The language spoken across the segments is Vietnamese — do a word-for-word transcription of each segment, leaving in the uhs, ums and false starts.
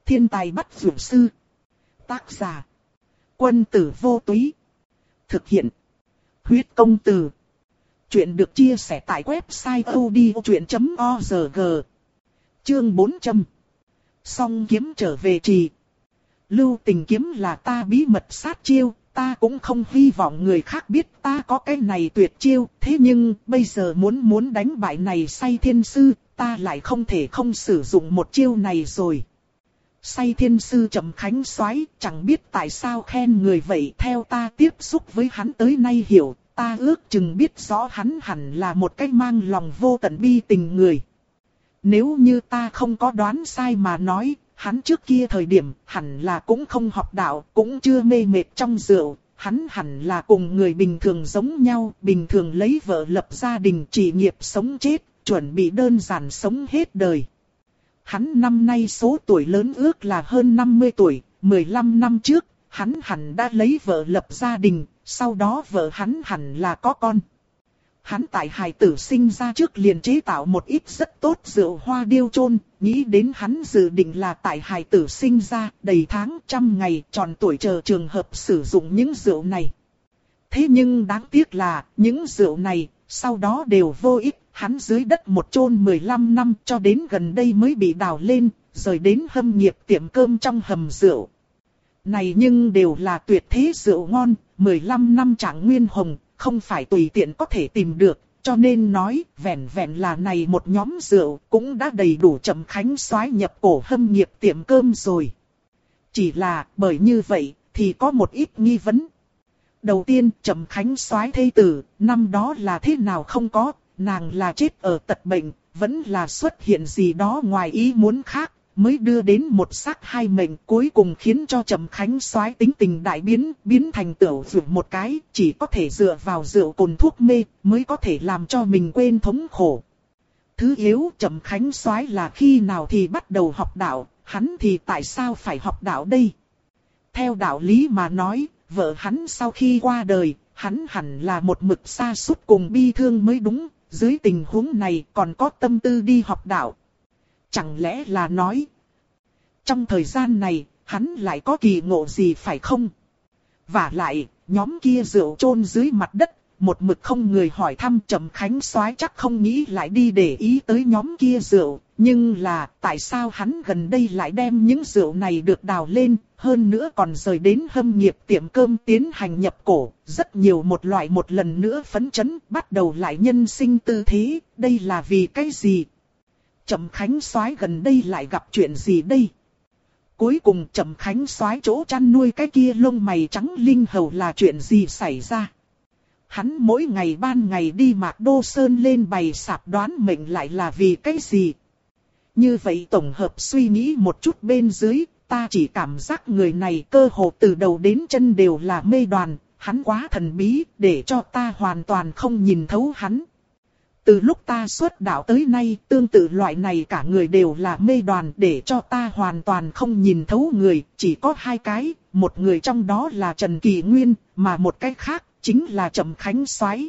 Thiên tài bắt dược sư. Tác giả. Quân tử vô túy. Thực hiện. Huyết công từ. Chuyện được chia sẻ tại website odchuyện chấm org. Chương bốn trăm. Song kiếm trở về trì. Lưu tình kiếm là ta bí mật sát chiêu, ta cũng không hy vọng người khác biết ta có cái này tuyệt chiêu. Thế nhưng bây giờ muốn muốn đánh bại này Say Thiên Sư, ta lại không thể không sử dụng một chiêu này rồi. Say Thiên Sư Trầm Khánh Soái chẳng biết tại sao khen người vậy. Theo ta tiếp xúc với hắn tới nay hiểu, ta ước chừng biết rõ hắn hẳn là một cái mang lòng vô tận bi tình người. Nếu như ta không có đoán sai mà nói, hắn trước kia thời điểm hẳn là cũng không học đạo, cũng chưa mê mệt trong rượu. Hắn hẳn là cùng người bình thường giống nhau, bình thường lấy vợ lập gia đình, chỉ nghiệp sống chết, chuẩn bị đơn giản sống hết đời. Hắn năm nay số tuổi lớn ước là hơn năm mươi tuổi, mười lăm năm trước, hắn hẳn đã lấy vợ lập gia đình, sau đó vợ hắn hẳn là có con. Hắn tại hài tử sinh ra trước liền chế tạo một ít rất tốt rượu hoa điêu chôn, nghĩ đến hắn dự định là tại hài tử sinh ra, đầy tháng, trăm ngày, tròn tuổi chờ trường hợp sử dụng những rượu này. Thế nhưng đáng tiếc là, những rượu này, sau đó đều vô ích, hắn dưới đất một chôn mười lăm năm cho đến gần đây mới bị đào lên, rời đến hâm nghiệp tiệm cơm trong hầm rượu. Này nhưng đều là tuyệt thế rượu ngon, mười lăm năm Trạng Nguyên Hồng, không phải tùy tiện có thể tìm được, cho nên nói, vẹn vẹn là này một nhóm rượu cũng đã đầy đủ Trầm Khánh Soái nhập cổ hâm nghiệp tiệm cơm rồi. Chỉ là, bởi như vậy, thì có một ít nghi vấn. Đầu tiên, Trầm Khánh Soái thê tử, năm đó là thế nào không có, nàng là chết ở tật bệnh, vẫn là xuất hiện gì đó ngoài ý muốn khác, mới đưa đến một xác hai mệnh, cuối cùng khiến cho Trầm Khánh Soái tính tình đại biến, biến thành tiểu dược một cái, chỉ có thể dựa vào rượu cồn thuốc mê, mới có thể làm cho mình quên thống khổ. Thứ yếu, Trầm Khánh Soái là khi nào thì bắt đầu học đạo, hắn thì tại sao phải học đạo đây? Theo đạo lý mà nói, vợ hắn sau khi qua đời, hắn hẳn là một mực sa sút cùng bi thương mới đúng, dưới tình huống này còn có tâm tư đi học đạo. Chẳng lẽ là nói, trong thời gian này, hắn lại có kỳ ngộ gì phải không? Vả lại, nhóm kia rượu chôn dưới mặt đất, một mực không người hỏi thăm. Trầm Khánh Soái chắc không nghĩ lại đi để ý tới nhóm kia rượu. Nhưng là, tại sao hắn gần đây lại đem những rượu này được đào lên, hơn nữa còn rời đến hâm nghiệp tiệm cơm tiến hành nhập cổ, rất nhiều một loại một lần nữa phấn chấn, bắt đầu lại nhân sinh tư thế, đây là vì cái gì? Trầm Khánh Soái gần đây lại gặp chuyện gì đây? Cuối cùng Trầm Khánh Soái chỗ chăn nuôi cái kia lông mày trắng linh hầu là chuyện gì xảy ra? Hắn mỗi ngày ban ngày đi Mạc Đô Sơn lên bày sạp đoán mệnh lại là vì cái gì? Như vậy tổng hợp suy nghĩ một chút bên dưới, ta chỉ cảm giác người này cơ hồ từ đầu đến chân đều là mê đoàn, hắn quá thần bí, để cho ta hoàn toàn không nhìn thấu hắn. Từ lúc ta xuất đạo tới nay, tương tự loại này cả người đều là mê đoàn, để cho ta hoàn toàn không nhìn thấu người, chỉ có hai cái, một người trong đó là Trần Kỳ Nguyên, mà một cái khác chính là Trầm Khánh Soái.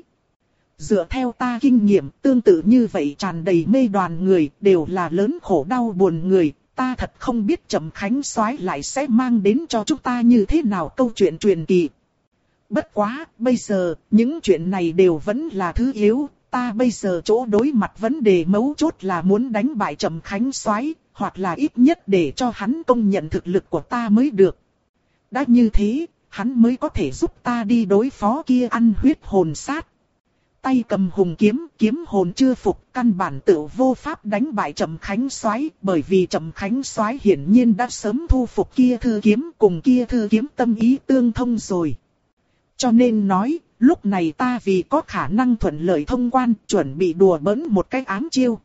Dựa theo ta kinh nghiệm, tương tự như vậy tràn đầy mê đoàn người, đều là lớn khổ đau buồn người, ta thật không biết Trầm Khánh Soái lại sẽ mang đến cho chúng ta như thế nào câu chuyện truyền kỳ. Bất quá, bây giờ, những chuyện này đều vẫn là thứ yếu. Ta bây giờ chỗ đối mặt vấn đề mấu chốt là muốn đánh bại Trầm Khánh Soái, hoặc là ít nhất để cho hắn công nhận thực lực của ta mới được. Đã như thế, hắn mới có thể giúp ta đi đối phó kia ăn huyết hồn sát. Tay cầm hùng kiếm, kiếm hồn chưa phục, căn bản tự vô pháp đánh bại Trầm Khánh Soái, bởi vì Trầm Khánh Soái hiển nhiên đã sớm thu phục kia thư kiếm, cùng kia thư kiếm tâm ý tương thông rồi. Cho nên nói, lúc này ta vì có khả năng thuận lợi thông quan, chuẩn bị đùa bỡn một cái ám chiêu.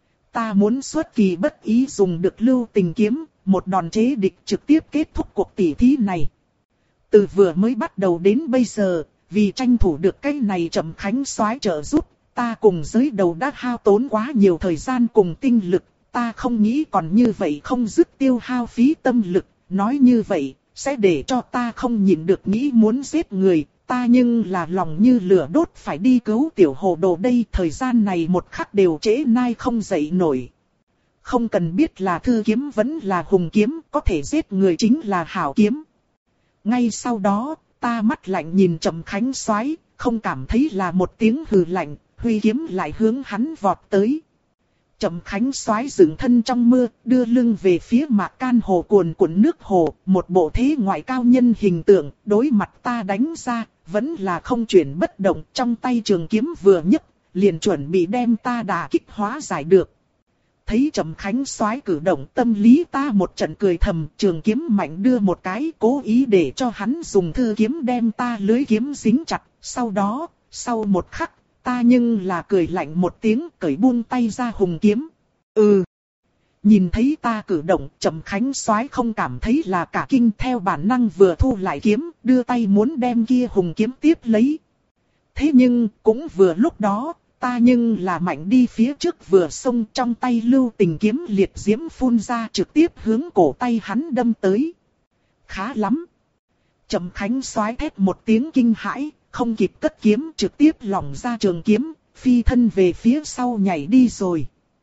Ta muốn xuất kỳ bất ý dùng được lưu tình kiếm, một đòn chế địch trực tiếp kết thúc cuộc tỉ thí này. Từ vừa mới bắt đầu đến bây giờ, vì tranh thủ được cái này Trầm Khánh Soái trợ giúp, ta cùng giới đầu đã hao tốn quá nhiều thời gian cùng tinh lực, ta không nghĩ còn như vậy không dứt tiêu hao phí tâm lực, nói như vậy, sẽ để cho ta không nhịn được nghĩ muốn giết người, ta nhưng là lòng như lửa đốt phải đi cứu tiểu hồ đồ đây, thời gian này một khắc đều trễ nai không dậy nổi. không cần biết là thư kiếm vẫn là hùng kiếm, có thể giết người chính là hảo kiếm. Ngay sau đó, ta mắt lạnh nhìn Trầm Khánh Soái, không cảm thấy là một tiếng hừ lạnh, huy kiếm lại hướng hắn vọt tới. Trầm Khánh Soái dựng thân trong mưa, đưa lưng về phía Mạc Can hồ cuồn cuộn nước hồ, một bộ thế ngoại cao nhân hình tượng, đối mặt ta đánh ra, vẫn là không chuyển bất động, trong tay trường kiếm vừa nhấc, liền chuẩn bị đem ta đả kích hóa giải được. Thấy Trầm Khánh Soái cử động, tâm lý ta một trận cười thầm, trường kiếm mạnh đưa một cái, cố ý để cho hắn dùng thư kiếm đem ta lưới kiếm dính chặt, sau đó, sau một khắc, ta nhưng là cười lạnh một tiếng, cởi buông tay ra hùng kiếm. Ừ. Nhìn thấy ta cử động, Trầm Khánh Soái không cảm thấy là cả kinh, theo bản năng vừa thu lại kiếm, đưa tay muốn đem kia hùng kiếm tiếp lấy. Thế nhưng, cũng vừa lúc đó, ta nhưng là mạnh đi phía trước vừa xông, trong tay lưu tình kiếm liệt diễm phun ra, trực tiếp hướng cổ tay hắn đâm tới. Khá lắm. Trầm Khánh Soái thét một tiếng kinh hãi, không kịp cất kiếm, trực tiếp lỏng ra trường kiếm, phi thân về phía sau nhảy đi rồi.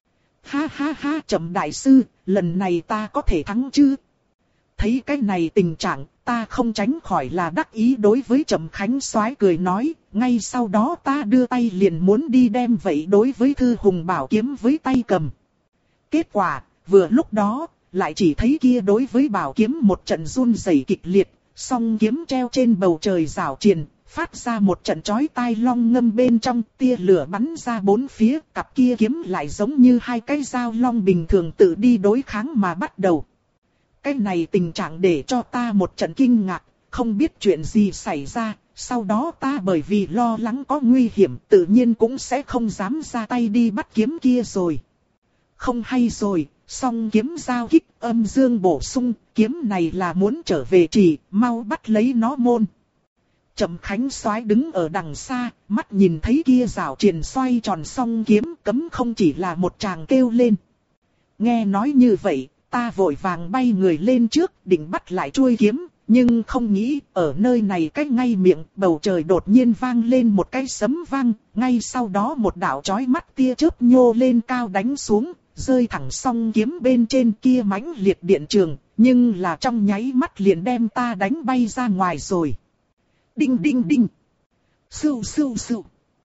Ha ha ha, Trầm đại sư, lần này ta có thể thắng chứ? Thấy cái này tình trạng, ta không tránh khỏi là đắc ý đối với Trầm Khánh Soái cười nói, ngay sau đó ta đưa tay liền muốn đi đem vậy đối với Thư Hùng bảo kiếm với tay cầm. Kết quả, vừa lúc đó, lại chỉ thấy kia đối với bảo kiếm một trận run rẩy kịch liệt, song kiếm treo trên bầu trời rảo triền, phát ra một trận chói tai long ngâm, bên trong tia lửa bắn ra bốn phía, cặp kia kiếm lại giống như hai cái dao long bình thường tự đi đối kháng mà bắt đầu. Cái này tình trạng để cho ta một trận kinh ngạc, không biết chuyện gì xảy ra, sau đó ta bởi vì lo lắng có nguy hiểm tự nhiên cũng sẽ không dám ra tay đi bắt kiếm kia rồi. Không hay rồi, song kiếm giao kích âm dương bổ sung, kiếm này là muốn trở về trì, mau bắt lấy nó môn. Trầm Khánh Soái đứng ở đằng xa, mắt nhìn thấy kia rảo triền xoay tròn song kiếm, cấm không chỉ là một tràng kêu lên. Nghe nói như vậy, ta vội vàng bay người lên trước, định bắt lại chuôi kiếm, nhưng không nghĩ, ở nơi này cách ngay miệng, bầu trời đột nhiên vang lên một cái sấm vang, ngay sau đó một đạo chói mắt tia chớp nhô lên cao đánh xuống, rơi thẳng song kiếm bên trên kia mãnh liệt điện trường, nhưng là trong nháy mắt liền đem ta đánh bay ra ngoài rồi. Đinh đinh đinh. Sưu sưu sưu.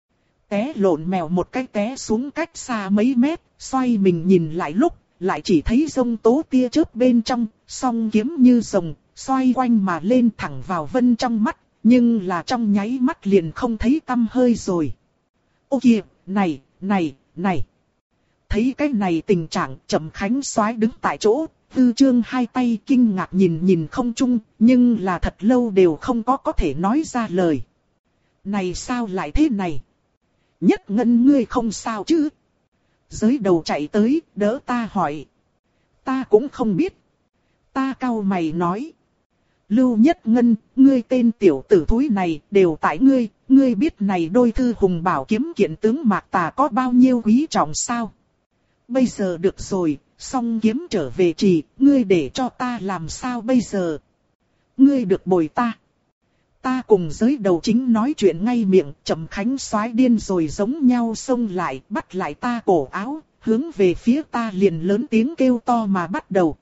Té lộn mèo một cái té xuống cách xa mấy mét, xoay mình nhìn lại lúc, lại chỉ thấy rông tố tia chớp bên trong, song kiếm như rồng, xoay quanh mà lên thẳng vào Vân trong mắt, nhưng là trong nháy mắt liền không thấy tăm hơi rồi. Ô kìa, này, này, này. Thấy cái này tình trạng, Trầm Khánh Soái đứng tại chỗ, Tư Chương hai tay kinh ngạc nhìn nhìn không trung, nhưng là thật lâu đều không có có thể nói ra lời. Này sao lại thế này? Nhất Ngân ngươi không sao chứ? Giới đầu chạy tới, đỡ ta hỏi. Ta cũng không biết. Ta cau mày nói. Lưu Nhất Ngân, ngươi tên tiểu tử thúi này, đều tại ngươi, ngươi biết này đôi Thư Hùng bảo kiếm kiện tướng Mạc Tà có bao nhiêu quý trọng sao? Bây giờ được rồi, song kiếm trở về trì, ngươi để cho ta làm sao bây giờ? Ngươi được bồi ta. Ta cùng giới đầu chính nói chuyện ngay miệng, Trầm Khánh Soái điên rồi giống nhau xông lại, bắt lại ta cổ áo, hướng về phía ta liền lớn tiếng kêu to mà bắt đầu.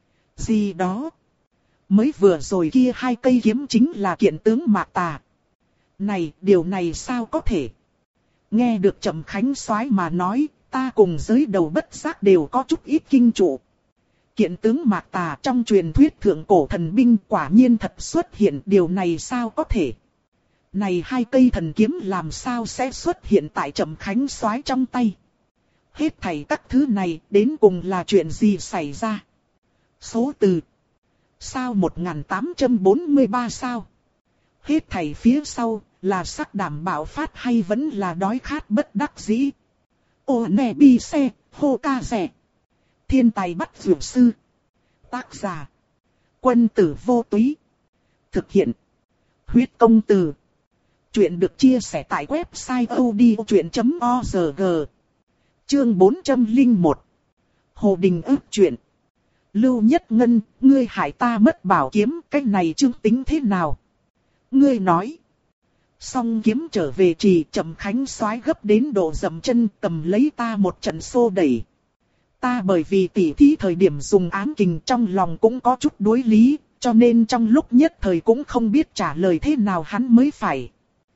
Gì đó? Mới vừa rồi kia hai cây kiếm chính là kiện tướng Mạc Tà. Này, điều này sao có thể? Nghe được Trầm Khánh Soái mà nói, ta cùng giới đầu bất giác đều có chút ít kinh trụ. Kiện tướng Mạc Tà trong truyền thuyết thượng cổ thần binh quả nhiên thật xuất hiện, điều này sao có thể? Này hai cây thần kiếm làm sao sẽ xuất hiện tại Trầm Khánh Soái trong tay? Hết thảy các thứ này đến cùng là chuyện gì xảy ra? Số từ. Sao một nghìn tám trăm bốn mươi ba sao? Hết thảy phía sau là sắc đảm bạo phát hay vẫn là đói khát bất đắc dĩ? Ô nè bi xe, hô ca rẻ. Thiên tài bắt dược sư. Tác giả. Quân tử vô túy. Thực hiện. Huyết công từ. Chuyện được chia sẻ tại website odchuyện chấm org. Chương bốn trăm lẻ một. Hồ Đình ước chuyện. Lưu Nhất Ngân, ngươi hại ta mất bảo kiếm, cái này chương tính thế nào? Ngươi nói. Song kiếm trở về trì, Trầm Khánh Soái gấp đến độ dậm chân, cầm lấy ta một trận xô đẩy. Ta bởi vì tỉ thí thời điểm dùng ám kình trong lòng cũng có chút đối lý, cho nên trong lúc nhất thời cũng không biết trả lời thế nào hắn mới phải.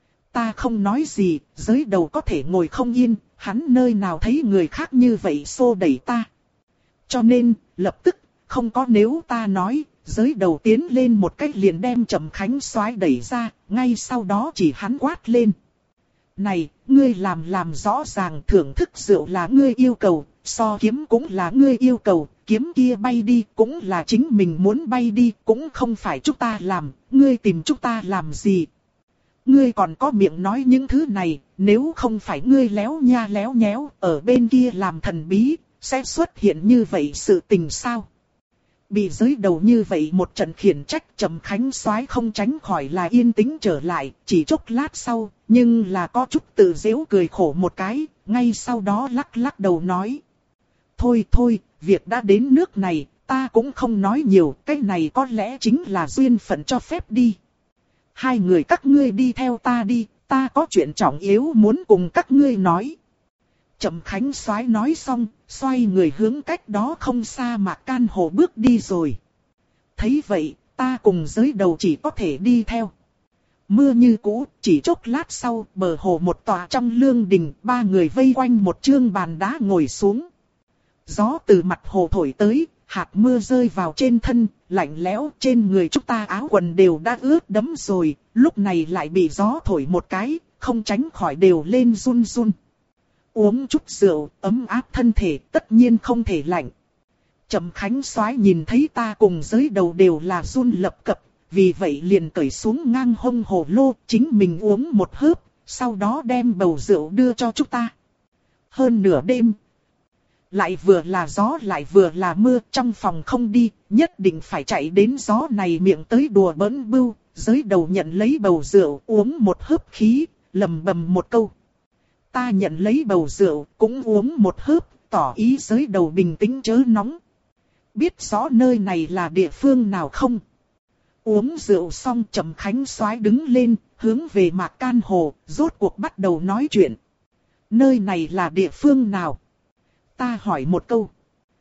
Ta không nói gì, giới đầu có thể ngồi không yên, hắn nơi nào thấy người khác như vậy xô đẩy ta. Cho nên, lập tức, không có nếu ta nói, giới đầu tiến lên một cách liền đem Trầm Khánh Soái đẩy ra, ngay sau đó chỉ hắn quát lên. Này, ngươi làm làm rõ ràng thưởng thức rượu là ngươi yêu cầu, so kiếm cũng là ngươi yêu cầu, kiếm kia bay đi cũng là chính mình muốn bay đi, cũng không phải chúng ta làm, ngươi tìm chúng ta làm gì. Ngươi còn có miệng nói những thứ này, nếu không phải ngươi léo nha léo nhéo, ở bên kia làm thần bí, sẽ xuất hiện như vậy sự tình sao? Bị giới đầu như vậy một trận khiển trách, Trầm Khánh Soái không tránh khỏi là yên tĩnh trở lại, chỉ chốc lát sau, nhưng là có chút tự giễu cười khổ một cái, ngay sau đó lắc lắc đầu nói. Thôi thôi, việc đã đến nước này, ta cũng không nói nhiều, cái này có lẽ chính là duyên phận cho phép đi. Hai người các ngươi đi theo ta đi, ta có chuyện trọng yếu muốn cùng các ngươi nói. Trầm Khánh Soái nói xong, xoay người hướng cách đó không xa Mạc Can Hồ bước đi rồi. Thấy vậy, ta cùng giới đầu chỉ có thể đi theo. Mưa như cũ, chỉ chốc lát sau, bờ hồ một tòa trong lương đình, ba người vây quanh một chương bàn đá ngồi xuống. Gió từ mặt hồ thổi tới, hạt mưa rơi vào trên thân, lạnh lẽo, trên người chúng ta áo quần đều đã ướt đẫm rồi, lúc này lại bị gió thổi một cái, không tránh khỏi đều lên run run. Uống chút rượu, ấm áp thân thể, tất nhiên không thể lạnh. Trầm Khánh Soái nhìn thấy ta cùng giới đầu đều là run lập cập, vì vậy liền cởi xuống ngang hông hồ lô, chính mình uống một hớp, sau đó đem bầu rượu đưa cho chúng ta. Hơn nửa đêm, lại vừa là gió lại vừa là mưa, trong phòng không đi, nhất định phải chạy đến gió này miệng tới đùa bỡn bưu, giới đầu nhận lấy bầu rượu uống một hớp khí, lầm bầm một câu. Ta nhận lấy bầu rượu, cũng uống một hớp, tỏ ý giới đầu bình tĩnh chớ nóng. Biết rõ nơi này là địa phương nào không? Uống rượu xong Trầm Khánh Soái đứng lên, hướng về Mạc Can Hồ, rốt cuộc bắt đầu nói chuyện. Nơi này là địa phương nào? Ta hỏi một câu.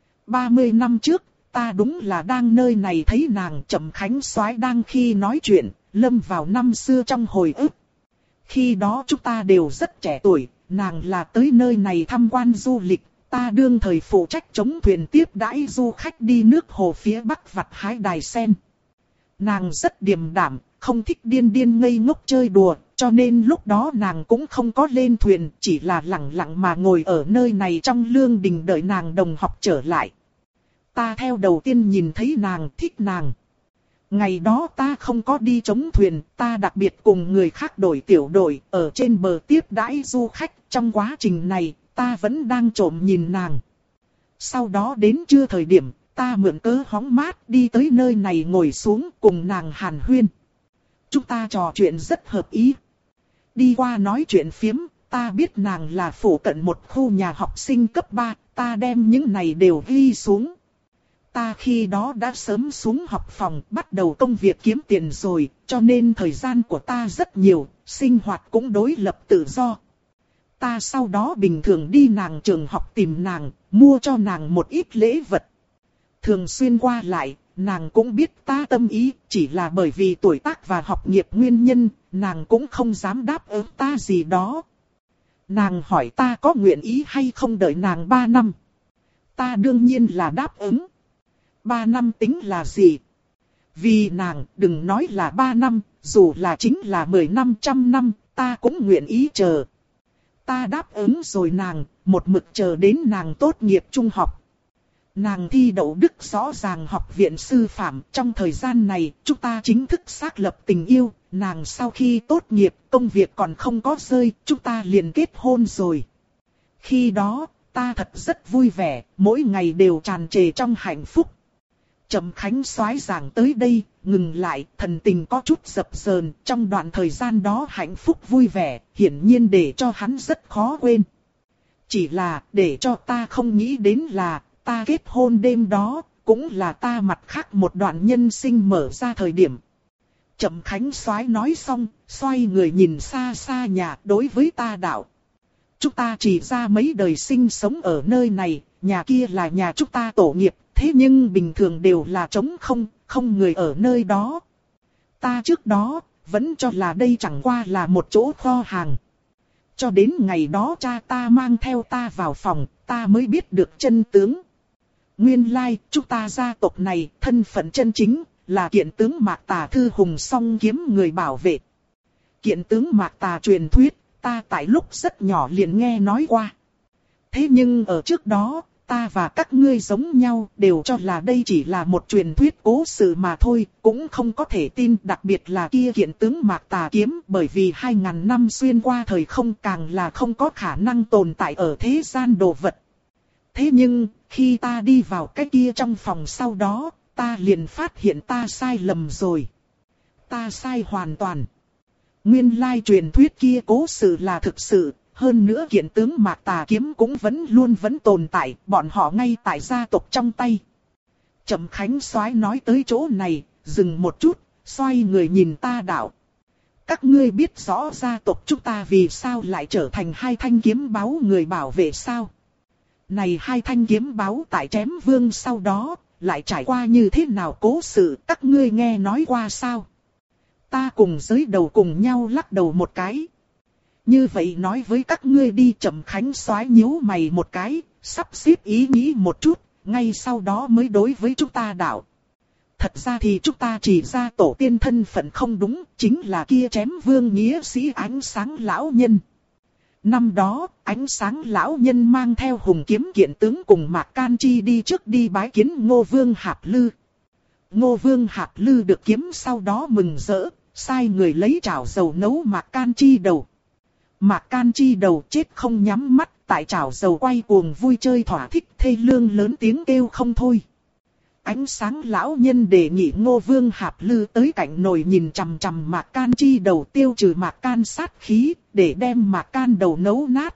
ba mươi năm trước, ta đúng là đang nơi này thấy nàng. Trầm Khánh Soái đang khi nói chuyện, lâm vào năm xưa trong hồi ức. Khi đó chúng ta đều rất trẻ tuổi, nàng là tới nơi này tham quan du lịch, ta đương thời phụ trách chống thuyền tiếp đãi du khách đi nước hồ phía bắc vặt hái đài sen. Nàng rất điềm đạm, không thích điên điên ngây ngốc chơi đùa, cho nên lúc đó nàng cũng không có lên thuyền, chỉ là lặng lặng mà ngồi ở nơi này trong lương đình đợi nàng đồng học trở lại. Ta theo đầu tiên nhìn thấy nàng, thích nàng. Ngày đó ta không có đi chống thuyền, ta đặc biệt cùng người khác đổi tiểu đội, ở trên bờ tiếp đãi du khách, trong quá trình này, ta vẫn đang trộm nhìn nàng. Sau đó đến trưa thời điểm, ta mượn cớ hóng mát đi tới nơi này ngồi xuống cùng nàng hàn huyên. Chúng ta trò chuyện rất hợp ý. Đi qua nói chuyện phiếm, ta biết nàng là phủ cận một khu nhà học sinh cấp ba, ta đem những này đều ghi xuống. Ta khi đó đã sớm xuống học phòng, bắt đầu công việc kiếm tiền rồi, cho nên thời gian của ta rất nhiều, sinh hoạt cũng đối lập tự do. Ta sau đó bình thường đi nàng trường học tìm nàng, mua cho nàng một ít lễ vật. Thường xuyên qua lại, nàng cũng biết ta tâm ý, chỉ là bởi vì tuổi tác và học nghiệp nguyên nhân, nàng cũng không dám đáp ứng ta gì đó. Nàng hỏi ta có nguyện ý hay không đợi nàng ba năm. Ta đương nhiên là đáp ứng. Ba năm tính là gì? Vì nàng, đừng nói là ba năm, dù là chính là mười năm, trăm năm, ta cũng nguyện ý chờ. Ta đáp ứng rồi nàng, một mực chờ đến nàng tốt nghiệp trung học. Nàng thi đậu đức rõ ràng học viện sư phạm, trong thời gian này, chúng ta chính thức xác lập tình yêu, nàng sau khi tốt nghiệp, công việc còn không có rơi, chúng ta liền kết hôn rồi. Khi đó, ta thật rất vui vẻ, mỗi ngày đều tràn trề trong hạnh phúc. Trầm Khánh Soái giảng tới đây, ngừng lại, thần tình có chút dập dờn, trong đoạn thời gian đó hạnh phúc vui vẻ, hiển nhiên để cho hắn rất khó quên. Chỉ là, để cho ta không nghĩ đến là, ta kết hôn đêm đó, cũng là ta mặt khác một đoạn nhân sinh mở ra thời điểm. Trầm Khánh Soái nói xong, xoay người nhìn xa xa nhà đối với ta đạo. Chúng ta chỉ ra mấy đời sinh sống ở nơi này, nhà kia là nhà chúng ta tổ nghiệp, thế nhưng bình thường đều là trống không, không người ở nơi đó. Ta trước đó, vẫn cho là đây chẳng qua là một chỗ kho hàng. Cho đến ngày đó cha ta mang theo ta vào phòng, ta mới biết được chân tướng. Nguyên lai, chúng ta gia tộc này, thân phận chân chính, là kiện tướng Mạc Tà Thư Hùng song kiếm người bảo vệ. Kiện tướng Mạc Tà truyền thuyết, ta tại lúc rất nhỏ liền nghe nói qua. Thế nhưng ở trước đó, ta và các ngươi giống nhau đều cho là đây chỉ là một truyền thuyết cố sự mà thôi, cũng không có thể tin, đặc biệt là kia kiện tướng Mạc Tà kiếm, bởi vì hai ngàn năm xuyên qua thời không càng là không có khả năng tồn tại ở thế gian đồ vật. Thế nhưng, khi ta đi vào cái kia trong phòng sau đó, ta liền phát hiện ta sai lầm rồi. Ta sai hoàn toàn. Nguyên lai truyền thuyết kia cố sự là thực sự, hơn nữa kiện tướng Mạc Tà kiếm cũng vẫn luôn vẫn tồn tại, bọn họ ngay tại gia tộc trong tay. Trầm Khánh Soái nói tới chỗ này, dừng một chút, xoay người nhìn ta đạo. Các ngươi biết rõ gia tộc chúng ta vì sao lại trở thành hai thanh kiếm báu người bảo vệ sao? Này hai thanh kiếm báu tại chém vương sau đó, lại trải qua như thế nào cố sự, các ngươi nghe nói qua sao? Ta cùng giới đầu cùng nhau lắc đầu một cái. Như vậy nói với các ngươi đi. Trầm Khánh Soái nhíu mày một cái, sắp xếp ý nghĩ một chút, ngay sau đó mới đối với chúng ta đạo. Thật ra thì chúng ta chỉ ra tổ tiên thân phận không đúng, chính là kia chém vương nghĩa sĩ Ánh Sáng lão nhân. Năm đó, Ánh Sáng lão nhân mang theo Hùng Kiếm kiện tướng cùng Mạc Can Chi đi trước đi bái kiến Ngô Vương Hạp Lư. Ngô Vương Hạp Lư được kiếm sau đó mừng rỡ, sai người lấy chảo dầu nấu Mạc Can Chi đầu. Mạc Can Chi đầu chết không nhắm mắt, tại chảo dầu quay cuồng vui chơi thỏa thích, thê lương lớn tiếng kêu không thôi. Ánh Sáng lão nhân đề nghị Ngô Vương Hạp Lư tới cạnh nồi nhìn chằm chằm Mạc Can Chi đầu tiêu trừ Mạc Can sát khí, để đem Mạc Can đầu nấu nát.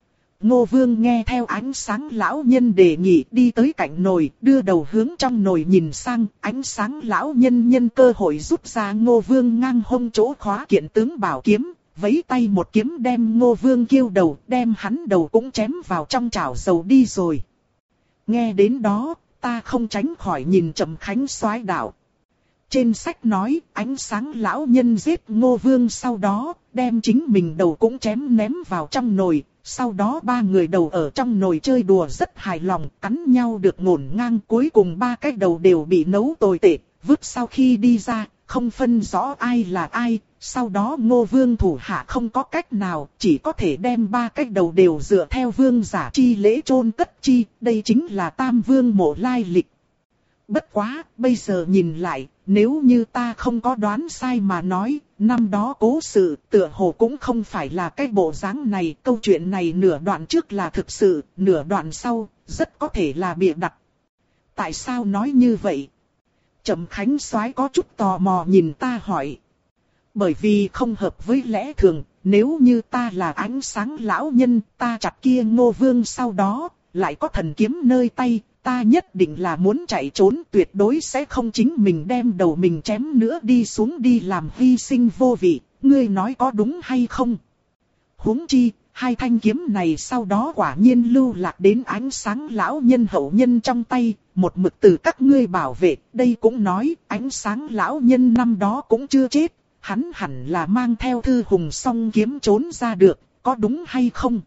Ngô Vương nghe theo Ánh Sáng lão nhân đề nghị đi tới cạnh nồi, đưa đầu hướng trong nồi nhìn sang. Ánh Sáng lão nhân nhân cơ hội rút ra Ngô Vương ngang hông chỗ khóa kiện tướng bảo kiếm, vẫy tay một kiếm đem Ngô Vương kêu đầu, đem hắn đầu cũng chém vào trong chảo dầu đi rồi. Nghe đến đó, ta không tránh khỏi nhìn Trầm Khánh Soái đạo. Trên sách nói, Ánh Sáng lão nhân giết Ngô Vương sau đó, đem chính mình đầu cũng chém ném vào trong nồi. Sau đó ba người đầu ở trong nồi chơi đùa rất hài lòng, cắn nhau được ngổn ngang, cuối cùng ba cái đầu đều bị nấu tồi tệ, vứt sau khi đi ra, không phân rõ ai là ai. Sau đó Ngô Vương thủ hạ không có cách nào, chỉ có thể đem ba cái đầu đều dựa theo vương giả chi lễ chôn cất chi, đây chính là Tam Vương mộ lai lịch. Bất quá, bây giờ nhìn lại, nếu như ta không có đoán sai mà nói, năm đó cố sự tựa hồ cũng không phải là cái bộ dáng này, câu chuyện này nửa đoạn trước là thực sự, nửa đoạn sau, rất có thể là bịa đặt. Tại sao nói như vậy? Trầm Khánh Soái có chút tò mò nhìn ta hỏi. Bởi vì không hợp với lẽ thường, nếu như ta là Ánh Sáng lão nhân, ta chặt kia Ngô Vương sau đó, lại có thần kiếm nơi tay, ta nhất định là muốn chạy trốn, tuyệt đối sẽ không chính mình đem đầu mình chém nữa đi xuống đi làm hy sinh vô vị, ngươi nói có đúng hay không? Huống chi, hai thanh kiếm này sau đó quả nhiên lưu lạc đến Ánh Sáng lão nhân hậu nhân trong tay, một mực từ các ngươi bảo vệ, đây cũng nói, Ánh Sáng lão nhân năm đó cũng chưa chết, hắn hẳn là mang theo Thư Hùng song kiếm trốn ra được, có đúng hay không?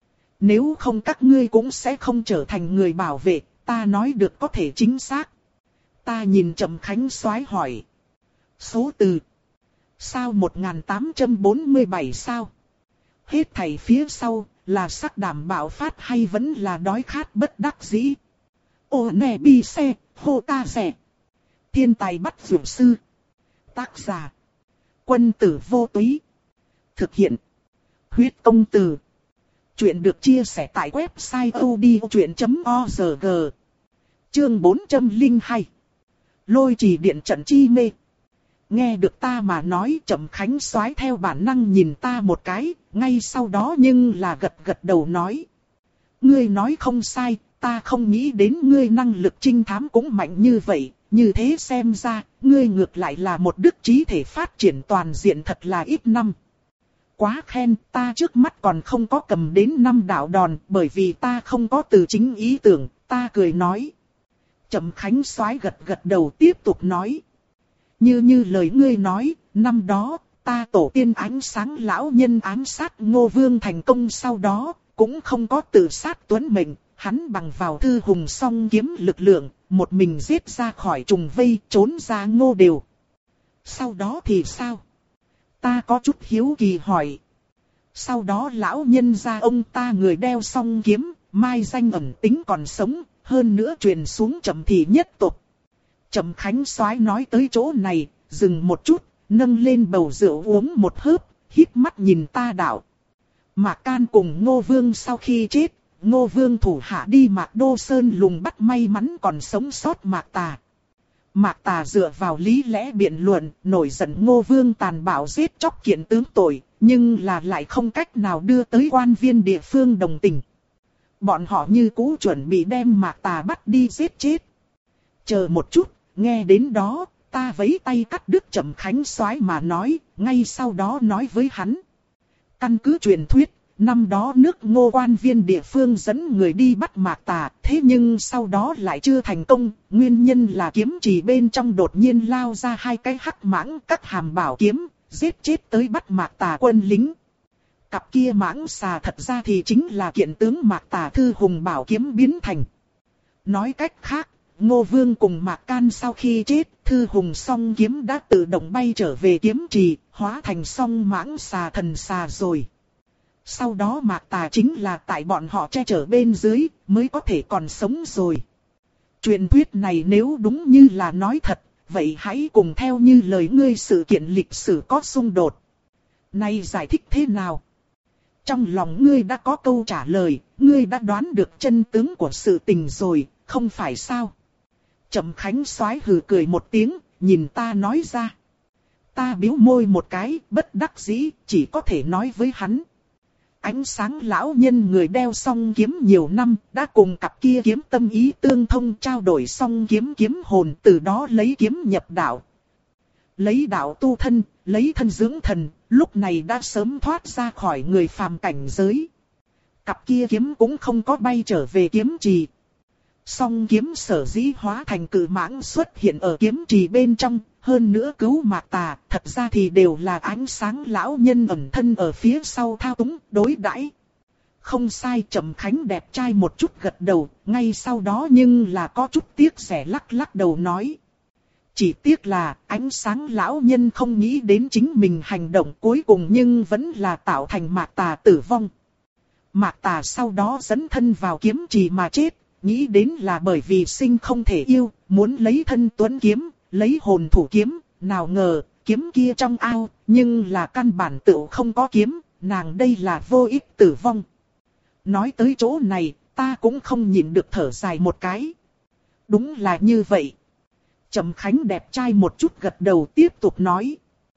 Nếu không các ngươi cũng sẽ không trở thành người bảo vệ, ta nói được có thể chính xác. Ta nhìn Trầm Khánh Soái hỏi. Số từ. Sao một nghìn tám trăm bốn mươi bảy sao? Hết thảy phía sau, là sắc đảm bạo phát hay vẫn là đói khát bất đắc dĩ? Ô nè bi xe, hô ta rẻ. Thiên tài bắt dược sư. Tác giả. Quân tử vô túy. Thực hiện. Huyết công từ. Chuyện được chia sẻ tại website odchuyện chấm org. Chương bốn trăm lẻ hai. Lôi trì điện trận chi mê. Nghe được ta mà nói, Trầm Khánh Soái theo bản năng nhìn ta một cái, ngay sau đó nhưng là gật gật đầu nói. Ngươi nói không sai, ta không nghĩ đến ngươi năng lực trinh thám cũng mạnh như vậy, như thế xem ra, ngươi ngược lại là một đức trí thể phát triển toàn diện thật là ít năm. Quá khen, ta trước mắt còn không có cầm đến năm đạo đòn, bởi vì ta không có từ chính ý tưởng, ta cười nói. Trầm Khánh Soái gật gật đầu tiếp tục nói. Như như lời ngươi nói, năm đó, ta tổ tiên ánh sáng lão nhân ám sát Ngô Vương thành công sau đó, cũng không có tự sát tuấn mệnh, hắn bằng vào thư hùng song kiếm lực lượng, một mình giết ra khỏi trùng vây, trốn ra Ngô Đều. Sau đó thì sao? Ta có chút hiếu kỳ hỏi. Sau đó lão nhân gia ông ta người đeo song kiếm, mai danh ẩn tính còn sống, hơn nữa truyền xuống Trầm thị nhất tộc. Trầm Khánh Soái nói tới chỗ này, dừng một chút, nâng lên bầu rượu uống một hớp, híp mắt nhìn ta đạo. Mạc Can cùng Ngô Vương sau khi chết, Ngô Vương thủ hạ đi Mạc Đô Sơn lùng bắt may mắn còn sống sót Mạc Tà. Mạc Tà dựa vào lý lẽ biện luận, nổi giận Ngô Vương tàn bạo giết chóc kiện tướng tội, nhưng là lại không cách nào đưa tới quan viên địa phương đồng tình. Bọn họ như cũ chuẩn bị đem Mạc Tà bắt đi giết chết. Chờ một chút, nghe đến đó, ta vẫy tay cắt đứt Trầm Khánh Soái mà nói, ngay sau đó nói với hắn. Căn cứ truyền thuyết, năm đó nước Ngô quan viên địa phương dẫn người đi bắt Mạc Tà, thế nhưng sau đó lại chưa thành công, nguyên nhân là kiếm trì bên trong đột nhiên lao ra hai cái hắc mãng cắt hàm bảo kiếm, giết chết tới bắt Mạc Tà quân lính. Cặp kia mãng xà thật ra thì chính là kiện tướng Mạc Tà thư hùng bảo kiếm biến thành. Nói cách khác, Ngô Vương cùng Mạc Can sau khi chết, thư hùng song kiếm đã tự động bay trở về kiếm trì, hóa thành song mãng xà thần xà rồi. Sau đó Mạc Tà chính là tại bọn họ che chở bên dưới, mới có thể còn sống rồi. Truyền thuyết này nếu đúng như là nói thật, vậy hãy cùng theo như lời ngươi sự kiện lịch sử có xung đột. Này giải thích thế nào? Trong lòng ngươi đã có câu trả lời, ngươi đã đoán được chân tướng của sự tình rồi, không phải sao? Trầm Khánh Soái hừ cười một tiếng, nhìn ta nói ra. Ta bĩu môi một cái, bất đắc dĩ, chỉ có thể nói với hắn. Ánh sáng lão nhân người đeo song kiếm nhiều năm, đã cùng cặp kia kiếm tâm ý tương thông trao đổi song kiếm kiếm hồn, từ đó lấy kiếm nhập đạo. Lấy đạo tu thân, lấy thân dưỡng thần, lúc này đã sớm thoát ra khỏi người phàm cảnh giới. Cặp kia kiếm cũng không có bay trở về kiếm trì. Song kiếm sở dĩ hóa thành cự mãng xuất hiện ở kiếm trì bên trong, hơn nữa cứu Mạc Tà, thật ra thì đều là ánh sáng lão nhân ẩn thân ở phía sau thao túng, đối đãi. Không sai, Trầm Khánh đẹp trai một chút gật đầu, ngay sau đó nhưng là có chút tiếc rẻ lắc lắc đầu nói. Chỉ tiếc là ánh sáng lão nhân không nghĩ đến chính mình hành động cuối cùng nhưng vẫn là tạo thành Mạc Tà tử vong. Mạc Tà sau đó dẫn thân vào kiếm trì mà chết, nghĩ đến là bởi vì sinh không thể yêu, muốn lấy thân tuấn kiếm, lấy hồn thủ kiếm, nào ngờ, kiếm kia trong ao, nhưng là căn bản tựu không có kiếm, nàng đây là vô ích tử vong. Nói tới chỗ này, ta cũng không nhịn được thở dài một cái. Đúng là như vậy. Trầm Khánh đẹp trai một chút gật đầu tiếp tục nói.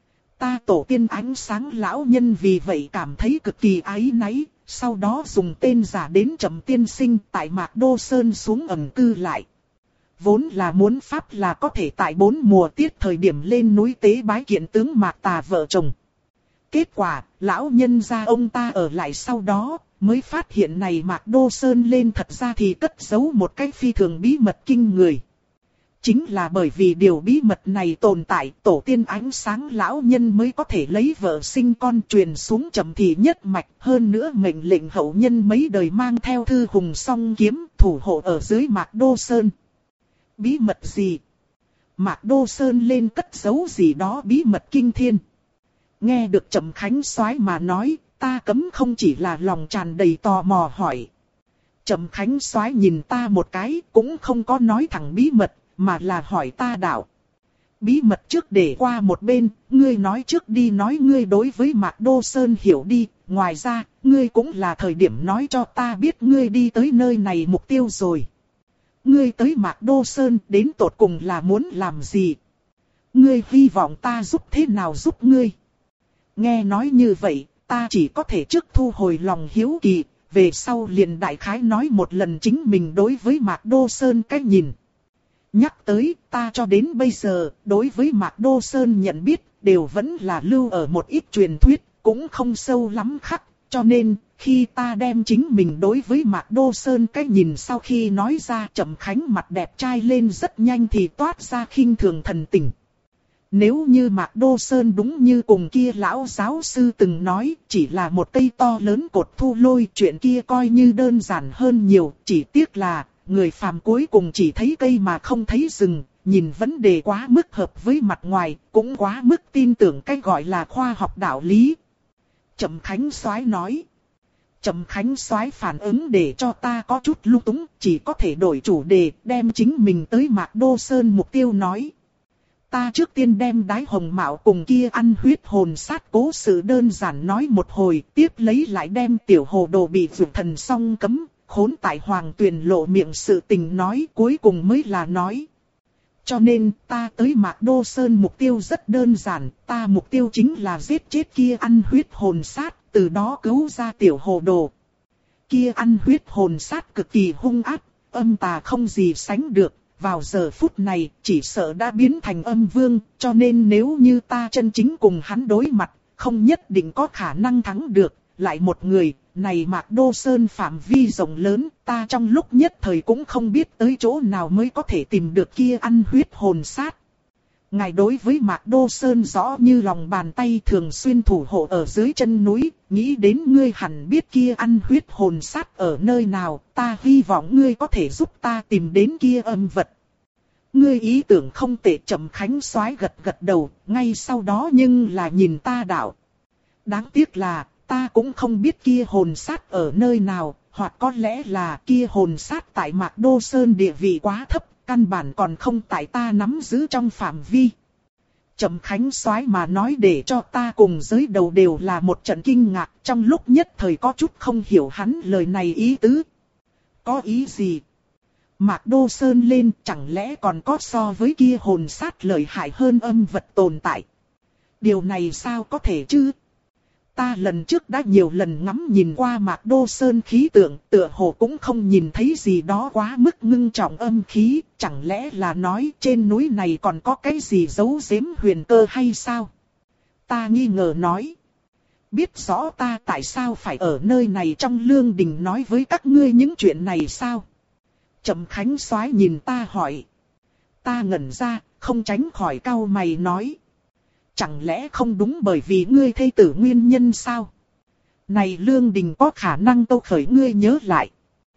Ta tổ tiên ánh sáng lão nhân vì vậy cảm thấy cực kỳ áy náy, sau đó dùng tên giả đến Trầm tiên sinh tại Mạc Đô Sơn xuống ẩn cư lại. Vốn là muốn pháp là có thể tại bốn mùa tiết thời điểm lên núi tế bái kiện tướng Mạc Tà vợ chồng. Kết quả, lão nhân gia ông ta ở lại sau đó, mới phát hiện này Mạc Đô Sơn lên thật ra thì cất giấu một cái phi thường bí mật kinh người. Chính là bởi vì điều bí mật này tồn tại, tổ tiên ánh sáng lão nhân mới có thể lấy vợ sinh con truyền xuống Trầm thị nhất mạch, hơn nữa mệnh lệnh hậu nhân mấy đời mang theo thư hùng song kiếm thủ hộ ở dưới Mạc Đô Sơn. Bí mật gì? Mạc Đô Sơn lên cất giấu gì đó bí mật kinh thiên. Nghe được Trầm Khánh Soái mà nói, ta cấm không chỉ là lòng tràn đầy tò mò hỏi. Trầm Khánh Soái nhìn ta một cái, cũng không có nói thẳng bí mật, mà là hỏi ta đạo. Bí mật trước để qua một bên, ngươi nói trước đi, nói ngươi đối với Mạc Đô Sơn hiểu đi, ngoài ra, ngươi cũng là thời điểm nói cho ta biết ngươi đi tới nơi này mục tiêu rồi. Ngươi tới Mạc Đô Sơn đến tột cùng là muốn làm gì? Ngươi hy vọng ta giúp thế nào giúp ngươi? Nghe nói như vậy, ta chỉ có thể trước thu hồi lòng hiếu kỳ, về sau liền đại khái nói một lần chính mình đối với Mạc Đô Sơn cách nhìn. Nhắc tới, ta cho đến bây giờ, đối với Mạc Đô Sơn nhận biết, đều vẫn là lưu ở một ít truyền thuyết, cũng không sâu lắm khắc, cho nên, khi ta đem chính mình đối với Mạc Đô Sơn cái nhìn sau khi nói ra, Trầm Khánh mặt đẹp trai lên rất nhanh thì toát ra khinh thường thần tình. Nếu như Mạc Đô Sơn đúng như cùng kia lão giáo sư từng nói, chỉ là một cây to lớn cột thu lôi, chuyện kia coi như đơn giản hơn nhiều, chỉ tiếc là, người phàm cuối cùng chỉ thấy cây mà không thấy rừng, nhìn vấn đề quá mức hợp với mặt ngoài, cũng quá mức tin tưởng cái gọi là khoa học đạo lý. Trầm Khánh Soái nói. Trầm Khánh Soái phản ứng để cho ta có chút lung túng, chỉ có thể đổi chủ đề, đem chính mình tới Mạc Đô Sơn mục tiêu nói. Ta trước tiên đem Đái Hồng Mạo cùng kia ăn huyết hồn sát cố sự đơn giản nói một hồi, tiếp lấy lại đem tiểu hồ đồ bị vượt thần song cấm, khốn tại hoàng tuyền lộ miệng sự tình nói, cuối cùng mới là nói. Cho nên ta tới Mạc Đô Sơn mục tiêu rất đơn giản, ta mục tiêu chính là giết chết kia ăn huyết hồn sát, từ đó cứu ra tiểu hồ đồ. Kia ăn huyết hồn sát cực kỳ hung ác, âm tà không gì sánh được, vào giờ phút này chỉ sợ đã biến thành âm vương, cho nên nếu như ta chân chính cùng hắn đối mặt, không nhất định có khả năng thắng được. Lại một người, này Mạc Đô Sơn phạm vi rộng lớn, ta trong lúc nhất thời cũng không biết tới chỗ nào mới có thể tìm được kia ăn huyết hồn sát. Ngài đối với Mạc Đô Sơn rõ như lòng bàn tay, thường xuyên thủ hộ ở dưới chân núi, nghĩ đến ngươi hẳn biết kia ăn huyết hồn sát ở nơi nào, ta hy vọng ngươi có thể giúp ta tìm đến kia âm vật. Ngươi ý tưởng không tệ. Trầm Khánh Soái gật gật đầu, ngay sau đó nhưng là nhìn ta đạo. Đáng tiếc là, ta cũng không biết kia hồn sát ở nơi nào, hoặc có lẽ là kia hồn sát tại Mạc Đô Sơn địa vị quá thấp, căn bản còn không tại ta nắm giữ trong phạm vi. Trầm Khánh Soái mà nói để cho ta cùng giới đầu đều là một trận kinh ngạc, trong lúc nhất thời có chút không hiểu hắn lời này ý tứ. Có ý gì? Mạc Đô Sơn lên chẳng lẽ còn có so với kia hồn sát lợi hại hơn âm vật tồn tại? Điều này sao có thể chứ? Ta lần trước đã nhiều lần ngắm nhìn qua Mạc Đô Sơn khí tượng, tựa hồ cũng không nhìn thấy gì đó quá mức ngưng trọng âm khí, chẳng lẽ là nói trên núi này còn có cái gì giấu giếm huyền cơ hay sao? Ta nghi ngờ nói. Biết rõ ta tại sao phải ở nơi này trong lương đình nói với các ngươi những chuyện này sao? Trầm Khánh Soái nhìn ta hỏi. Ta ngẩn ra, không tránh khỏi cau mày nói. Chẳng lẽ không đúng bởi vì ngươi thê tử nguyên nhân sao? Này lương đình có khả năng câu khởi ngươi nhớ lại.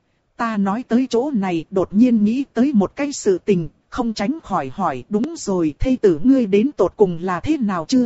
Ta nói tới chỗ này đột nhiên nghĩ tới một cái sự tình, không tránh khỏi hỏi đúng rồi thê tử ngươi đến tột cùng là thế nào chưa?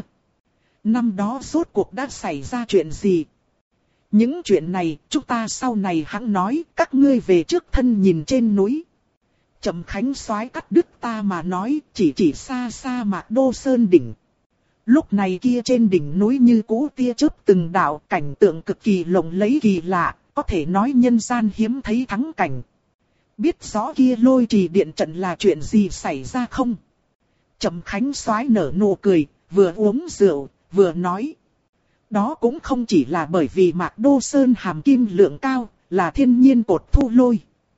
Năm đó rốt cuộc đã xảy ra chuyện gì? Những chuyện này chúng ta sau này hẵng nói, các ngươi về trước thân nhìn trên núi. Trầm Khánh Soái cắt đứt ta mà nói, chỉ chỉ xa xa Mạc Đô Sơn đỉnh. Lúc này kia trên đỉnh núi như cũ tia chớp từng đạo, cảnh tượng cực kỳ lộng lẫy kỳ lạ, có thể nói nhân gian hiếm thấy thắng cảnh. Biết rõ kia lôi trì điện trận là chuyện gì xảy ra không? Trầm Khánh Soái nở nụ cười, vừa uống rượu, vừa nói. Đó cũng không chỉ là bởi vì Mạc Đô Sơn hàm kim lượng cao, là thiên nhiên cột thu lôi.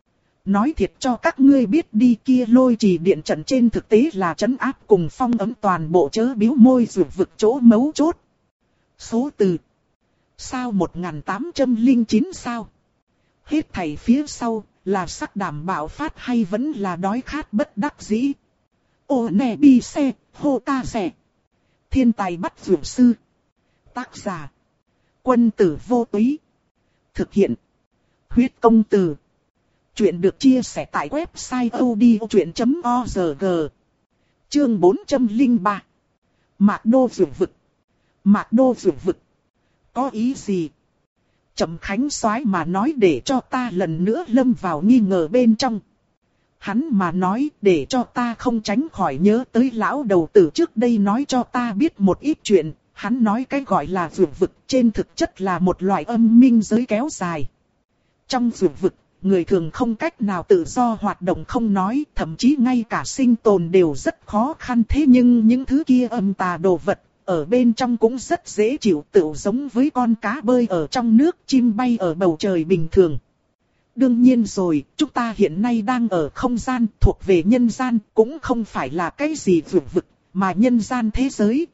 Nói thiệt cho các ngươi biết đi, kia lôi trì điện trận trên thực tế là trấn áp cùng phong ấm toàn bộ chớ biếu môi rượu vực chỗ mấu chốt. Số từ. Sao một nghìn tám trăm lẻ chín sao? Hết thảy phía sau, là sắc đảm bạo phát hay vẫn là đói khát bất đắc dĩ? Ô nè bi xe, hô ta rẻ. Thiên tài bắt rượu sư. Tác giả. Quân tử vô túy. Thực hiện. Huyết công từ. Chuyện được chia sẻ tại website odchuyện chấm org. Chương bốn trăm lẻ ba. Mạc Đô Dược Vực. Mạc Đô Dược Vực. Có ý gì? Trầm Khánh Soái mà nói để cho ta lần nữa lâm vào nghi ngờ bên trong. Hắn mà nói để cho ta không tránh khỏi nhớ tới lão đầu tử trước đây nói cho ta biết một ít chuyện. Hắn nói cái gọi là dược vực trên thực chất là một loại âm minh giới kéo dài. Trong dược vực, người thường không cách nào tự do hoạt động không nói, thậm chí ngay cả sinh tồn đều rất khó khăn. Thế nhưng những thứ kia âm tà đồ vật, ở bên trong cũng rất dễ chịu, tựu giống với con cá bơi ở trong nước, chim bay ở bầu trời bình thường. Đương nhiên rồi, chúng ta hiện nay đang ở không gian thuộc về nhân gian, cũng không phải là cái gì dược vực, mà nhân gian thế giới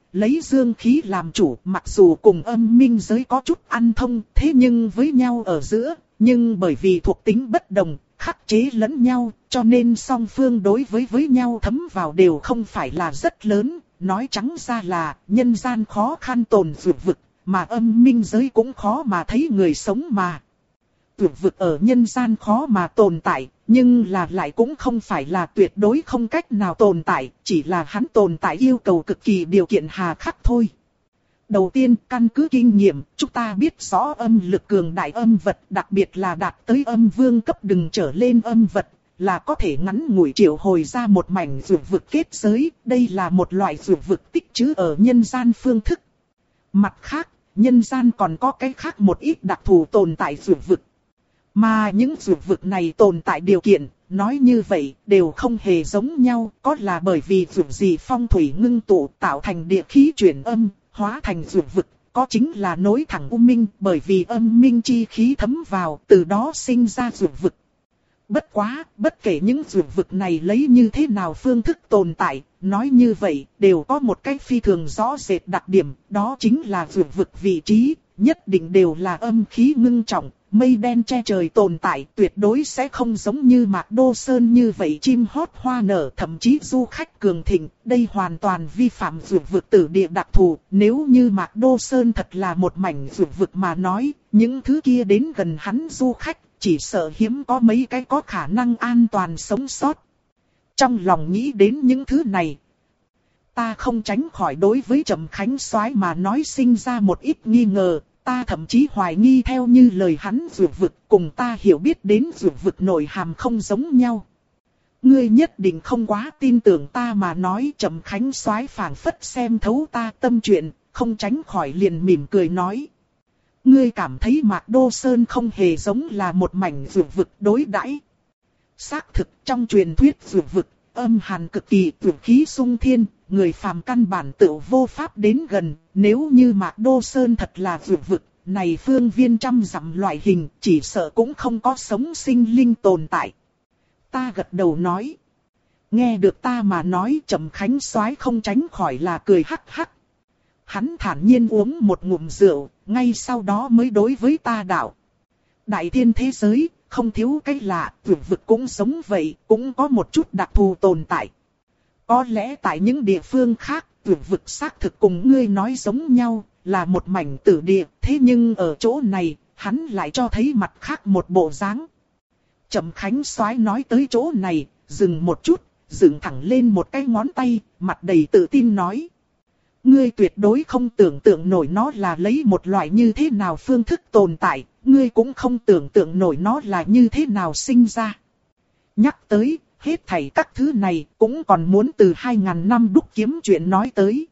lấy dương khí làm chủ, mặc dù cùng âm minh giới có chút ăn thông, thế nhưng với nhau ở giữa, nhưng bởi vì thuộc tính bất đồng, khắc chế lẫn nhau, cho nên song phương đối với với nhau thấm vào đều không phải là rất lớn. Nói trắng ra là, nhân gian khó khăn tồn vượt vực, mà âm minh giới cũng khó mà thấy người sống mà. Vượt vực ở nhân gian khó mà tồn tại, nhưng là lại cũng không phải là tuyệt đối không cách nào tồn tại, chỉ là hắn tồn tại yêu cầu cực kỳ điều kiện hà khắc thôi. Đầu tiên, căn cứ kinh nghiệm, chúng ta biết rõ âm lực cường đại âm vật, đặc biệt là đạt tới âm vương cấp đừng trở lên âm vật, là có thể ngắn ngủi triệu hồi ra một mảnh vượt vực kết giới, đây là một loại vượt vực tích trữ ở nhân gian phương thức. Mặt khác, nhân gian còn có cái khác một ít đặc thù tồn tại vượt vực. Mà những vượt vực này tồn tại điều kiện, nói như vậy, đều không hề giống nhau, có là bởi vì vượt gì phong thủy ngưng tụ tạo thành địa khí chuyển âm, hóa thành vượt vực, có chính là nối thẳng u minh, bởi vì âm minh chi khí thấm vào, từ đó sinh ra vượt vực. Bất quá, bất kể những vượt vực này lấy như thế nào phương thức tồn tại, nói như vậy, đều có một cái phi thường rõ rệt đặc điểm, đó chính là vượt vực vị trí, nhất định đều là âm khí ngưng trọng, mây đen che trời tồn tại, tuyệt đối sẽ không giống như Mạc Đô Sơn như vậy chim hót hoa nở, thậm chí du khách cường thịnh, đây hoàn toàn vi phạm vượt vực tử địa đặc thù, nếu như Mạc Đô Sơn thật là một mảnh vượt vực mà nói, những thứ kia đến gần hắn du khách, chỉ sợ hiếm có mấy cái có khả năng an toàn sống sót. Trong lòng nghĩ đến những thứ này, ta không tránh khỏi đối với Trầm Khánh Soái mà nói sinh ra một ít nghi ngờ, ta thậm chí hoài nghi theo như lời hắn vượt vực cùng ta hiểu biết đến vượt vực nội hàm không giống nhau. Ngươi nhất định không quá tin tưởng ta mà nói. Trầm Khánh Soái phảng phất xem thấu ta tâm chuyện, không tránh khỏi liền mỉm cười nói. Ngươi cảm thấy Mạc Đô Sơn không hề giống là một mảnh vượt vực đối đãi. Xác thực trong truyền thuyết vượt vực, âm hàn cực kỳ, vượt khí sung thiên, người phàm căn bản tự vô pháp đến gần. Nếu như Mạc Đô Sơn thật là vượt vực, này phương viên trăm dặm loại hình, chỉ sợ cũng không có sống sinh linh tồn tại. Ta gật đầu nói. Nghe được ta mà nói, Trầm Khánh Soái không tránh khỏi là cười hắc hắc. Hắn thản nhiên uống một ngụm rượu, ngay sau đó mới đối với ta đạo. Đại thiên thế giới, không thiếu cái lạ, vượt vực cũng giống vậy, cũng có một chút đặc thù tồn tại. Có lẽ tại những địa phương khác, vượt vực xác thực cùng ngươi nói giống nhau, là một mảnh tử địa, thế nhưng ở chỗ này, hắn lại cho thấy mặt khác một bộ dáng. Trầm Khánh Soái nói tới chỗ này, dừng một chút, dựng thẳng lên một cái ngón tay, mặt đầy tự tin nói. Ngươi tuyệt đối không tưởng tượng nổi nó là lấy một loại như thế nào phương thức tồn tại, ngươi cũng không tưởng tượng nổi nó là như thế nào sinh ra. Nhắc tới, hết thảy các thứ này cũng còn muốn từ hai ngàn năm đúc kiếm chuyện nói tới.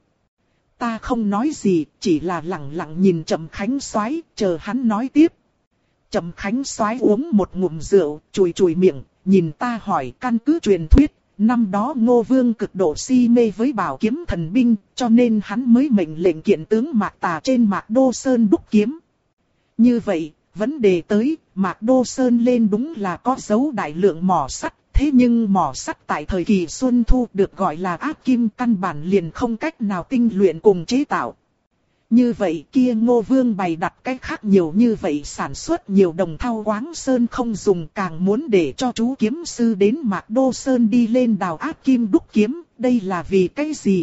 Ta không nói gì, chỉ là lặng lặng nhìn Trầm Khánh Soái, chờ hắn nói tiếp. Trầm Khánh Soái uống một ngụm rượu, chùi chùi miệng, nhìn ta hỏi căn cứ truyền thuyết. Năm đó Ngô Vương cực độ si mê với bảo kiếm thần binh, cho nên hắn mới mệnh lệnh kiện tướng Mạc Tà trên Mạc Đô Sơn đúc kiếm. Như vậy, vấn đề tới, Mạc Đô Sơn lên đúng là có dấu đại lượng mỏ sắt, thế nhưng mỏ sắt tại thời kỳ Xuân Thu được gọi là ác kim căn bản liền không cách nào tinh luyện cùng chế tạo. Như vậy kia Ngô Vương bày đặt cách khác nhiều như vậy sản xuất nhiều đồng thau quáng sơn không dùng, càng muốn để cho chú kiếm sư đến Mạc Đô Sơn đi lên đào ác kim đúc kiếm, đây là vì cái gì?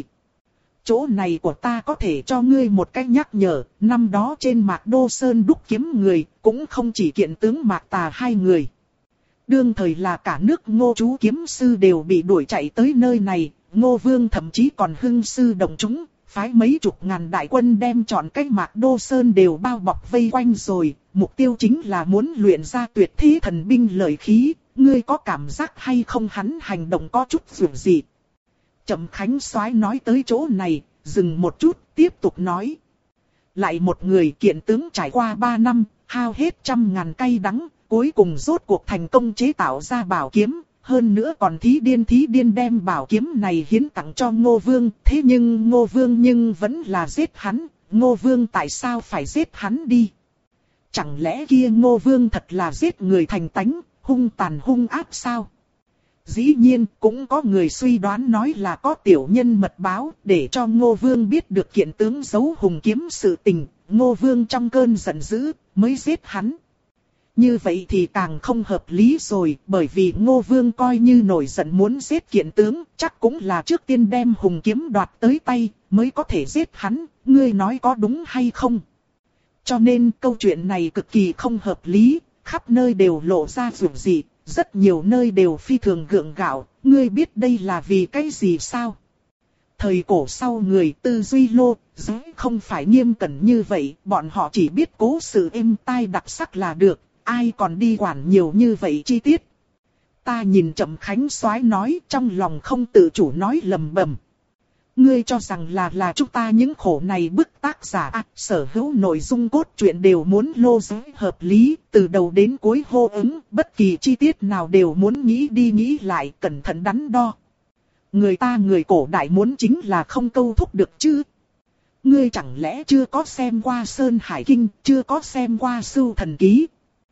Chỗ này của ta có thể cho ngươi một cách nhắc nhở, năm đó trên Mạc Đô Sơn đúc kiếm người, cũng không chỉ kiện tướng Mạc Tà hai người. Đương thời là cả nước Ngô chú kiếm sư đều bị đuổi chạy tới nơi này, Ngô Vương thậm chí còn hưng sư động chúng. Phái mấy chục ngàn đại quân đem trọn cái Mạc Đô Sơn đều bao bọc vây quanh rồi, mục tiêu chính là muốn luyện ra tuyệt thế thần binh lợi khí, ngươi có cảm giác hay không hắn hành động có chút dù gì. Trầm Khánh Soái nói tới chỗ này, dừng một chút, tiếp tục nói. Lại một người kiện tướng trải qua ba năm, hao hết trăm ngàn cay đắng, cuối cùng rốt cuộc thành công chế tạo ra bảo kiếm. Hơn nữa còn thí điên thí điên đem bảo kiếm này hiến tặng cho Ngô Vương. Thế nhưng Ngô Vương nhưng vẫn là giết hắn. Ngô Vương tại sao phải giết hắn đi? Chẳng lẽ kia Ngô Vương thật là giết người thành tánh, hung tàn hung ác sao? Dĩ nhiên cũng có người suy đoán nói là có tiểu nhân mật báo để cho Ngô Vương biết được kiện tướng giấu hùng kiếm sự tình, Ngô Vương trong cơn giận dữ mới giết hắn. Như vậy thì càng không hợp lý rồi, bởi vì Ngô Vương coi như nổi giận muốn giết kiện tướng, chắc cũng là trước tiên đem hùng kiếm đoạt tới tay, mới có thể giết hắn, ngươi nói có đúng hay không? Cho nên câu chuyện này cực kỳ không hợp lý, khắp nơi đều lộ ra rủi dị, rất nhiều nơi đều phi thường gượng gạo, ngươi biết đây là vì cái gì sao? Thời cổ sau người tư duy lô, giới không phải nghiêm cẩn như vậy, bọn họ chỉ biết cố sự êm tai đặc sắc là được, ai còn đi quản nhiều như vậy chi tiết. Ta nhìn Trầm Khánh Soái nói, trong lòng không tự chủ nói lầm bầm. Ngươi cho rằng là là chúng ta những khổ này bức tác giả à, sở hữu nội dung cốt truyện đều muốn lô giới hợp lý, từ đầu đến cuối hô ứng, bất kỳ chi tiết nào đều muốn nghĩ đi nghĩ lại, cẩn thận đắn đo. Người ta người cổ đại muốn chính là không câu thúc được chứ. Ngươi chẳng lẽ chưa có xem qua Sơn Hải Kinh, chưa có xem qua Sưu Thần Ký?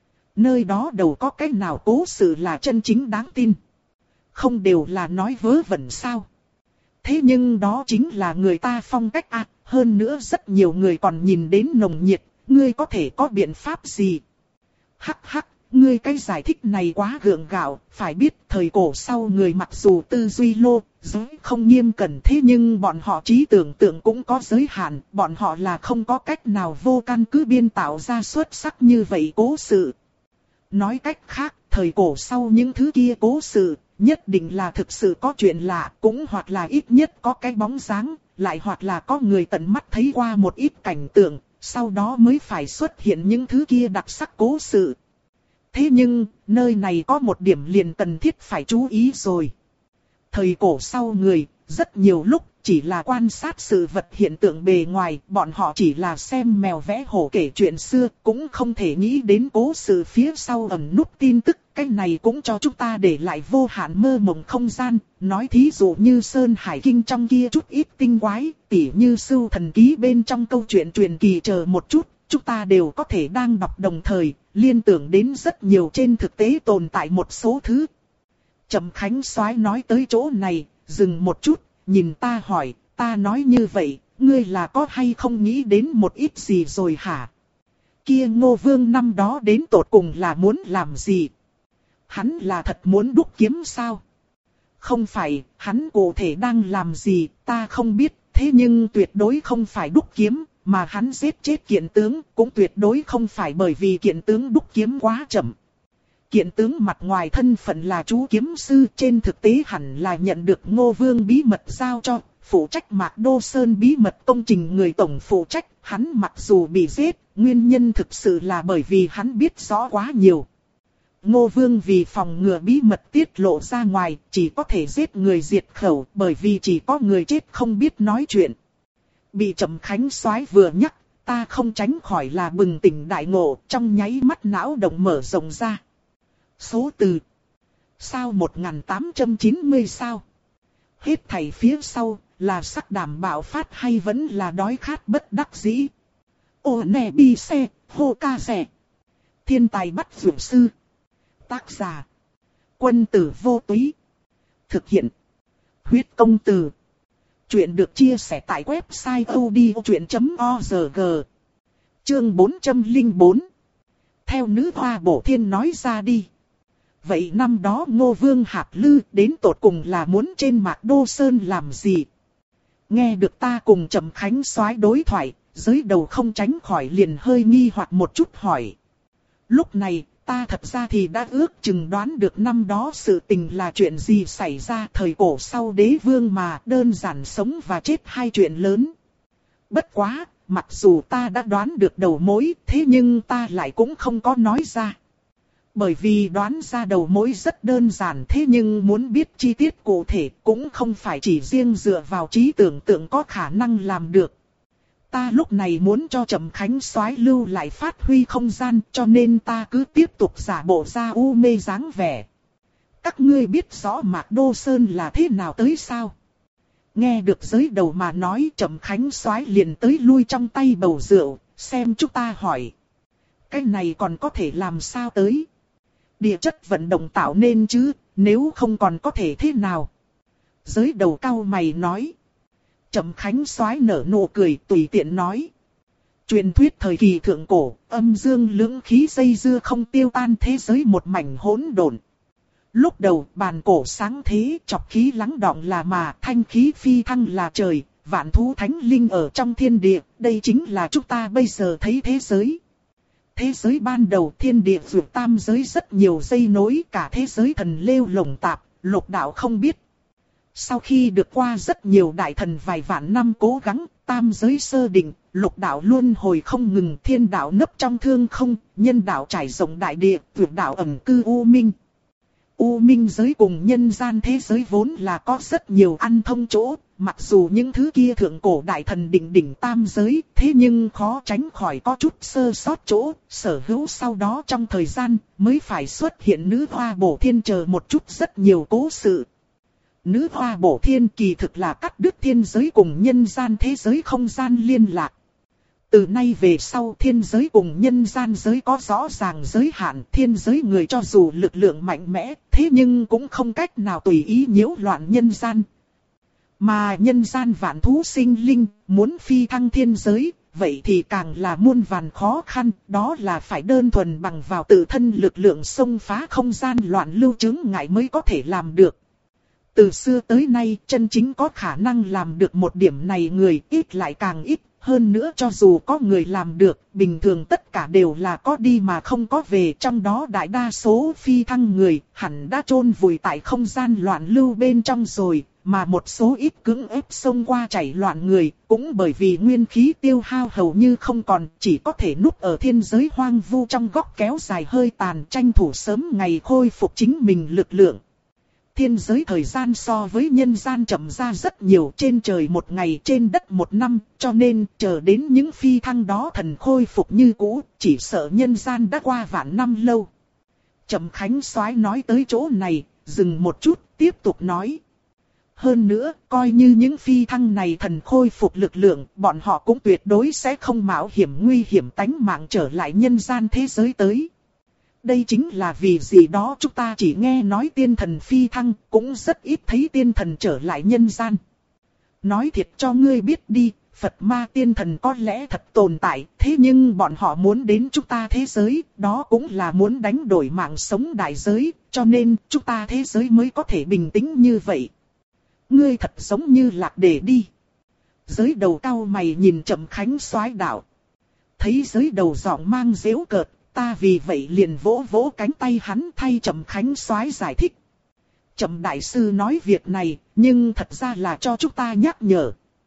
Nơi đó đâu có cái nào cố sự là chân chính đáng tin. Không đều là nói vớ vẩn sao. Thế nhưng đó chính là người ta phong cách à, hơn nữa rất nhiều người còn nhìn đến nồng nhiệt, ngươi có thể có biện pháp gì? Hắc hắc, ngươi cái giải thích này quá gượng gạo, phải biết thời cổ sau người mặc dù tư duy lô, giới không nghiêm cẩn thế nhưng bọn họ trí tưởng tượng cũng có giới hạn, bọn họ là không có cách nào vô căn cứ biên tạo ra xuất sắc như vậy cố sự. Nói cách khác, thời cổ sau những thứ kia cố sự, nhất định là thực sự có chuyện lạ, cũng hoặc là ít nhất có cái bóng dáng, lại hoặc là có người tận mắt thấy qua một ít cảnh tượng, sau đó mới phải xuất hiện những thứ kia đặc sắc cố sự. Thế nhưng, nơi này có một điểm liền cần thiết phải chú ý rồi. Thời cổ sau người, rất nhiều lúc chỉ là quan sát sự vật hiện tượng bề ngoài, bọn họ chỉ là xem mèo vẽ hổ kể chuyện xưa, cũng không thể nghĩ đến cố sự phía sau ẩn núp tin tức. Cái này cũng cho chúng ta để lại vô hạn mơ mộng không gian, nói thí dụ như Sơn Hải Kinh trong kia chút ít tinh quái, tỉ như Sưu Thần Ký bên trong câu chuyện truyền kỳ chờ một chút, chúng ta đều có thể đang đọc đồng thời, liên tưởng đến rất nhiều trên thực tế tồn tại một số thứ. Trầm Khánh Soái nói tới chỗ này, dừng một chút, nhìn ta hỏi, ta nói như vậy, ngươi là có hay không nghĩ đến một ít gì rồi hả? Kia Ngô Vương năm đó đến tột cùng là muốn làm gì? Hắn là thật muốn đúc kiếm sao? Không phải, hắn cụ thể đang làm gì, ta không biết, thế nhưng tuyệt đối không phải đúc kiếm, mà hắn giết chết kiện tướng, cũng tuyệt đối không phải bởi vì kiện tướng đúc kiếm quá chậm. Kiện tướng mặt ngoài thân phận là chú kiếm sư, trên thực tế hẳn là nhận được Ngô Vương bí mật giao cho, phụ trách Mạc Đô Sơn bí mật công trình người tổng phụ trách, hắn mặc dù bị giết, nguyên nhân thực sự là bởi vì hắn biết rõ quá nhiều. Ngô Vương vì phòng ngừa bí mật tiết lộ ra ngoài, chỉ có thể giết người diệt khẩu, bởi vì chỉ có người chết không biết nói chuyện. Bị Trầm Khánh Soái vừa nhắc, ta không tránh khỏi là bừng tỉnh đại ngộ, trong nháy mắt não động mở rộng ra. Số từ. Sao một nghìn tám trăm chín mươi sao? Hết thảy phía sau, là sắc đảm bạo phát hay vẫn là đói khát bất đắc dĩ? Ô nè bi xe, hô ca rẻ. Thiên tài bắt dưỡng sư. Tác giả. Quân tử vô túy. Thực hiện. Huyết công từ. Chuyện được chia sẻ tại website odchuyện chấm org. Chương bốn trăm lẻ bốn. Theo nữ hoa bổ thiên nói ra đi. Vậy năm đó Ngô Vương Hạp Lư đến tột cùng là muốn trên Mạc Đô Sơn làm gì? Nghe được ta cùng Trầm Khánh Soái đối thoại, giới đầu không tránh khỏi liền hơi nghi hoặc một chút hỏi. Lúc này, ta thật ra thì đã ước chừng đoán được năm đó sự tình là chuyện gì xảy ra thời cổ sau đế vương mà đơn giản sống và chết hai chuyện lớn. Bất quá, mặc dù ta đã đoán được đầu mối, thế nhưng ta lại cũng không có nói ra. Bởi vì đoán ra đầu mối rất đơn giản thế nhưng muốn biết chi tiết cụ thể cũng không phải chỉ riêng dựa vào trí tưởng tượng có khả năng làm được. Ta lúc này muốn cho Trầm Khánh Soái lưu lại phát huy không gian cho nên ta cứ tiếp tục giả bộ ra u mê dáng vẻ. Các ngươi biết rõ Mạc Đô Sơn là thế nào tới sao? Nghe được giới đầu mà nói Trầm Khánh Soái liền tới lui trong tay bầu rượu, xem chúng ta hỏi. Cái này còn có thể làm sao tới? Địa chất vận động tạo nên chứ, nếu không còn có thể thế nào? Giới đầu cau mày nói. Trầm Khánh Soái nở nụ cười tùy tiện nói. Truyền thuyết thời kỳ thượng cổ, âm dương lưỡng khí dây dưa không tiêu tan, thế giới một mảnh hỗn độn. Lúc đầu bàn cổ sáng thế, chọc khí lắng đọng là mà, thanh khí phi thăng là trời, vạn thú thánh linh ở trong thiên địa, đây chính là chúng ta bây giờ thấy thế giới. Thế giới ban đầu thiên địa vượt tam giới rất nhiều dây nối, cả thế giới thần lêu lồng tạp, lục đạo không biết. Sau khi được qua rất nhiều đại thần vài vạn năm cố gắng, tam giới sơ định, lục đạo luân hồi không ngừng, thiên đạo nấp trong thương không, nhân đạo trải rộng đại địa, vượt đạo ẩn cư u minh. U minh giới cùng nhân gian thế giới vốn là có rất nhiều ăn thông chỗ, mặc dù những thứ kia thượng cổ đại thần đỉnh đỉnh tam giới, thế nhưng khó tránh khỏi có chút sơ sót chỗ, sở hữu sau đó trong thời gian mới phải xuất hiện nữ hoa bổ thiên chờ một chút rất nhiều cố sự. Nữ hoa bổ thiên kỳ thực là cắt đứt thiên giới cùng nhân gian thế giới không gian liên lạc. Từ nay về sau thiên giới cùng nhân gian giới có rõ ràng giới hạn, thiên giới người cho dù lực lượng mạnh mẽ, thế nhưng cũng không cách nào tùy ý nhiễu loạn nhân gian. Mà nhân gian vạn thú sinh linh, muốn phi thăng thiên giới, vậy thì càng là muôn vàn khó khăn, đó là phải đơn thuần bằng vào tự thân lực lượng xông phá không gian loạn lưu chứng ngại mới có thể làm được. Từ xưa tới nay, chân chính có khả năng làm được một điểm này người ít lại càng ít. Hơn nữa cho dù có người làm được, bình thường tất cả đều là có đi mà không có về. Trong đó đại đa số phi thăng người hẳn đã chôn vùi tại không gian loạn lưu bên trong rồi. Mà một số ít cưỡng ép xông qua chảy loạn người, cũng bởi vì nguyên khí tiêu hao hầu như không còn, chỉ có thể núp ở thiên giới hoang vu trong góc kéo dài hơi tàn, tranh thủ sớm ngày khôi phục chính mình lực lượng. Thiên giới thời gian so với nhân gian chậm ra rất nhiều, trên trời một ngày trên đất một năm, cho nên chờ đến những phi thăng đó thần khôi phục như cũ, chỉ sợ nhân gian đã qua vạn năm lâu. Trầm Khánh Soái nói tới chỗ này, dừng một chút, tiếp tục nói. Hơn nữa, coi như những phi thăng này thần khôi phục lực lượng, bọn họ cũng tuyệt đối sẽ không mạo hiểm nguy hiểm tánh mạng trở lại nhân gian thế giới tới. Đây chính là vì gì đó chúng ta chỉ nghe nói tiên thần phi thăng, cũng rất ít thấy tiên thần trở lại nhân gian. Nói thiệt cho ngươi biết đi, Phật ma tiên thần có lẽ thật tồn tại, thế nhưng bọn họ muốn đến chúng ta thế giới, đó cũng là muốn đánh đổi mạng sống đại giới, cho nên chúng ta thế giới mới có thể bình tĩnh như vậy. Ngươi thật giống như lạc đề đi. Giới đầu cau mày nhìn Trầm Khánh Soái đạo. Thấy giới đầu giọng mang giễu cợt. Ta vì vậy liền vỗ vỗ cánh tay hắn thay Trầm Khánh Soái giải thích. Trầm đại sư nói việc này, nhưng thật ra là cho chúng ta nhắc nhở.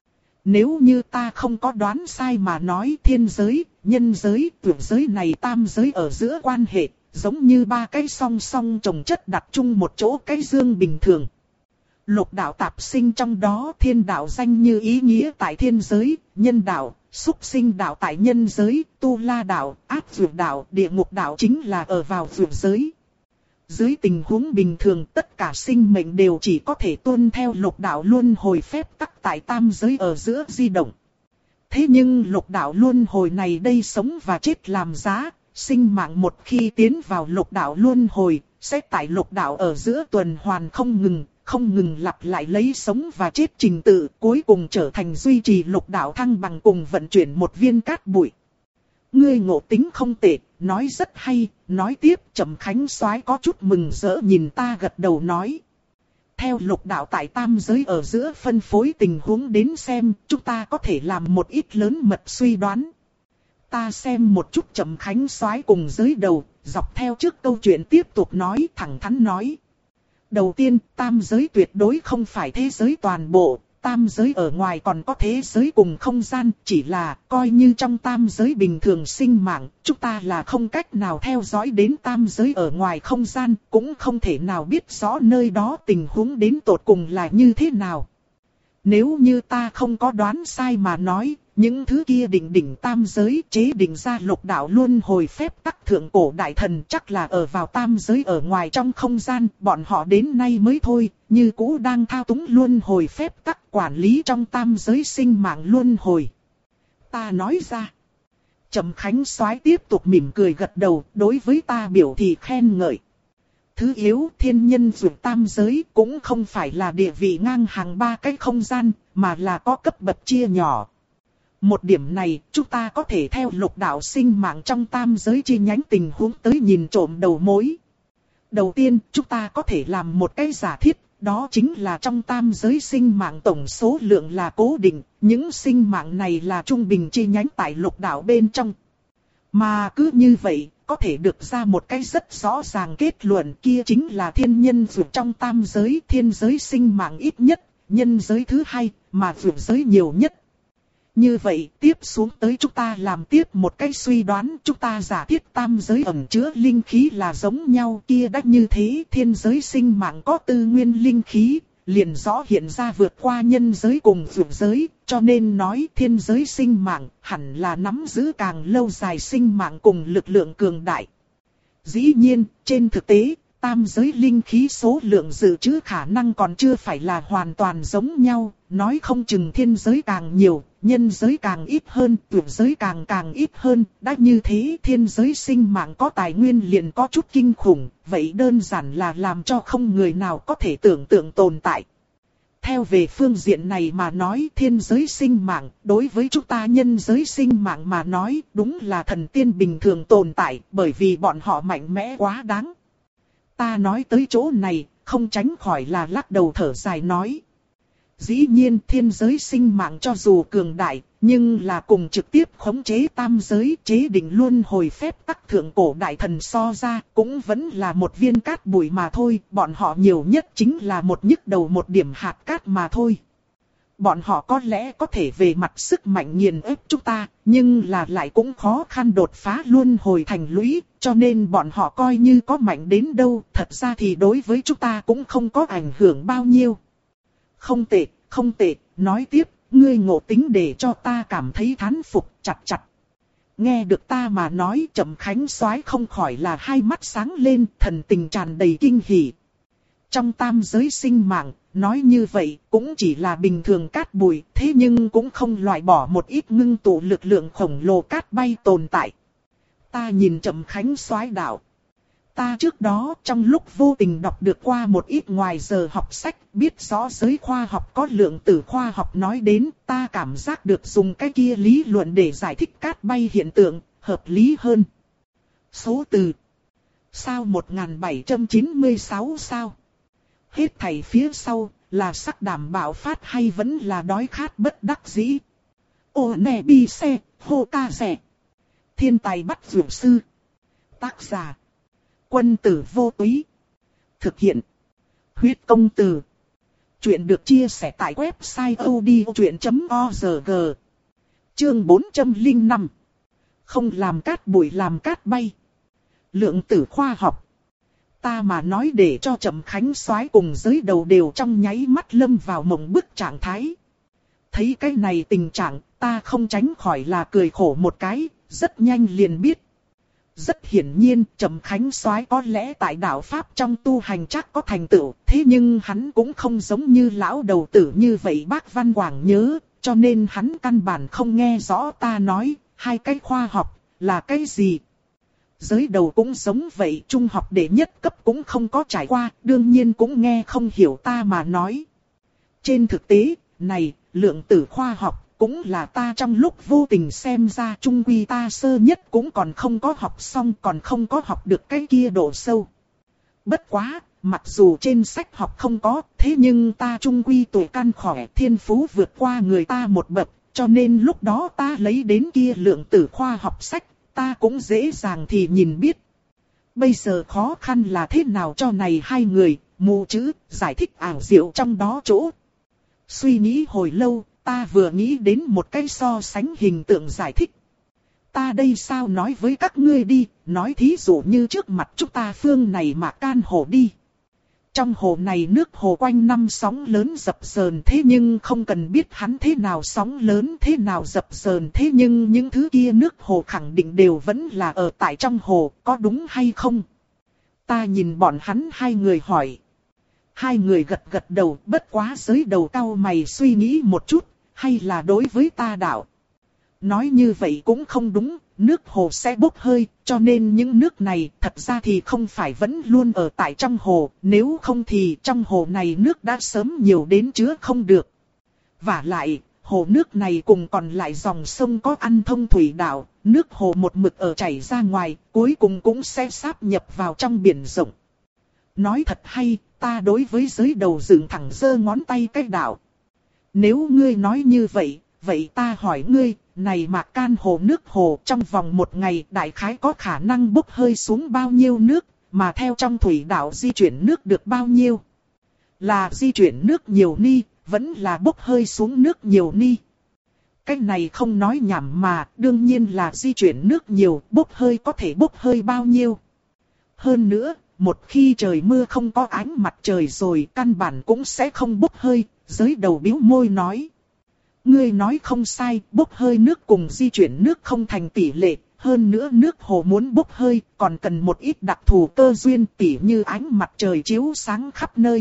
Nếu như ta không có đoán sai mà nói thiên giới, nhân giới, tuyệt giới này tam giới ở giữa quan hệ, giống như ba cái song song chồng chất đặt chung một chỗ cái dương bình thường. Lục đạo tạp sinh trong đó, thiên đạo danh như ý nghĩa tại thiên giới, nhân đạo, súc sinh đạo tại nhân giới, tu la đạo, ác dược đạo, địa ngục đạo chính là ở vào dược giới. Dưới tình huống bình thường tất cả sinh mệnh đều chỉ có thể tuân theo lục đạo luân hồi phép tắc tại tam giới ở giữa di động. Thế nhưng lục đạo luân hồi này đây sống và chết làm giá, sinh mạng một khi tiến vào lục đạo luân hồi, sẽ tại lục đạo ở giữa tuần hoàn không ngừng. Không ngừng lặp lại lấy sống và chết trình tự, cuối cùng trở thành duy trì lục đạo thăng bằng cùng vận chuyển một viên cát bụi. Ngươi ngộ tính không tệ, nói rất hay, nói tiếp. Trầm Khánh Soái có chút mừng rỡ nhìn ta gật đầu nói. Theo lục đạo tại tam giới ở giữa phân phối tình huống đến xem, chúng ta có thể làm một ít lớn mật suy đoán. Ta xem một chút Trầm Khánh Soái cùng giới đầu, dọc theo trước câu chuyện tiếp tục nói, thẳng thắn nói. Đầu tiên, tam giới tuyệt đối không phải thế giới toàn bộ, tam giới ở ngoài còn có thế giới cùng không gian, chỉ là coi như trong tam giới bình thường sinh mạng, chúng ta là không cách nào theo dõi đến tam giới ở ngoài không gian, cũng không thể nào biết rõ nơi đó tình huống đến tột cùng là như thế nào. Nếu như ta không có đoán sai mà nói, những thứ kia đỉnh đỉnh tam giới chế định ra lục đạo luân hồi phép tắc thượng cổ đại thần chắc là ở vào tam giới ở ngoài trong không gian, bọn họ đến nay mới thôi, như cũ đang thao túng luân hồi phép tắc quản lý trong tam giới sinh mạng luân hồi. Ta nói ra. Trầm Khánh Soái tiếp tục mỉm cười gật đầu, đối với ta biểu thị khen ngợi. Thứ yếu, thiên nhân dược tam giới cũng không phải là địa vị ngang hàng ba cái không gian, mà là có cấp bậc chia nhỏ. Một điểm này, chúng ta có thể theo lục đạo sinh mạng trong tam giới chi nhánh tình huống tới nhìn trộm đầu mối. Đầu tiên, chúng ta có thể làm một cái giả thiết, đó chính là trong tam giới sinh mạng tổng số lượng là cố định, những sinh mạng này là trung bình chi nhánh tại lục đạo bên trong. Mà cứ như vậy, có thể được ra một cái rất rõ ràng kết luận, kia chính là thiên nhân dược trong tam giới, thiên giới sinh mạng ít nhất, nhân giới thứ hai, mà dược giới nhiều nhất. Như vậy, tiếp xuống tới chúng ta làm tiếp một cái suy đoán, chúng ta giả thiết tam giới ẩn chứa linh khí là giống nhau, kia đã như thế, thiên giới sinh mạng có tư nguyên linh khí, liền rõ hiện ra vượt qua nhân giới cùng dược giới, cho nên nói thiên giới sinh mạng hẳn là nắm giữ càng lâu dài sinh mạng cùng lực lượng cường đại. Dĩ nhiên, trên thực tế, tam giới linh khí số lượng dự trữ khả năng còn chưa phải là hoàn toàn giống nhau, nói không chừng thiên giới càng nhiều, nhân giới càng ít hơn, dược giới càng càng ít hơn, đã như thế thiên giới sinh mạng có tài nguyên liền có chút kinh khủng, vậy đơn giản là làm cho không người nào có thể tưởng tượng tồn tại. Theo về phương diện này mà nói, thiên giới sinh mạng, đối với chúng ta nhân giới sinh mạng mà nói, đúng là thần tiên bình thường tồn tại, bởi vì bọn họ mạnh mẽ quá đáng. Ta nói tới chỗ này, không tránh khỏi là lắc đầu thở dài nói. Dĩ nhiên thiên giới sinh mạng cho dù cường đại, nhưng là cùng trực tiếp khống chế tam giới, chế định luân hồi phép tắc thượng cổ đại thần so ra, cũng vẫn là một viên cát bụi mà thôi, bọn họ nhiều nhất chính là một nhức đầu một điểm hạt cát mà thôi. Bọn họ có lẽ có thể về mặt sức mạnh nghiền ép chúng ta, nhưng là lại cũng khó khăn đột phá luân hồi thành lũy, cho nên bọn họ coi như có mạnh đến đâu, thật ra thì đối với chúng ta cũng không có ảnh hưởng bao nhiêu. Không tệ, không tệ, nói tiếp, ngươi ngộ tính để cho ta cảm thấy thán phục, chặt chặt. Nghe được ta mà nói, Trầm Khánh soái không khỏi là hai mắt sáng lên, thần tình tràn đầy kinh hỉ. Trong tam giới sinh mạng, nói như vậy cũng chỉ là bình thường cát bụi, thế nhưng cũng không loại bỏ một ít ngưng tụ lực lượng khổng lồ cát bay tồn tại. Ta nhìn Trầm Khánh soái đạo. Ta trước đó trong lúc vô tình đọc được qua một ít ngoài giờ học sách, biết rõ giới khoa học có lượng tử khoa học nói đến, ta cảm giác được dùng cái kia lý luận để giải thích cát bay hiện tượng, hợp lý hơn. Số từ. Sao một nghìn bảy trăm chín mươi sáu sao? Hết thảy phía sau, là sắc đảm bạo phát hay vẫn là đói khát bất đắc dĩ? Ô nè bi xe, hô ca rẻ. Thiên tài bắt dược sư. Tác giả. Quân tử vô túy. Thực hiện. Huyết công từ. Chuyện được chia sẻ tại website odchuyện chấm org. Chương bốn trăm lẻ năm. Không làm cát bụi làm cát bay. Lượng tử khoa học. Ta mà nói để cho Trầm Khánh soái cùng giới đầu đều trong nháy mắt lâm vào mộng bức trạng thái. Thấy cái này tình trạng, ta không tránh khỏi là cười khổ một cái, rất nhanh liền biết. Rất hiển nhiên, Trầm Khánh soái có lẽ tại đạo Pháp trong tu hành chắc có thành tựu, thế nhưng hắn cũng không giống như lão đầu tử như vậy bác Văn Quảng nhớ, cho nên hắn căn bản không nghe rõ ta nói, hai cái khoa học, là cái gì. Giới đầu cũng giống vậy, trung học đệ nhất cấp cũng không có trải qua, đương nhiên cũng nghe không hiểu ta mà nói. Trên thực tế, này, lượng tử khoa học, cũng là ta trong lúc vô tình xem ra trung quy ta sơ nhất cũng còn không có học xong, còn không có học được cái kia độ sâu. Bất quá, mặc dù trên sách học không có, thế nhưng ta trung quy tuổi căn khỏe, thiên phú vượt qua người ta một bậc, cho nên lúc đó ta lấy đến kia lượng tử khoa học sách, ta cũng dễ dàng thì nhìn biết. Bây giờ khó khăn là thế nào cho này hai người, mù chữ, giải thích ảo diệu trong đó chỗ. Suy nghĩ hồi lâu, ta vừa nghĩ đến một cái so sánh hình tượng giải thích. Ta đây sao nói với các ngươi đi, nói thí dụ như trước mặt chúng ta phương này mà can hồ đi. Trong hồ này nước hồ quanh năm sóng lớn dập dờn, thế nhưng không cần biết hắn thế nào sóng lớn thế nào dập dờn, thế nhưng những thứ kia nước hồ khẳng định đều vẫn là ở tại trong hồ, có đúng hay không? Ta nhìn bọn hắn hai người hỏi. Hai người gật gật đầu, bất quá giới đầu cau mày suy nghĩ một chút, hay là đối với ta đạo. Nói như vậy cũng không đúng, nước hồ sẽ bốc hơi, cho nên những nước này thật ra thì không phải vẫn luôn ở tại trong hồ, nếu không thì trong hồ này nước đã sớm nhiều đến chứa không được. Vả lại, hồ nước này cùng còn lại dòng sông có ăn thông thủy đạo, nước hồ một mực ở chảy ra ngoài, cuối cùng cũng sẽ sáp nhập vào trong biển rộng. Nói thật hay, ta đối với giới đầu dựng thẳng giơ ngón tay cái đạo. Nếu ngươi nói như vậy, vậy ta hỏi ngươi, này Mạc Can hồ nước hồ trong vòng một ngày đại khái có khả năng bốc hơi xuống bao nhiêu nước, mà theo trong thủy đạo di chuyển nước được bao nhiêu? Là di chuyển nước nhiều ni, vẫn là bốc hơi xuống nước nhiều ni? Cái này không nói nhảm mà, đương nhiên là di chuyển nước nhiều, bốc hơi có thể bốc hơi bao nhiêu. Hơn nữa, một khi trời mưa không có ánh mặt trời rồi căn bản cũng sẽ không bốc hơi, giới đầu bĩu môi nói. Ngươi nói không sai, bốc hơi nước cùng di chuyển nước không thành tỷ lệ, hơn nữa nước hồ muốn bốc hơi còn cần một ít đặc thù cơ duyên tỉ như ánh mặt trời chiếu sáng khắp nơi.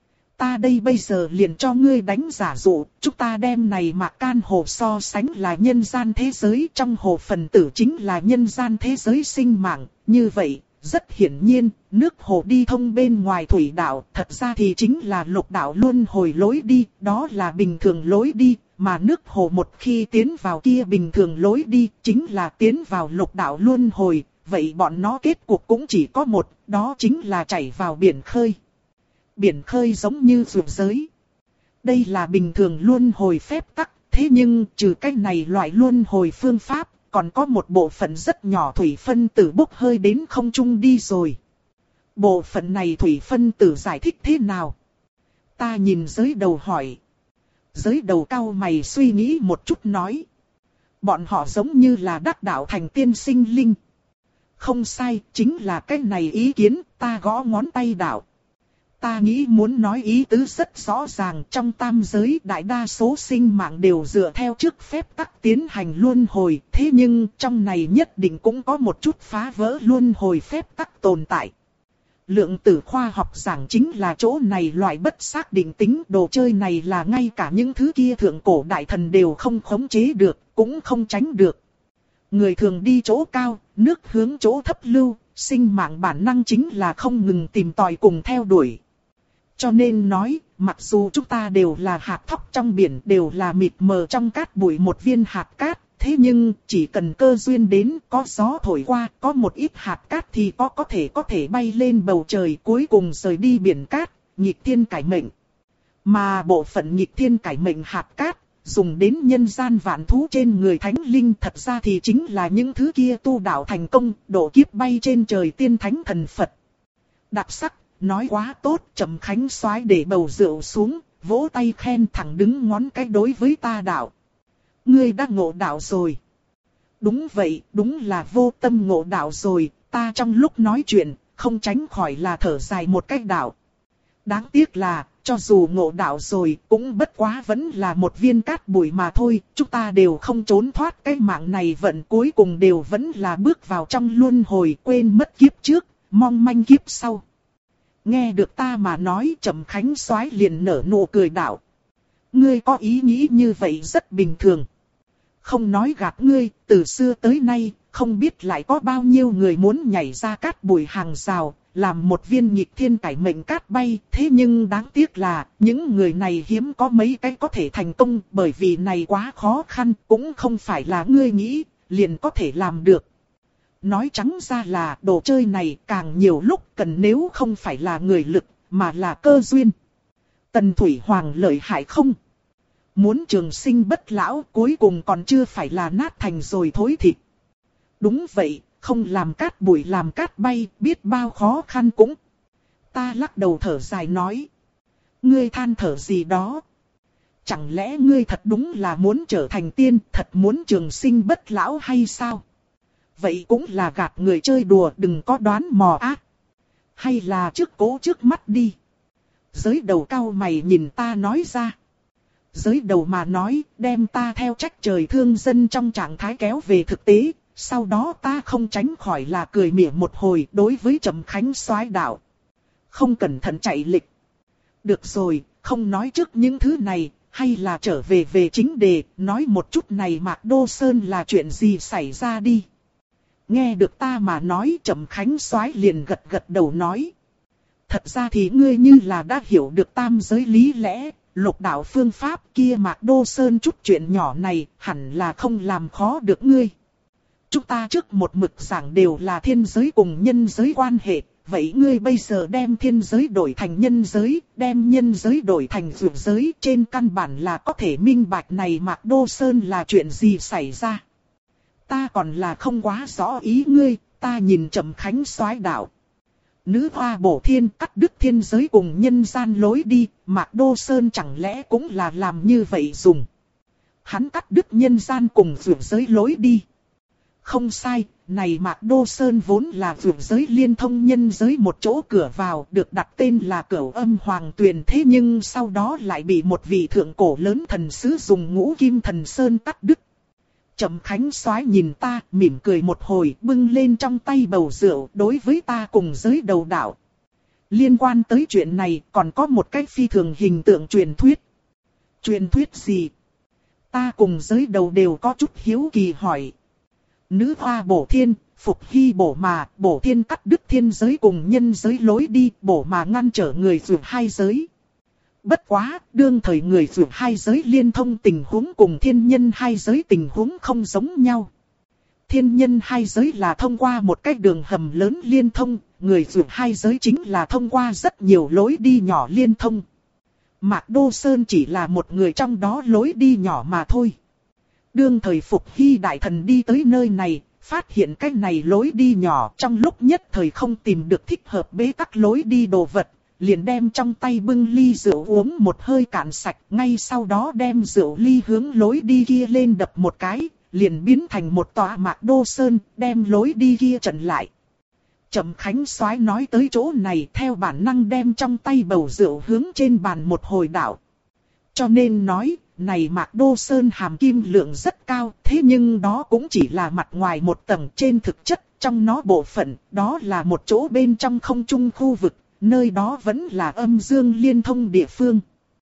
Ta đây bây giờ liền cho ngươi đánh giả dụ, chúng ta đem này Mạc Can hồ so sánh là nhân gian thế giới, trong hồ phần tử chính là nhân gian thế giới sinh mạng, như vậy, rất hiển nhiên, nước hồ đi thông bên ngoài thủy đạo, thật ra thì chính là lục đạo luân hồi lối đi, đó là bình thường lối đi, mà nước hồ một khi tiến vào kia bình thường lối đi, chính là tiến vào lục đạo luân hồi, vậy bọn nó kết cục cũng chỉ có một, đó chính là chảy vào biển khơi. Biển khơi giống như vượt giới. Đây là bình thường luân hồi phép tắc, thế nhưng trừ cái này loại luân hồi phương pháp, còn có một bộ phận rất nhỏ thủy phân tử bốc hơi đến không trung đi rồi. Bộ phận này thủy phân tử giải thích thế nào? Ta nhìn giới đầu hỏi. Giới đầu cau mày suy nghĩ một chút nói. Bọn họ giống như là đắc đạo thành tiên sinh linh. Không sai, chính là cái này ý kiến, ta gõ ngón tay đạo. Ta nghĩ muốn nói ý tứ rất rõ ràng, trong tam giới đại đa số sinh mạng đều dựa theo trước phép tắc tiến hành luân hồi, thế nhưng trong này nhất định cũng có một chút phá vỡ luân hồi phép tắc tồn tại. Lượng tử khoa học giảng chính là chỗ này loại bất xác định tính đồ chơi này là ngay cả những thứ kia thượng cổ đại thần đều không khống chế được, cũng không tránh được. Người thường đi chỗ cao, nước hướng chỗ thấp lưu, sinh mạng bản năng chính là không ngừng tìm tòi cùng theo đuổi. Cho nên nói, mặc dù chúng ta đều là hạt thóc trong biển, đều là mịt mờ trong cát bụi một viên hạt cát, thế nhưng chỉ cần cơ duyên đến, có gió thổi qua, có một ít hạt cát thì có có thể có thể bay lên bầu trời, cuối cùng rời đi biển cát, nghịch thiên cải mệnh. Mà bộ phận nghịch thiên cải mệnh hạt cát, dùng đến nhân gian vạn thú trên người thánh linh, thật ra thì chính là những thứ kia tu đạo thành công, độ kiếp bay trên trời tiên thánh thần Phật. Đặc sắc. Nói quá tốt, Trầm Khánh soái để bầu rượu xuống, vỗ tay khen thẳng đứng ngón cái đối với ta đạo. Ngươi đã ngộ đạo rồi. Đúng vậy, đúng là vô tâm ngộ đạo rồi, ta trong lúc nói chuyện, không tránh khỏi là thở dài một cách đạo. Đáng tiếc là, cho dù ngộ đạo rồi, cũng bất quá vẫn là một viên cát bụi mà thôi, chúng ta đều không trốn thoát cái mạng này vận, cuối cùng đều vẫn là bước vào trong luân hồi, quên mất kiếp trước, mong manh kiếp sau. Nghe được ta mà nói, Trầm Khánh soái liền nở nụ cười đạo. Ngươi có ý nghĩ như vậy rất bình thường. Không nói gạt ngươi, từ xưa tới nay, không biết lại có bao nhiêu người muốn nhảy ra cát bụi hàng rào, làm một viên nghịch thiên cải mệnh cát bay. Thế nhưng đáng tiếc là, những người này hiếm có mấy cái có thể thành công, bởi vì này quá khó khăn, cũng không phải là ngươi nghĩ, liền có thể làm được. Nói trắng ra là đồ chơi này càng nhiều lúc cần nếu không phải là người lực, mà là cơ duyên. Tần Thủy Hoàng lợi hại không? Muốn trường sinh bất lão cuối cùng còn chưa phải là nát thành rồi thối thịt. Đúng vậy, không làm cát bụi làm cát bay, biết bao khó khăn cũng. Ta lắc đầu thở dài nói. Ngươi than thở gì đó? Chẳng lẽ ngươi thật đúng là muốn trở thành tiên, thật muốn trường sinh bất lão hay sao? Vậy cũng là gạt người chơi đùa, đừng có đoán mò ác. Hay là trước cố trước mắt đi. Giới đầu cau mày nhìn ta nói ra. Giới đầu mà nói, đem ta theo trách trời thương dân trong trạng thái kéo về thực tế. Sau đó ta không tránh khỏi là cười mỉa một hồi đối với Trầm Khánh soái đạo. Không cẩn thận chạy lịch. Được rồi, không nói trước những thứ này, hay là trở về về chính đề, nói một chút này Mạc Đô Sơn là chuyện gì xảy ra đi. Nghe được ta mà nói, Trầm Khánh Soái liền gật gật đầu nói. Thật ra thì ngươi như là đã hiểu được tam giới lý lẽ, lục đạo phương pháp kia Mạc Đô Sơn chút chuyện nhỏ này hẳn là không làm khó được ngươi. Chúng ta trước một mực giảng đều là thiên giới cùng nhân giới quan hệ, vậy ngươi bây giờ đem thiên giới đổi thành nhân giới, đem nhân giới đổi thành vượt giới, trên căn bản là có thể minh bạch này Mạc Đô Sơn là chuyện gì xảy ra. Ta còn là không quá rõ ý ngươi, ta nhìn Trầm Khánh Soái đạo. Nữ hoa bổ thiên cắt đứt thiên giới cùng nhân gian lối đi, Mạc Đô Sơn chẳng lẽ cũng là làm như vậy dùng. Hắn cắt đứt nhân gian cùng vượt giới lối đi. Không sai, này Mạc Đô Sơn vốn là vượt giới liên thông nhân giới một chỗ cửa vào, được đặt tên là Cửu Âm Hoàng Tuyền, thế nhưng sau đó lại bị một vị thượng cổ lớn thần sứ dùng ngũ kim thần sơn cắt đứt. Trầm Khánh Soái nhìn ta, mỉm cười một hồi, bưng lên trong tay bầu rượu, đối với ta cùng giới đầu đạo. Liên quan tới chuyện này, còn có một cái phi thường hình tượng truyền thuyết. Truyền thuyết gì? Ta cùng giới đầu đều có chút hiếu kỳ hỏi. Nữ hoa bổ thiên, phục hy bổ mà, bổ thiên cắt đứt thiên giới cùng nhân giới lối đi, bổ mà ngăn trở người vượt hai giới. Bất quá, đương thời người vượt hai giới liên thông tình huống cùng thiên nhân hai giới tình huống không giống nhau. Thiên nhân hai giới là thông qua một cái đường hầm lớn liên thông, người vượt hai giới chính là thông qua rất nhiều lối đi nhỏ liên thông. Mạc Đô Sơn chỉ là một người trong đó lối đi nhỏ mà thôi. Đương thời Phục Hy đại thần đi tới nơi này, phát hiện cái này lối đi nhỏ, trong lúc nhất thời không tìm được thích hợp bế tắc lối đi đồ vật, liền đem trong tay bưng ly rượu uống một hơi cạn sạch, ngay sau đó đem rượu ly hướng lối đi kia lên đập một cái, liền biến thành một tòa Mạc Đô Sơn, đem lối đi kia chặn lại. Trầm Khánh Soái nói tới chỗ này, theo bản năng đem trong tay bầu rượu hướng trên bàn một hồi đảo. Cho nên nói, này Mạc Đô Sơn hàm kim lượng rất cao, thế nhưng đó cũng chỉ là mặt ngoài một tầng, trên thực chất, trong nó bộ phận, đó là một chỗ bên trong không trung khu vực, nơi đó vẫn là âm dương liên thông địa phương.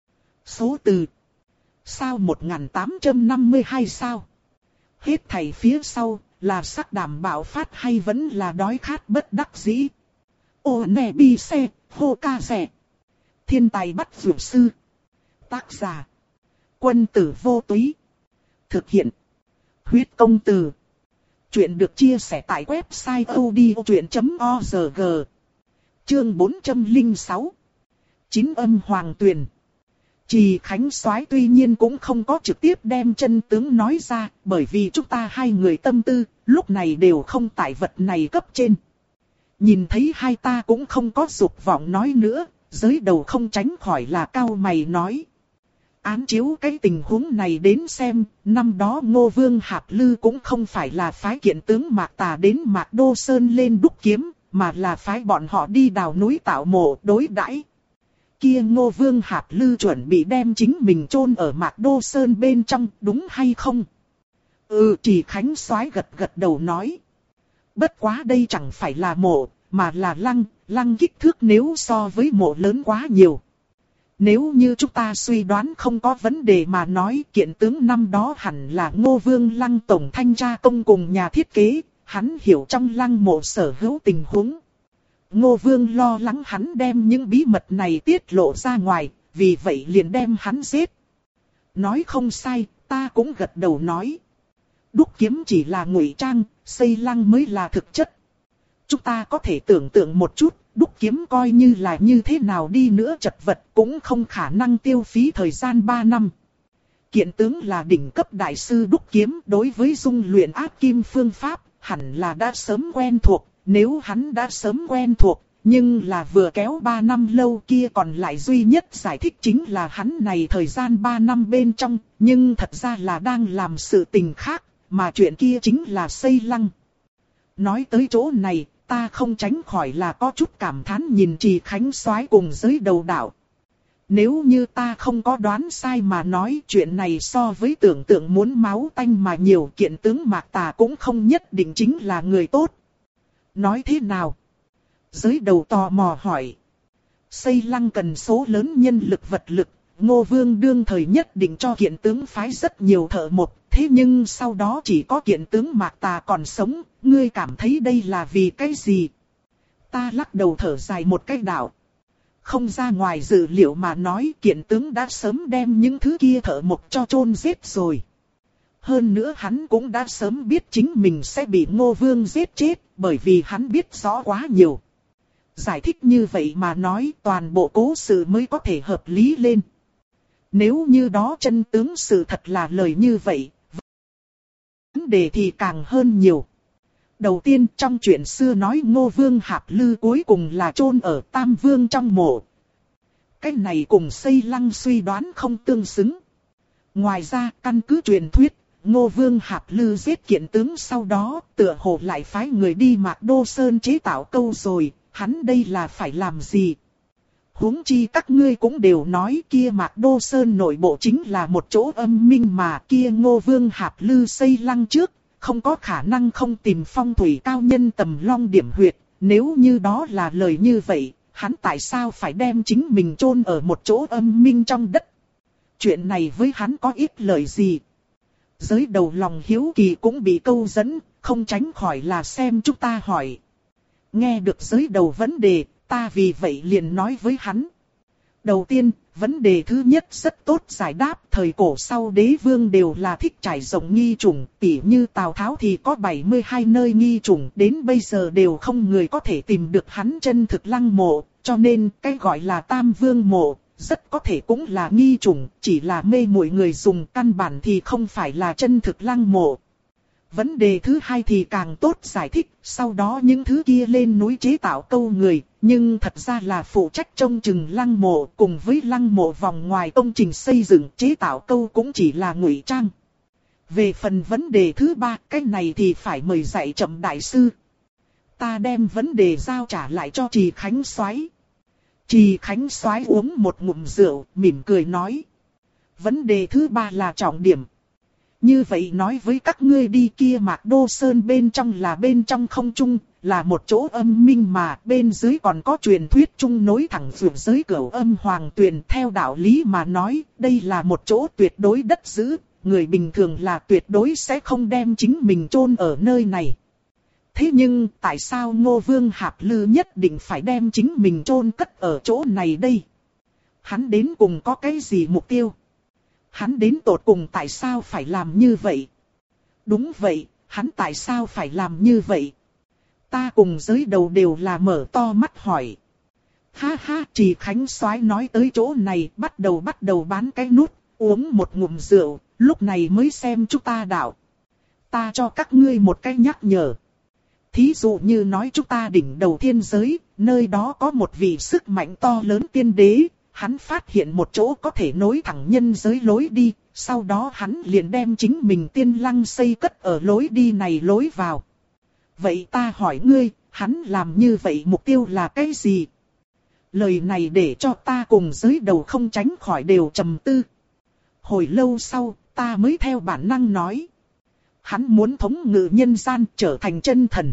Số từ sao một nghìn tám trăm năm mươi hai sao? Hết thảy phía sau, là sắc đảm bạo phát hay vẫn là đói khát bất đắc dĩ? Ô nè bi xe, hô ca rẻ. Thiên tài bắt vượt sư. Tác giả Quân Tử Vô Túy. Thực hiện Huyết Công Từ. Chuyện được chia sẻ tại website odchuyện chấm org. Chương bốn trăm lẻ sáu. Chín âm hoàng tuyền. Trì Khánh Soái tuy nhiên cũng không có trực tiếp đem chân tướng nói ra, bởi vì chúng ta hai người tâm tư, lúc này đều không tại vật này cấp trên. Nhìn thấy hai ta cũng không có dục vọng nói nữa, giới đầu không tránh khỏi là cau mày nói. Án chiếu cái tình huống này đến xem, năm đó Ngô Vương Hạp Lư cũng không phải là phái kiện tướng Mạc Tà đến Mạc Đô Sơn lên đúc kiếm, mà là phái bọn họ đi đào núi tạo mộ đối đãi. Kia Ngô Vương Hạp Lư chuẩn bị đem chính mình chôn ở Mạc Đô Sơn bên trong, đúng hay không? Ừ, Trì Khánh Soái gật gật đầu nói. Bất quá đây chẳng phải là mộ, mà là lăng, lăng kích thước nếu so với mộ lớn quá nhiều. Nếu như chúng ta suy đoán không có vấn đề mà nói, kiện tướng năm đó hẳn là Ngô Vương Lăng tổng thanh tra công cùng nhà thiết kế, hắn hiểu trong lăng mộ sở hữu tình huống. Ngô Vương lo lắng hắn đem những bí mật này tiết lộ ra ngoài, vì vậy liền đem hắn giết. Nói không sai, ta cũng gật đầu nói. Đúc kiếm chỉ là ngụy trang, xây lăng mới là thực chất. Chúng ta có thể tưởng tượng một chút, đúc kiếm coi như là như thế nào đi nữa chật vật cũng không khả năng tiêu phí thời gian ba năm. Kiện tướng là đỉnh cấp đại sư đúc kiếm, đối với dung luyện áp kim phương pháp, hẳn là đã sớm quen thuộc. Nếu hắn đã sớm quen thuộc, nhưng là vừa kéo ba năm lâu kia còn lại duy nhất giải thích chính là hắn này thời gian ba năm bên trong, nhưng thật ra là đang làm sự tình khác, mà chuyện kia chính là xây lăng. Nói tới chỗ này, ta không tránh khỏi là có chút cảm thán nhìn Trì Khánh Soái cùng giới đầu đạo. Nếu như ta không có đoán sai mà nói, chuyện này so với tưởng tượng muốn máu tanh mà nhiều, kiện tướng Mạc Tà cũng không nhất định chính là người tốt. Nói thế nào? Giới đầu tò mò hỏi. Xây lăng cần số lớn nhân lực vật lực, Ngô Vương đương thời nhất định cho kiện tướng phái rất nhiều thợ mộc, Thế nhưng sau đó chỉ có kiện tướng Mạc Tà còn sống, ngươi cảm thấy đây là vì cái gì? Ta lắc đầu thở dài một cái đạo. Không ra ngoài dự liệu mà nói, kiện tướng đã sớm đem những thứ kia thợ mộc cho chôn giết rồi. Hơn nữa hắn cũng đã sớm biết chính mình sẽ bị Ngô Vương giết chết, bởi vì hắn biết rõ quá nhiều. Giải thích như vậy mà nói, toàn bộ cố sự mới có thể hợp lý lên. Nếu như đó chân tướng sự thật là lời như vậy, vấn đề thì càng hơn nhiều. Đầu tiên, trong chuyện xưa nói Ngô Vương Hạp Lư cuối cùng là chôn ở Tam Vương trong mộ. Cái này cùng Xây Lăng suy đoán không tương xứng. Ngoài ra, căn cứ truyền thuyết, Ngô Vương Hạp Lư giết kiện tướng sau đó, tựa hồ lại phái người đi Mạc Đô Sơn chế tạo câu rồi, hắn đây là phải làm gì? Huống chi các ngươi cũng đều nói kia Mạc Đô Sơn nội bộ chính là một chỗ âm minh mà kia Ngô Vương Hạp Lư xây lăng trước, không có khả năng không tìm phong thủy cao nhân tầm long điểm huyệt, nếu như đó là lời như vậy, hắn tại sao phải đem chính mình chôn ở một chỗ âm minh trong đất? Chuyện này với hắn có ít lợi gì? Giới đầu lòng hiếu kỳ cũng bị câu dẫn, không tránh khỏi là xem chúng ta hỏi. Nghe được giới đầu vấn đề, ta vì vậy liền nói với hắn. Đầu tiên, vấn đề thứ nhất rất tốt giải đáp. Thời cổ sau đế vương đều là thích trải rộng nghi trùng. Tỉ như Tào Tháo thì có bảy mươi hai nơi nghi trùng. Đến bây giờ đều không người có thể tìm được hắn chân thực lăng mộ. Cho nên cái gọi là Tam Vương mộ, rất có thể cũng là nghi trùng. Chỉ là mê muội người dùng, căn bản thì không phải là chân thực lăng mộ. Vấn đề thứ hai thì càng tốt giải thích, sau đó những thứ kia lên núi chế tạo câu người, nhưng thật ra là phụ trách trông chừng lăng mộ, cùng với lăng mộ vòng ngoài công trình xây dựng chế tạo câu cũng chỉ là ngụy trang. Về phần vấn đề thứ ba, cái này thì phải mời dạy Trầm đại sư. Ta đem vấn đề giao trả lại cho Trì Khánh Soái. Trì Khánh Soái uống một ngụm rượu, mỉm cười nói. Vấn đề thứ ba là trọng điểm. Như vậy nói với các ngươi đi, kia Mạc Đô Sơn bên trong là bên trong không trung, là một chỗ âm minh mà bên dưới còn có truyền thuyết chung nối thẳng vượt giới cửu âm hoàng tuyền. Theo đạo lý mà nói, đây là một chỗ tuyệt đối đất giữ, người bình thường là tuyệt đối sẽ không đem chính mình chôn ở nơi này. Thế nhưng tại sao Ngô Vương Hạp Lư nhất định phải đem chính mình chôn cất ở chỗ này đây? Hắn đến cùng có cái gì mục tiêu? Hắn đến tột cùng tại sao phải làm như vậy? Đúng vậy, hắn tại sao phải làm như vậy? Ta cùng giới đầu đều là mở to mắt hỏi. Ha ha, Trì Khánh Soái nói tới chỗ này, bắt đầu bắt đầu bán cái nút, uống một ngụm rượu, lúc này mới xem chúng ta đạo. Ta cho các ngươi một cái nhắc nhở. Thí dụ như nói chúng ta đỉnh đầu thiên giới, nơi đó có một vị sức mạnh to lớn tiên đế. Hắn phát hiện một chỗ có thể nối thẳng nhân giới lối đi, sau đó hắn liền đem chính mình tiên lăng xây cất ở lối đi này lối vào. Vậy ta hỏi ngươi, hắn làm như vậy mục tiêu là cái gì? Lời này để cho ta cùng giới đầu không tránh khỏi đều trầm tư. Hồi lâu sau, ta mới theo bản năng nói. Hắn muốn thống ngự nhân gian trở thành chân thần.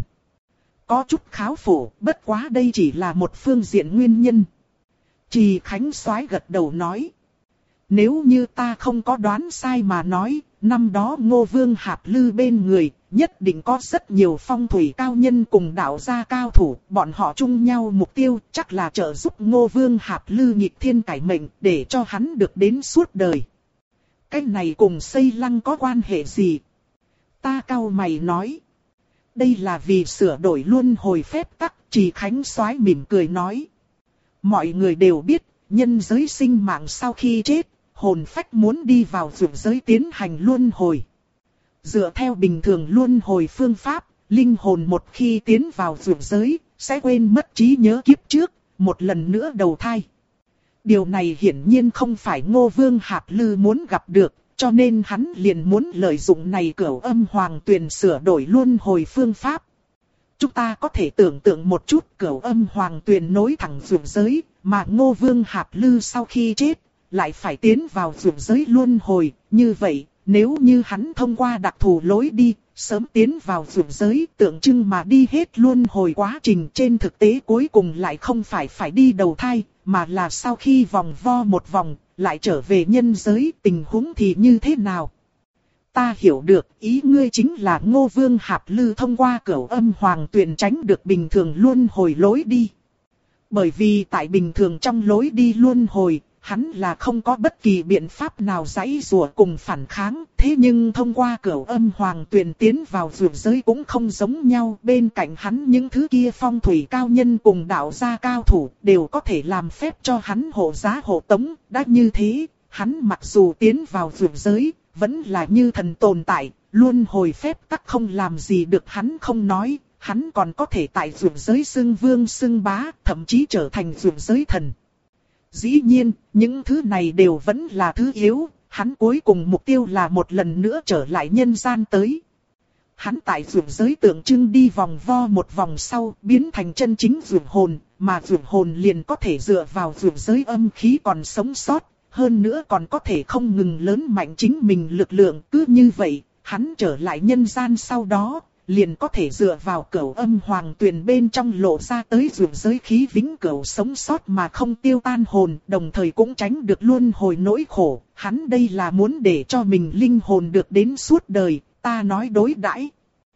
Có chút kháo phổ, bất quá đây chỉ là một phương diện nguyên nhân. Trì Khánh Soái gật đầu nói. Nếu như ta không có đoán sai mà nói, năm đó Ngô Vương Hạp Lư bên người, nhất định có rất nhiều phong thủy cao nhân cùng đạo gia cao thủ, bọn họ chung nhau mục tiêu chắc là trợ giúp Ngô Vương Hạp Lư nghịch thiên cải mệnh để cho hắn được đến suốt đời. Cái này cùng xây lăng có quan hệ gì? Ta cau mày nói. Đây là vì sửa đổi luân hồi phép tắc. Trì Khánh Soái mỉm cười nói. Mọi người đều biết, nhân giới sinh mạng sau khi chết, hồn phách muốn đi vào vượt giới tiến hành luân hồi. Dựa theo bình thường luân hồi phương pháp, linh hồn một khi tiến vào vượt giới, sẽ quên mất trí nhớ kiếp trước, một lần nữa đầu thai. Điều này hiển nhiên không phải Ngô Vương Hạp Lư muốn gặp được, cho nên hắn liền muốn lợi dụng này cửu âm hoàng tuyền sửa đổi luân hồi phương pháp. Chúng ta có thể tưởng tượng một chút, cửu âm hoàng tuyền nối thẳng vượt giới, mà Ngô Vương Hạp Lư sau khi chết, lại phải tiến vào vượt giới luân hồi. Như vậy, nếu như hắn thông qua đặc thù lối đi, sớm tiến vào vượt giới, tượng trưng mà đi hết luân hồi quá trình, trên thực tế cuối cùng lại không phải phải đi đầu thai, mà là sau khi vòng vo một vòng, lại trở về nhân giới, tình huống thì như thế nào? ta hiểu được, ý ngươi chính là Ngô Vương Hạp Lư thông qua cửu âm hoàng tuyền tránh được bình thường luân hồi lối đi. Bởi vì tại bình thường trong lối đi luân hồi, hắn là không có bất kỳ biện pháp nào giãy giụa cùng phản kháng. Thế nhưng thông qua cửu âm hoàng tuyền tiến vào vượt giới cũng không giống nhau. Bên cạnh hắn những thứ kia phong thủy cao nhân cùng đạo gia cao thủ đều có thể làm phép cho hắn hộ giá hộ tống. Đã như thế, hắn mặc dù tiến vào vượt giới, vẫn là như thần tồn tại, luân hồi phép tắc không làm gì được hắn không nói. Hắn còn có thể tại vượt giới xưng vương xưng bá, thậm chí trở thành vượt giới thần. Dĩ nhiên, những thứ này đều vẫn là thứ yếu, hắn cuối cùng mục tiêu là một lần nữa trở lại nhân gian tới. Hắn tại vượt giới tượng trưng đi vòng vo một vòng sau, biến thành chân chính vượt hồn, mà vượt hồn liền có thể dựa vào vượt giới âm khí còn sống sót, hơn nữa còn có thể không ngừng lớn mạnh chính mình lực lượng. Cứ như vậy, hắn trở lại nhân gian sau đó, liền có thể dựa vào cửu âm hoàng tuyền bên trong lộ ra tới vượt giới khí vĩnh cửu sống sót mà không tiêu tan hồn, đồng thời cũng tránh được luân hồi nỗi khổ. Hắn đây là muốn để cho mình linh hồn được đến suốt đời, ta nói đối đãi.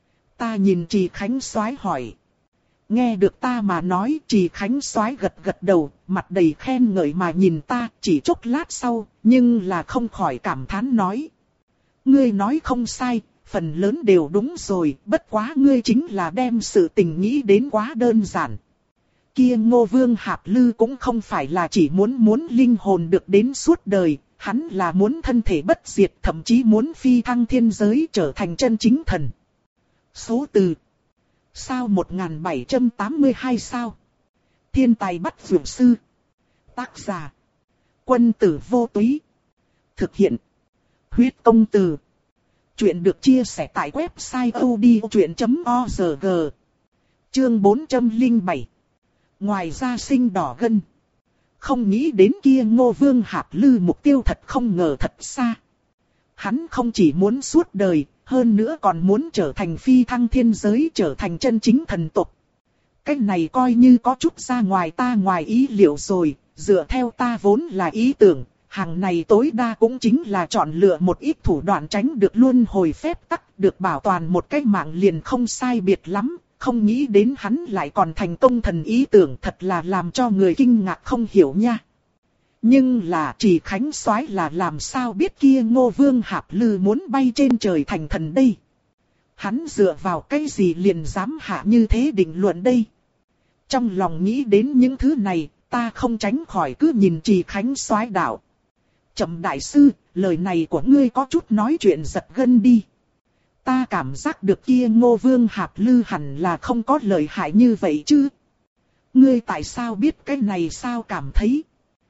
Ta nhìn Trì Khánh Soái hỏi. Nghe được ta mà nói, Trì Khánh Soái gật gật đầu, mặt đầy khen ngợi mà nhìn ta, chỉ chốc lát sau, nhưng là không khỏi cảm thán nói. Ngươi nói không sai. Phần lớn đều đúng rồi, bất quá ngươi chính là đem sự tình nghĩ đến quá đơn giản. Kia Ngô Vương Hạp Lư cũng không phải là chỉ muốn muốn linh hồn được đến suốt đời, hắn là muốn thân thể bất diệt, thậm chí muốn phi thăng thiên giới trở thành chân chính thần. Số từ sao một nghìn bảy trăm tám mươi hai sao. Thiên tài bắt vượt sư. Tác giả Quân Tử Vô Túy. Thực hiện Huyết Công Từ. Chuyện được chia sẻ tại website odchuyện chấm org. Chương bốn trăm lẻ bảy. Ngoài ra sinh đỏ gân. Không nghĩ đến kia Ngô Vương Hạp Lư mục tiêu thật không ngờ thật xa. Hắn không chỉ muốn suốt đời, hơn nữa còn muốn trở thành phi thăng thiên giới, trở thành chân chính thần tộc. Cái này coi như có chút ra ngoài ta ngoài ý liệu rồi, dựa theo ta vốn là ý tưởng. Hàng này tối đa cũng chính là chọn lựa một ít thủ đoạn tránh được luân hồi phép tắc, được bảo toàn một cái mạng liền không sai biệt lắm, không nghĩ đến hắn lại còn thành công thần ý tưởng, thật là làm cho người kinh ngạc không hiểu nha. Nhưng là Trì Khánh Soái là làm sao biết kia Ngô Vương Hạp Lư muốn bay trên trời thành thần đây? Hắn dựa vào cái gì liền dám hạ như thế định luận đây? Trong lòng nghĩ đến những thứ này, ta không tránh khỏi cứ nhìn Trì Khánh Soái đạo. Trầm đại sư, lời này của ngươi có chút nói chuyện giật gân đi. Ta cảm giác được kia Ngô Vương Hạp Lư hẳn là không có lợi hại như vậy chứ. Ngươi tại sao biết cái này sao cảm thấy?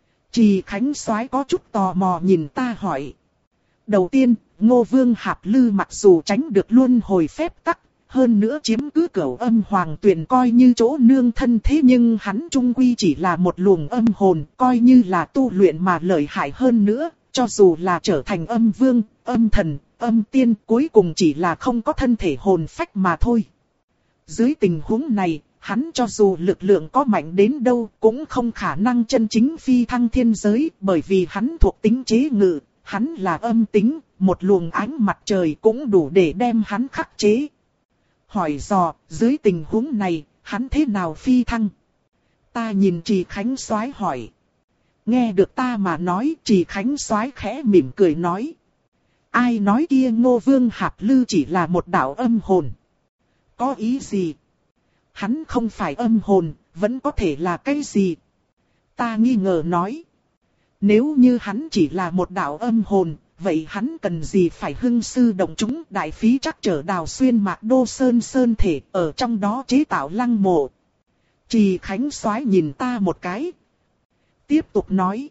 Trì Khánh Soái có chút tò mò nhìn ta hỏi. Đầu tiên, Ngô Vương Hạp Lư mặc dù tránh được luân hồi phép tắc, hơn nữa chiếm cứ cửu âm hoàng tuyền coi như chỗ nương thân, thế nhưng hắn trung quy chỉ là một luồng âm hồn, coi như là tu luyện mà lợi hại hơn nữa, cho dù là trở thành âm vương, âm thần, âm tiên, cuối cùng chỉ là không có thân thể hồn phách mà thôi. Dưới tình huống này, hắn cho dù lực lượng có mạnh đến đâu cũng không khả năng chân chính phi thăng thiên giới, bởi vì hắn thuộc tính chế ngự, hắn là âm tính, một luồng ánh mặt trời cũng đủ để đem hắn khắc chế. Hỏi dò, dưới tình huống này, hắn thế nào phi thăng? Ta nhìn Trì Khánh Soái hỏi. Nghe được ta mà nói, Trì Khánh Soái khẽ mỉm cười nói. Ai nói kia Ngô Vương Hạp Lư chỉ là một đạo âm hồn? Có ý gì? Hắn không phải âm hồn, vẫn có thể là cái gì? Ta nghi ngờ nói. Nếu như hắn chỉ là một đạo âm hồn, vậy hắn cần gì phải hưng sư động chúng, đại phí trắc trở đào xuyên Mạc Đô Sơn sơn thể, ở trong đó chế tạo lăng mộ. Trì Khánh Soái nhìn ta một cái. Tiếp tục nói.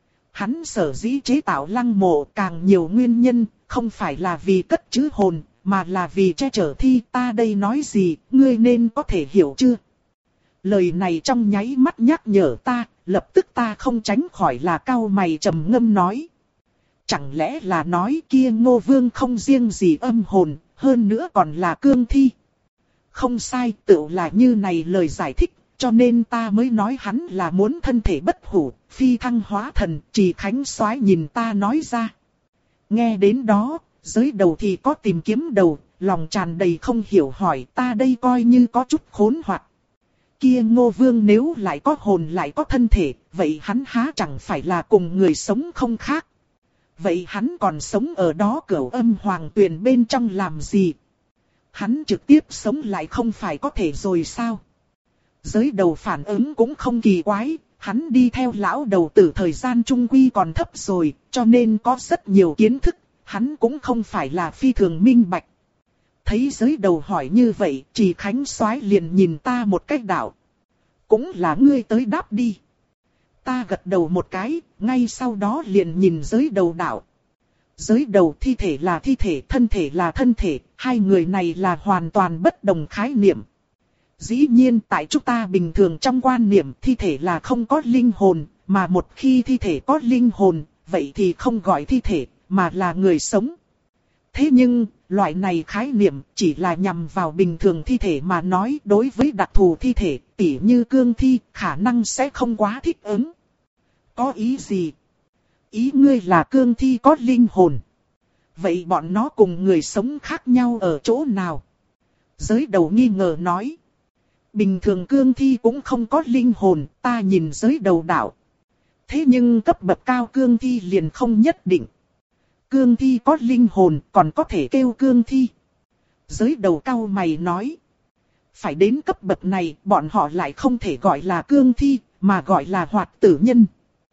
Hắn sở dĩ chế tạo lăng mộ càng nhiều nguyên nhân, không phải là vì cất trữ hồn, mà là vì che chở thi. Ta đây nói gì, ngươi nên có thể hiểu chưa? Lời này trong nháy mắt nhắc nhở ta, lập tức ta không tránh khỏi là cau mày trầm ngâm nói. Chẳng lẽ là nói kia Ngô Vương không riêng gì âm hồn, hơn nữa còn là cương thi? Không sai, tựu là như này lời giải thích, cho nên ta mới nói hắn là muốn thân thể bất hủ, phi thăng hóa thần. Trì Khánh Soái nhìn ta nói ra. Nghe đến đó, Giới đầu thì có tìm kiếm đầu, lòng tràn đầy không hiểu hỏi ta đây coi như có chút khốn hoặc. Kia Ngô Vương nếu lại có hồn lại có thân thể, vậy hắn há chẳng phải là cùng người sống không khác. Vậy hắn còn sống ở đó cửu âm hoàng tuyền bên trong làm gì? Hắn trực tiếp sống lại không phải có thể rồi sao? Giới đầu phản ứng cũng không kỳ quái, hắn đi theo lão đầu tử thời gian trung quy còn thấp rồi, cho nên có rất nhiều kiến thức, hắn cũng không phải là phi thường minh bạch. Thấy giới đầu hỏi như vậy, Trì Khánh Soái liền nhìn ta một cách đạo. Cũng là ngươi tới đáp đi. Ta gật đầu một cái, ngay sau đó liền nhìn giới đầu đạo. Giới đầu thi thể là thi thể, thân thể là thân thể, hai người này là hoàn toàn bất đồng khái niệm. Dĩ nhiên tại chúng ta bình thường trong quan niệm thi thể là không có linh hồn, mà một khi thi thể có linh hồn, vậy thì không gọi thi thể, mà là người sống. Thế nhưng, loại này khái niệm chỉ là nhằm vào bình thường thi thể mà nói, đối với đặc thù thi thể, tỉ như cương thi, khả năng sẽ không quá thích ứng. Có ý gì? Ý ngươi là cương thi có linh hồn. Vậy bọn nó cùng người sống khác nhau ở chỗ nào? Giới đầu nghi ngờ nói. Bình thường cương thi cũng không có linh hồn, ta nhìn giới đầu đạo. Thế nhưng cấp bậc cao cương thi liền không nhất định. Cương thi có linh hồn còn có thể kêu cương thi. Giới đầu cao mày nói. Phải đến cấp bậc này bọn họ lại không thể gọi là cương thi mà gọi là hoạt tử nhân.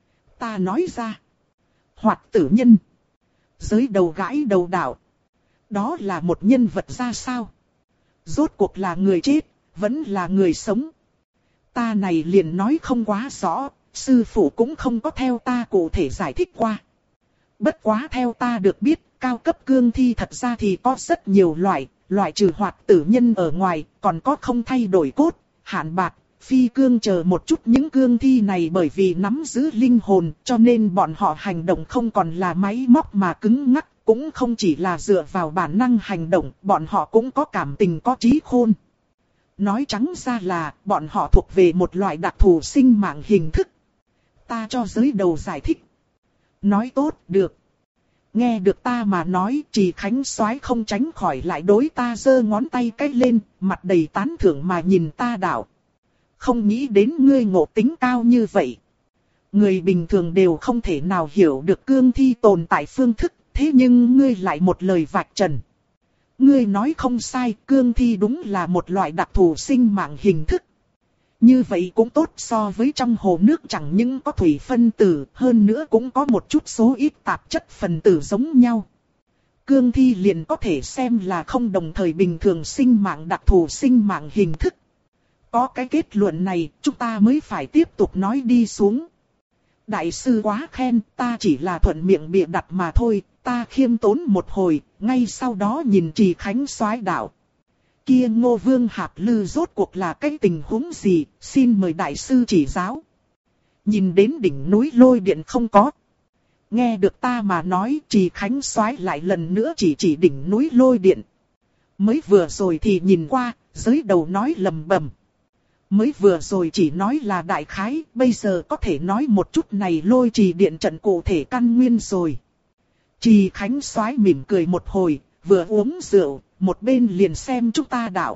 Ta nói ra. Hoạt tử nhân. Giới đầu gãi đầu đạo. Đó là một nhân vật ra sao? Rốt cuộc là người chết, vẫn là người sống. Ta này liền nói không quá rõ, sư phụ cũng không có theo ta cụ thể giải thích qua. Bất quá theo ta được biết, cao cấp cương thi thật ra thì có rất nhiều loại, loại trừ hoạt tử nhân ở ngoài, còn có không thay đổi cốt, hạn bạc, phi cương chờ một chút những cương thi này bởi vì nắm giữ linh hồn, cho nên bọn họ hành động không còn là máy móc mà cứng ngắc, cũng không chỉ là dựa vào bản năng hành động, bọn họ cũng có cảm tình có trí khôn. Nói trắng ra là, bọn họ thuộc về một loại đặc thù sinh mạng hình thức. Ta cho giới đầu giải thích. Nói tốt, được. Nghe được ta mà nói, Trì Khánh Soái không tránh khỏi lại đối ta giơ ngón tay cái lên, mặt đầy tán thưởng mà nhìn ta đạo. Không nghĩ đến ngươi ngộ tính cao như vậy. Người bình thường đều không thể nào hiểu được cương thi tồn tại phương thức, thế nhưng ngươi lại một lời vạch trần. Ngươi nói không sai, cương thi đúng là một loại đặc thù sinh mạng hình thức. Như vậy cũng tốt so với trong hồ nước chẳng những có thủy phân tử, hơn nữa cũng có một chút số ít tạp chất phân tử giống nhau. Cương thi liền có thể xem là không đồng thời bình thường sinh mạng đặc thù sinh mạng hình thức. Có cái kết luận này, chúng ta mới phải tiếp tục nói đi xuống. Đại sư quá khen, ta chỉ là thuận miệng bịa đặt mà thôi, ta khiêm tốn một hồi, ngay sau đó nhìn Trì Khánh Soái đạo. Kia Ngô Vương Hạp Lư rốt cuộc là cái tình huống gì, xin mời đại sư chỉ giáo. Nhìn đến đỉnh núi lôi điện không có. Nghe được ta mà nói, Trì Khánh Soái lại lần nữa chỉ chỉ đỉnh núi lôi điện. Mới vừa rồi thì nhìn qua, giới đầu nói lầm bầm. Mới vừa rồi chỉ nói là đại khái, bây giờ có thể nói một chút này lôi trì điện trận cụ thể căn nguyên rồi. Trì Khánh Soái mỉm cười một hồi, vừa uống rượu, một bên liền xem chúng ta đạo.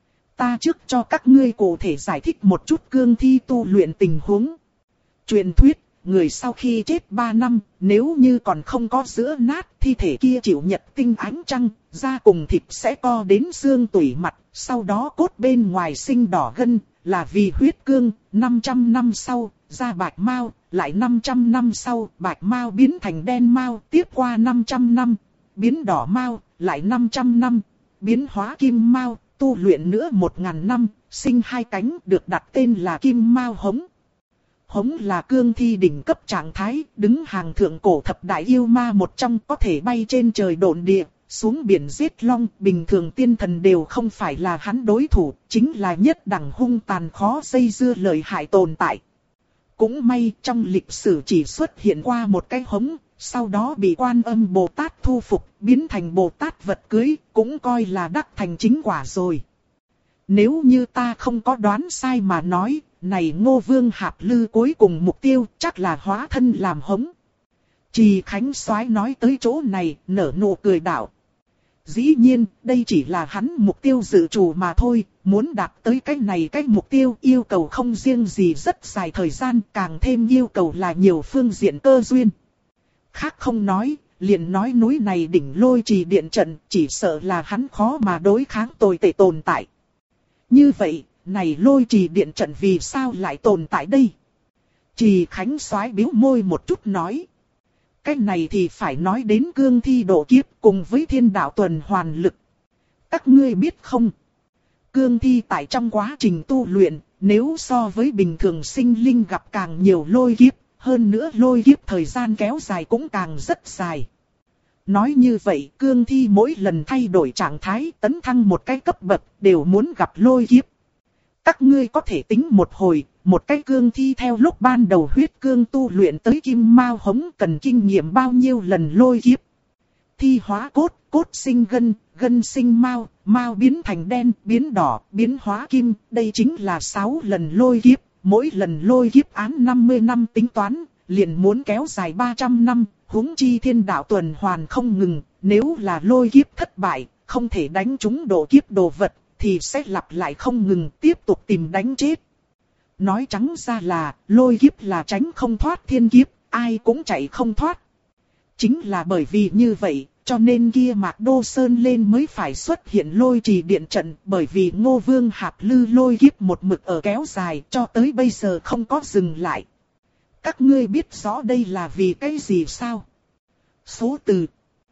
Ta trước cho các ngươi cụ thể giải thích một chút cương thi tu luyện tình huống. Truyền thuyết, người sau khi chết ba năm, nếu như còn không có giữa nát, thi thể kia chịu nhật tinh ánh trăng, da cùng thịt sẽ co đến xương tủy mặt, sau đó cốt bên ngoài sinh đỏ gân, là vì huyết cương, năm trăm năm sau, da bạch mao, lại năm trăm năm sau, bạch mao biến thành đen mao, tiếp qua năm trăm năm, biến đỏ mao, lại năm trăm năm, biến hóa kim mao, tu luyện nữa một nghìn năm, sinh hai cánh được đặt tên là kim mao hống. Hống là cương thi đỉnh cấp trạng thái, đứng hàng thượng cổ thập đại yêu ma một trong, có thể bay trên trời độn địa, xuống biển giết long, bình thường tiên thần đều không phải là hắn đối thủ, chính là nhất đẳng hung tàn khó dây dưa lợi hại tồn tại. Cũng may trong lịch sử chỉ xuất hiện qua một cái hống, sau đó bị Quan Âm Bồ Tát thu phục, biến thành Bồ Tát vật cưới, cũng coi là đắc thành chính quả rồi. Nếu như ta không có đoán sai mà nói, này Ngô Vương Hạp Lư cuối cùng mục tiêu chắc là hóa thân làm hống. Trì Khánh Soái nói tới chỗ này, nở nụ cười đạo. Dĩ nhiên, đây chỉ là hắn mục tiêu dự trù mà thôi, muốn đạt tới cái này cái mục tiêu yêu cầu không riêng gì rất dài thời gian, càng thêm yêu cầu là nhiều phương diện cơ duyên. Khác không nói, liền nói núi này đỉnh Lôi Trì điện trận, chỉ sợ là hắn khó mà đối kháng tồi tệ tồn tại. Như vậy, này Lôi Trì điện trận vì sao lại tồn tại đây? Trì Khánh Soái bĩu môi một chút nói. Cái này thì phải nói đến cương thi độ kiếp cùng với thiên đạo tuần hoàn lực. Các ngươi biết không? Cương thi tại trong quá trình tu luyện, nếu so với bình thường sinh linh gặp càng nhiều lôi kiếp, hơn nữa lôi kiếp thời gian kéo dài cũng càng rất dài. Nói như vậy, cương thi mỗi lần thay đổi trạng thái tấn thăng một cái cấp bậc đều muốn gặp lôi kiếp. Các ngươi có thể tính một hồi, một cái cương thi theo lúc ban đầu huyết cương tu luyện tới kim mao hống cần kinh nghiệm bao nhiêu lần lôi kiếp. Thi hóa cốt, cốt sinh gân, gân sinh mao, mao biến thành đen, biến đỏ, biến hóa kim, đây chính là sáu lần lôi kiếp, mỗi lần lôi kiếp án năm mươi năm tính toán, liền muốn kéo dài ba trăm năm, huống chi thiên đạo tuần hoàn không ngừng, nếu là lôi kiếp thất bại, không thể đánh trúng độ kiếp đồ vật, thì sẽ lặp lại không ngừng tiếp tục tìm đánh chết. Nói trắng ra là, lôi kiếp là tránh không thoát thiên kiếp, ai cũng chạy không thoát. Chính là bởi vì như vậy, cho nên kia Mạc Đô Sơn lên mới phải xuất hiện Lôi Trì điện trận, bởi vì Ngô Vương Hạp Lư lôi kiếp một mực ở kéo dài cho tới bây giờ không có dừng lại. Các ngươi biết rõ đây là vì cái gì sao? Số từ.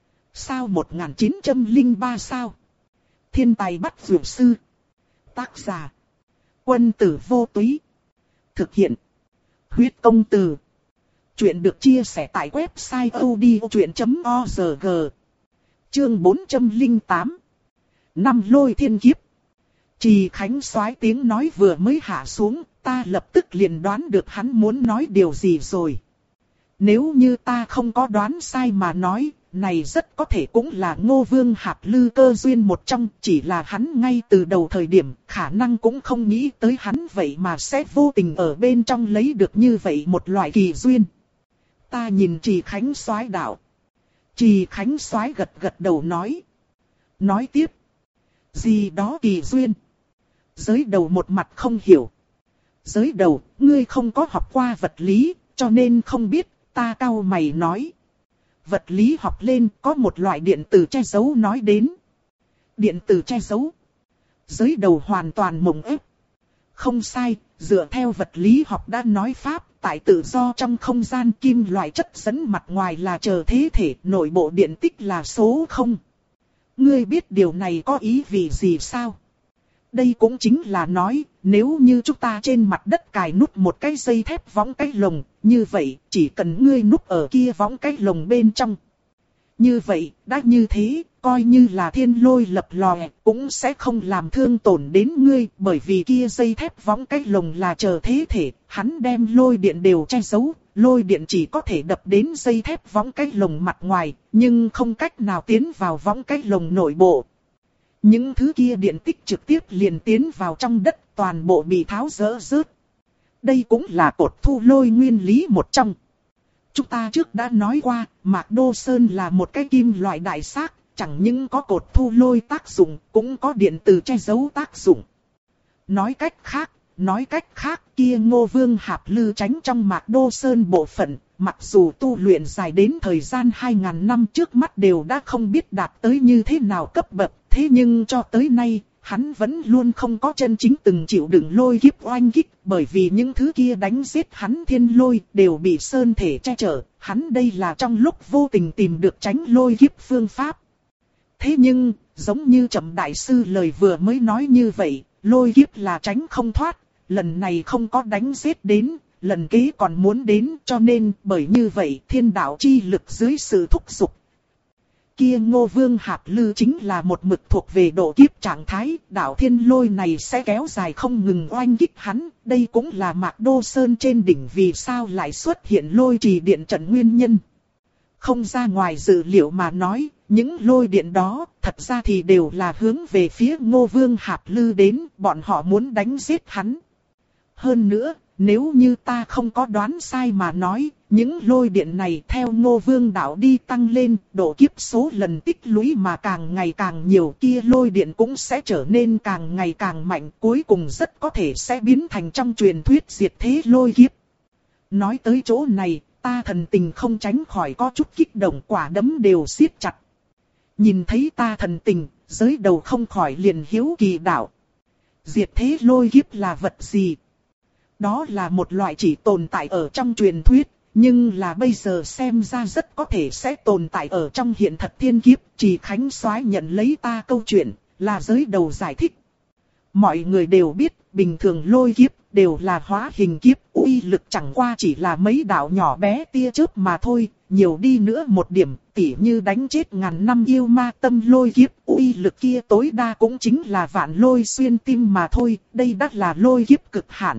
Sao một nghìn chín trăm lẻ ba sao? Thiên tài bắt dược sư. Tác giả. Quân tử vô túy. Thực hiện. Huyết công từ. Chuyện được chia sẻ tại website odchuyện chấm org. Chương bốn trăm lẻ tám. Năm lôi thiên kiếp. Trì Khánh Soái tiếng nói vừa mới hạ xuống, ta lập tức liền đoán được hắn muốn nói điều gì rồi. Nếu như ta không có đoán sai mà nói, này rất có thể cũng là Ngô Vương Hạp Lư cơ duyên một trong, chỉ là hắn ngay từ đầu thời điểm, khả năng cũng không nghĩ tới hắn vậy mà sẽ vô tình ở bên trong lấy được như vậy một loại kỳ duyên. Ta nhìn Trì Khánh Soái đạo. Trì Khánh Soái gật gật đầu nói. Nói tiếp. Gì đó kỳ duyên. Giới đầu một mặt không hiểu. Giới đầu, ngươi không có học qua vật lý, cho nên không biết, ta cau mày nói. Vật lý học lên có một loại điện tử che giấu nói đến. Điện tử che giấu. Giới đầu hoàn toàn mộng ép. Không sai, dựa theo vật lý học đã nói pháp, tại tự do trong không gian kim loại chất dẫn mặt ngoài là chờ thế thể, nội bộ điện tích là số không. Ngươi biết điều này có ý vị gì sao? Đây cũng chính là nói, nếu như chúng ta trên mặt đất cài nút một cái dây thép võng cái lồng, như vậy, chỉ cần ngươi núp ở kia võng cái lồng bên trong. Như vậy, đã như thế, coi như là thiên lôi lập lòe, cũng sẽ không làm thương tổn đến ngươi, bởi vì kia dây thép võng cái lồng là chờ thế thể, hắn đem lôi điện đều che giấu, lôi điện chỉ có thể đập đến dây thép võng cái lồng mặt ngoài, nhưng không cách nào tiến vào võng cái lồng nội bộ. Những thứ kia điện tích trực tiếp liền tiến vào trong đất, toàn bộ bị tháo rỡ rớt. Đây cũng là cột thu lôi nguyên lý một trong. Chúng ta trước đã nói qua, Mạc Đô Sơn là một cái kim loại đại xác, chẳng những có cột thu lôi tác dụng, cũng có điện từ che giấu tác dụng. Nói cách khác, nói cách khác kia Ngô Vương Hạp Lư tránh trong Mạc Đô Sơn bộ phận, mặc dù tu luyện dài đến thời gian hai nghìn năm trước mắt đều đã không biết đạt tới như thế nào cấp bậc, thế nhưng cho tới nay, hắn vẫn luôn không có chân chính từng chịu đựng lôi kiếp oanh kích, bởi vì những thứ kia đánh giết hắn thiên lôi đều bị sơn thể che chở, hắn đây là trong lúc vô tình tìm được tránh lôi kiếp phương pháp. Thế nhưng, giống như Trầm Đại Sư lời vừa mới nói như vậy, lôi kiếp là tránh không thoát, lần này không có đánh giết đến, lần kế còn muốn đến, cho nên bởi như vậy thiên đạo chi lực dưới sự thúc giục. Kia Ngô Vương Hạp Lư chính là một mực thuộc về độ kiếp trạng thái, đạo thiên lôi này sẽ kéo dài không ngừng oanh kích hắn, đây cũng là Mạc Đô Sơn trên đỉnh vì sao lại xuất hiện lôi trì điện trận nguyên nhân. Không ra ngoài dự liệu mà nói, những lôi điện đó, thật ra thì đều là hướng về phía Ngô Vương Hạp Lư đến, bọn họ muốn đánh giết hắn. Hơn nữa, nếu như ta không có đoán sai mà nói, Những lôi điện này theo Ngô Vương đạo đi tăng lên, độ kiếp số lần tích lũy mà càng ngày càng nhiều, kia lôi điện cũng sẽ trở nên càng ngày càng mạnh, cuối cùng rất có thể sẽ biến thành trong truyền thuyết diệt thế lôi kiếp. Nói tới chỗ này, ta thần tình không tránh khỏi có chút kích động, quả đấm đều siết chặt. Nhìn thấy ta thần tình, giới đầu không khỏi liền hiếu kỳ đạo. Diệt thế lôi kiếp là vật gì? Đó là một loại chỉ tồn tại ở trong truyền thuyết, nhưng là bây giờ xem ra rất có thể sẽ tồn tại ở trong hiện thật thiên kiếp. Chỉ Khánh Soái nhận lấy ta câu chuyện, là giới đầu giải thích. Mọi người đều biết, bình thường lôi kiếp đều là hóa hình kiếp, uy lực chẳng qua chỉ là mấy đạo nhỏ bé tia chớp mà thôi, nhiều đi nữa một điểm, tỉ như đánh chết ngàn năm yêu ma tâm lôi kiếp, uy lực kia tối đa cũng chính là vạn lôi xuyên tim mà thôi, đây đã là lôi kiếp cực hạn.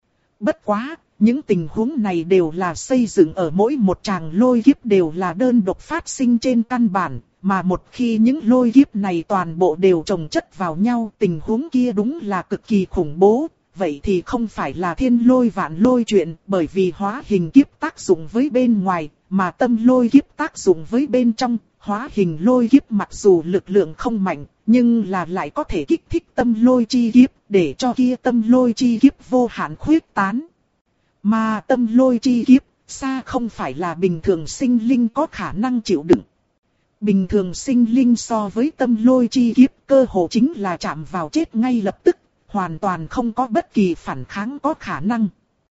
Bất quá, những tình huống này đều là xây dựng ở mỗi một tràng lôi kiếp đều là đơn độc phát sinh trên căn bản, mà một khi những lôi kiếp này toàn bộ đều chồng chất vào nhau, tình huống kia đúng là cực kỳ khủng bố. Vậy thì không phải là thiên lôi vạn lôi chuyện, bởi vì hóa hình kiếp tác dụng với bên ngoài, mà tâm lôi kiếp tác dụng với bên trong. Hóa hình lôi kiếp mặc dù lực lượng không mạnh, nhưng là lại có thể kích thích tâm lôi chi kiếp, để cho kia tâm lôi chi kiếp vô hạn khuyết tán. Mà tâm lôi chi kiếp, xa không phải là bình thường sinh linh có khả năng chịu đựng. Bình thường sinh linh so với tâm lôi chi kiếp, cơ hồ chính là chạm vào chết ngay lập tức, hoàn toàn không có bất kỳ phản kháng có khả năng.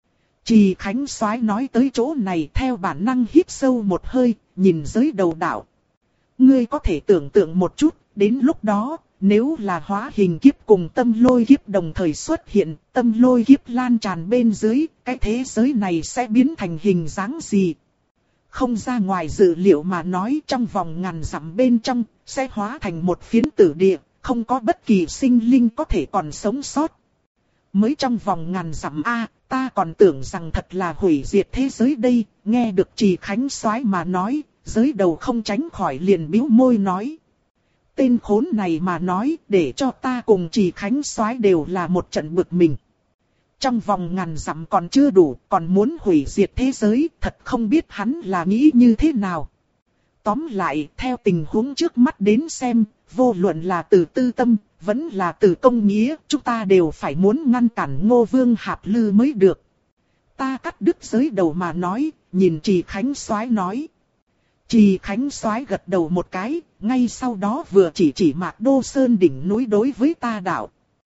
Chỉ Khánh Soái nói tới chỗ này theo bản năng hít sâu một hơi, nhìn giới đầu đạo. Ngươi có thể tưởng tượng một chút, đến lúc đó, nếu là hóa hình kiếp cùng tâm lôi kiếp đồng thời xuất hiện, tâm lôi kiếp lan tràn bên dưới, cái thế giới này sẽ biến thành hình dáng gì? Không ra ngoài dự liệu mà nói, trong vòng ngàn dặm bên trong, sẽ hóa thành một phiến tử địa, không có bất kỳ sinh linh có thể còn sống sót. Mới trong vòng ngàn dặm a, ta còn tưởng rằng thật là hủy diệt thế giới đây, nghe được Trì Khánh Soái mà nói, giới đầu không tránh khỏi liền bĩu môi nói. Tên khốn này mà nói, để cho ta cùng Trì Khánh Soái đều là một trận bực mình. Trong vòng ngàn dặm còn chưa đủ, còn muốn hủy diệt thế giới, thật không biết hắn là nghĩ như thế nào. Tóm lại, theo tình huống trước mắt đến xem, vô luận là từ tư tâm, vẫn là từ công nghĩa, chúng ta đều phải muốn ngăn cản Ngô Vương Hạp Lư mới được. Ta cắt đứt giới đầu mà nói, nhìn Trì Khánh Soái nói. Trì Khánh Soái gật đầu một cái, ngay sau đó vừa chỉ chỉ Mạc Đô Sơn đỉnh núi đối với ta đạo.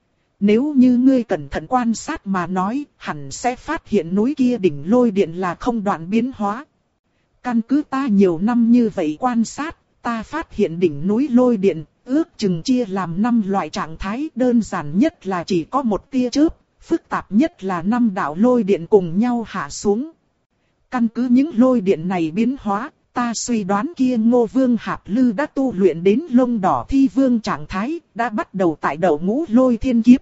Nếu như ngươi cẩn thận quan sát mà nói, hẳn sẽ phát hiện núi kia đỉnh lôi điện là không đoạn biến hóa. Căn cứ ta nhiều năm như vậy quan sát, ta phát hiện đỉnh núi lôi điện, ước chừng chia làm năm loại trạng thái, đơn giản nhất là chỉ có một tia chớp, phức tạp nhất là năm đạo lôi điện cùng nhau hạ xuống. Căn cứ những lôi điện này biến hóa, ta suy đoán kia Ngô Vương Hạp Lư đã tu luyện đến lông đỏ thi vương trạng thái, đã bắt đầu tại đầu ngũ lôi thiên kiếp.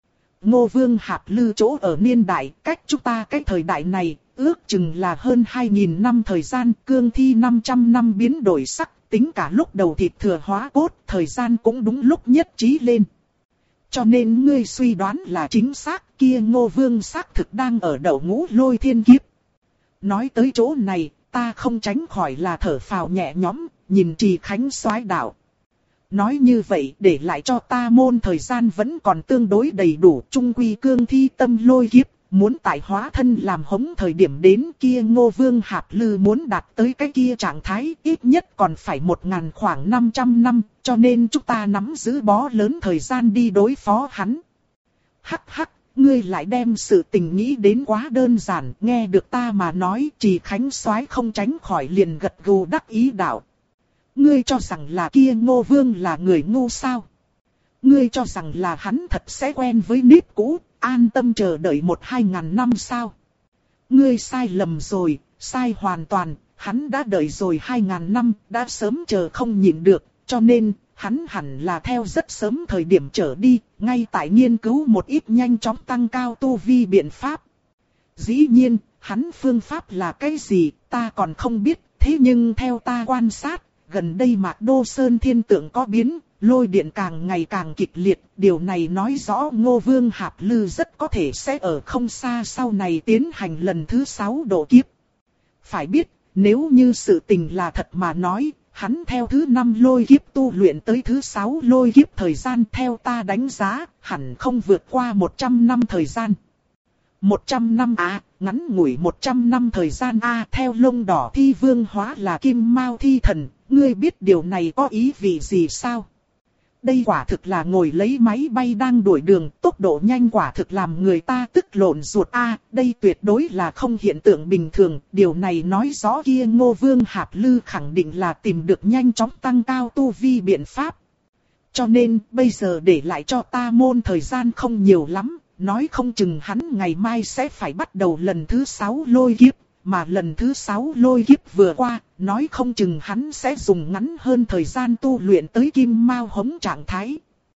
Ngô Vương Hạp Lư chỗ ở niên đại, cách chúng ta cách thời đại này, ước chừng là hơn hai nghìn năm thời gian, cương thi năm trăm năm biến đổi sắc, tính cả lúc đầu thịt thừa hóa cốt, thời gian cũng đúng lúc nhất trí lên. Cho nên ngươi suy đoán là chính xác, kia Ngô Vương xác thực đang ở đầu ngũ lôi thiên kiếp. Nói tới chỗ này, ta không tránh khỏi là thở phào nhẹ nhõm, nhìn Trì Khánh Soái đạo. Nói như vậy để lại cho ta môn thời gian vẫn còn tương đối đầy đủ, trung quy cương thi tâm lôi kiếp, muốn tại hóa thân làm hống thời điểm đến kia Ngô Vương Hạp Lư muốn đạt tới cái kia trạng thái ít nhất còn phải một ngàn khoảng năm trăm năm, cho nên chúng ta nắm giữ bó lớn thời gian đi đối phó hắn. Hắc hắc, ngươi lại đem sự tình nghĩ đến quá đơn giản, nghe được ta mà nói, Trì Khánh Soái không tránh khỏi liền gật gù đắc ý đạo. Ngươi cho rằng là kia Ngô Vương là người ngu sao? Ngươi cho rằng là hắn thật sẽ quen với nếp cũ, an tâm chờ đợi một hai ngàn năm sao? Ngươi sai lầm rồi, sai hoàn toàn, hắn đã đợi rồi hai ngàn năm, đã sớm chờ không nhịn được, cho nên, hắn hẳn là theo rất sớm thời điểm trở đi, ngay tại nghiên cứu một ít nhanh chóng tăng cao tu vi biện pháp. Dĩ nhiên, hắn phương pháp là cái gì, ta còn không biết, thế nhưng theo ta quan sát, gần đây Mạc Đô Sơn thiên tượng có biến, lôi điện càng ngày càng kịch liệt, điều này nói rõ Ngô Vương Hạp Lư rất có thể sẽ ở không xa sau này tiến hành lần thứ sáu độ kiếp. phải biết, nếu như sự tình là thật mà nói, hắn theo thứ năm lôi kiếp tu luyện tới thứ sáu lôi kiếp thời gian theo ta đánh giá, hẳn không vượt qua một trăm năm thời gian. một trăm năm à, ngắn ngủi một trăm năm thời gian à, theo lông đỏ thi vương hóa là kim mao thi thần, ngươi biết điều này có ý vị gì sao? Đây quả thực là ngồi lấy máy bay đang đuổi đường, tốc độ nhanh quả thực làm người ta tức lộn ruột a. À, đây tuyệt đối là không hiện tượng bình thường, điều này nói rõ kia Ngô Vương Hạp Lư khẳng định là tìm được nhanh chóng tăng cao tu vi biện pháp. Cho nên, bây giờ để lại cho ta môn thời gian không nhiều lắm, nói không chừng hắn ngày mai sẽ phải bắt đầu lần thứ sáu lôi kiếp. Mà lần thứ sáu lôi kiếp vừa qua, nói không chừng hắn sẽ dùng ngắn hơn thời gian tu luyện tới kim mao hống trạng thái.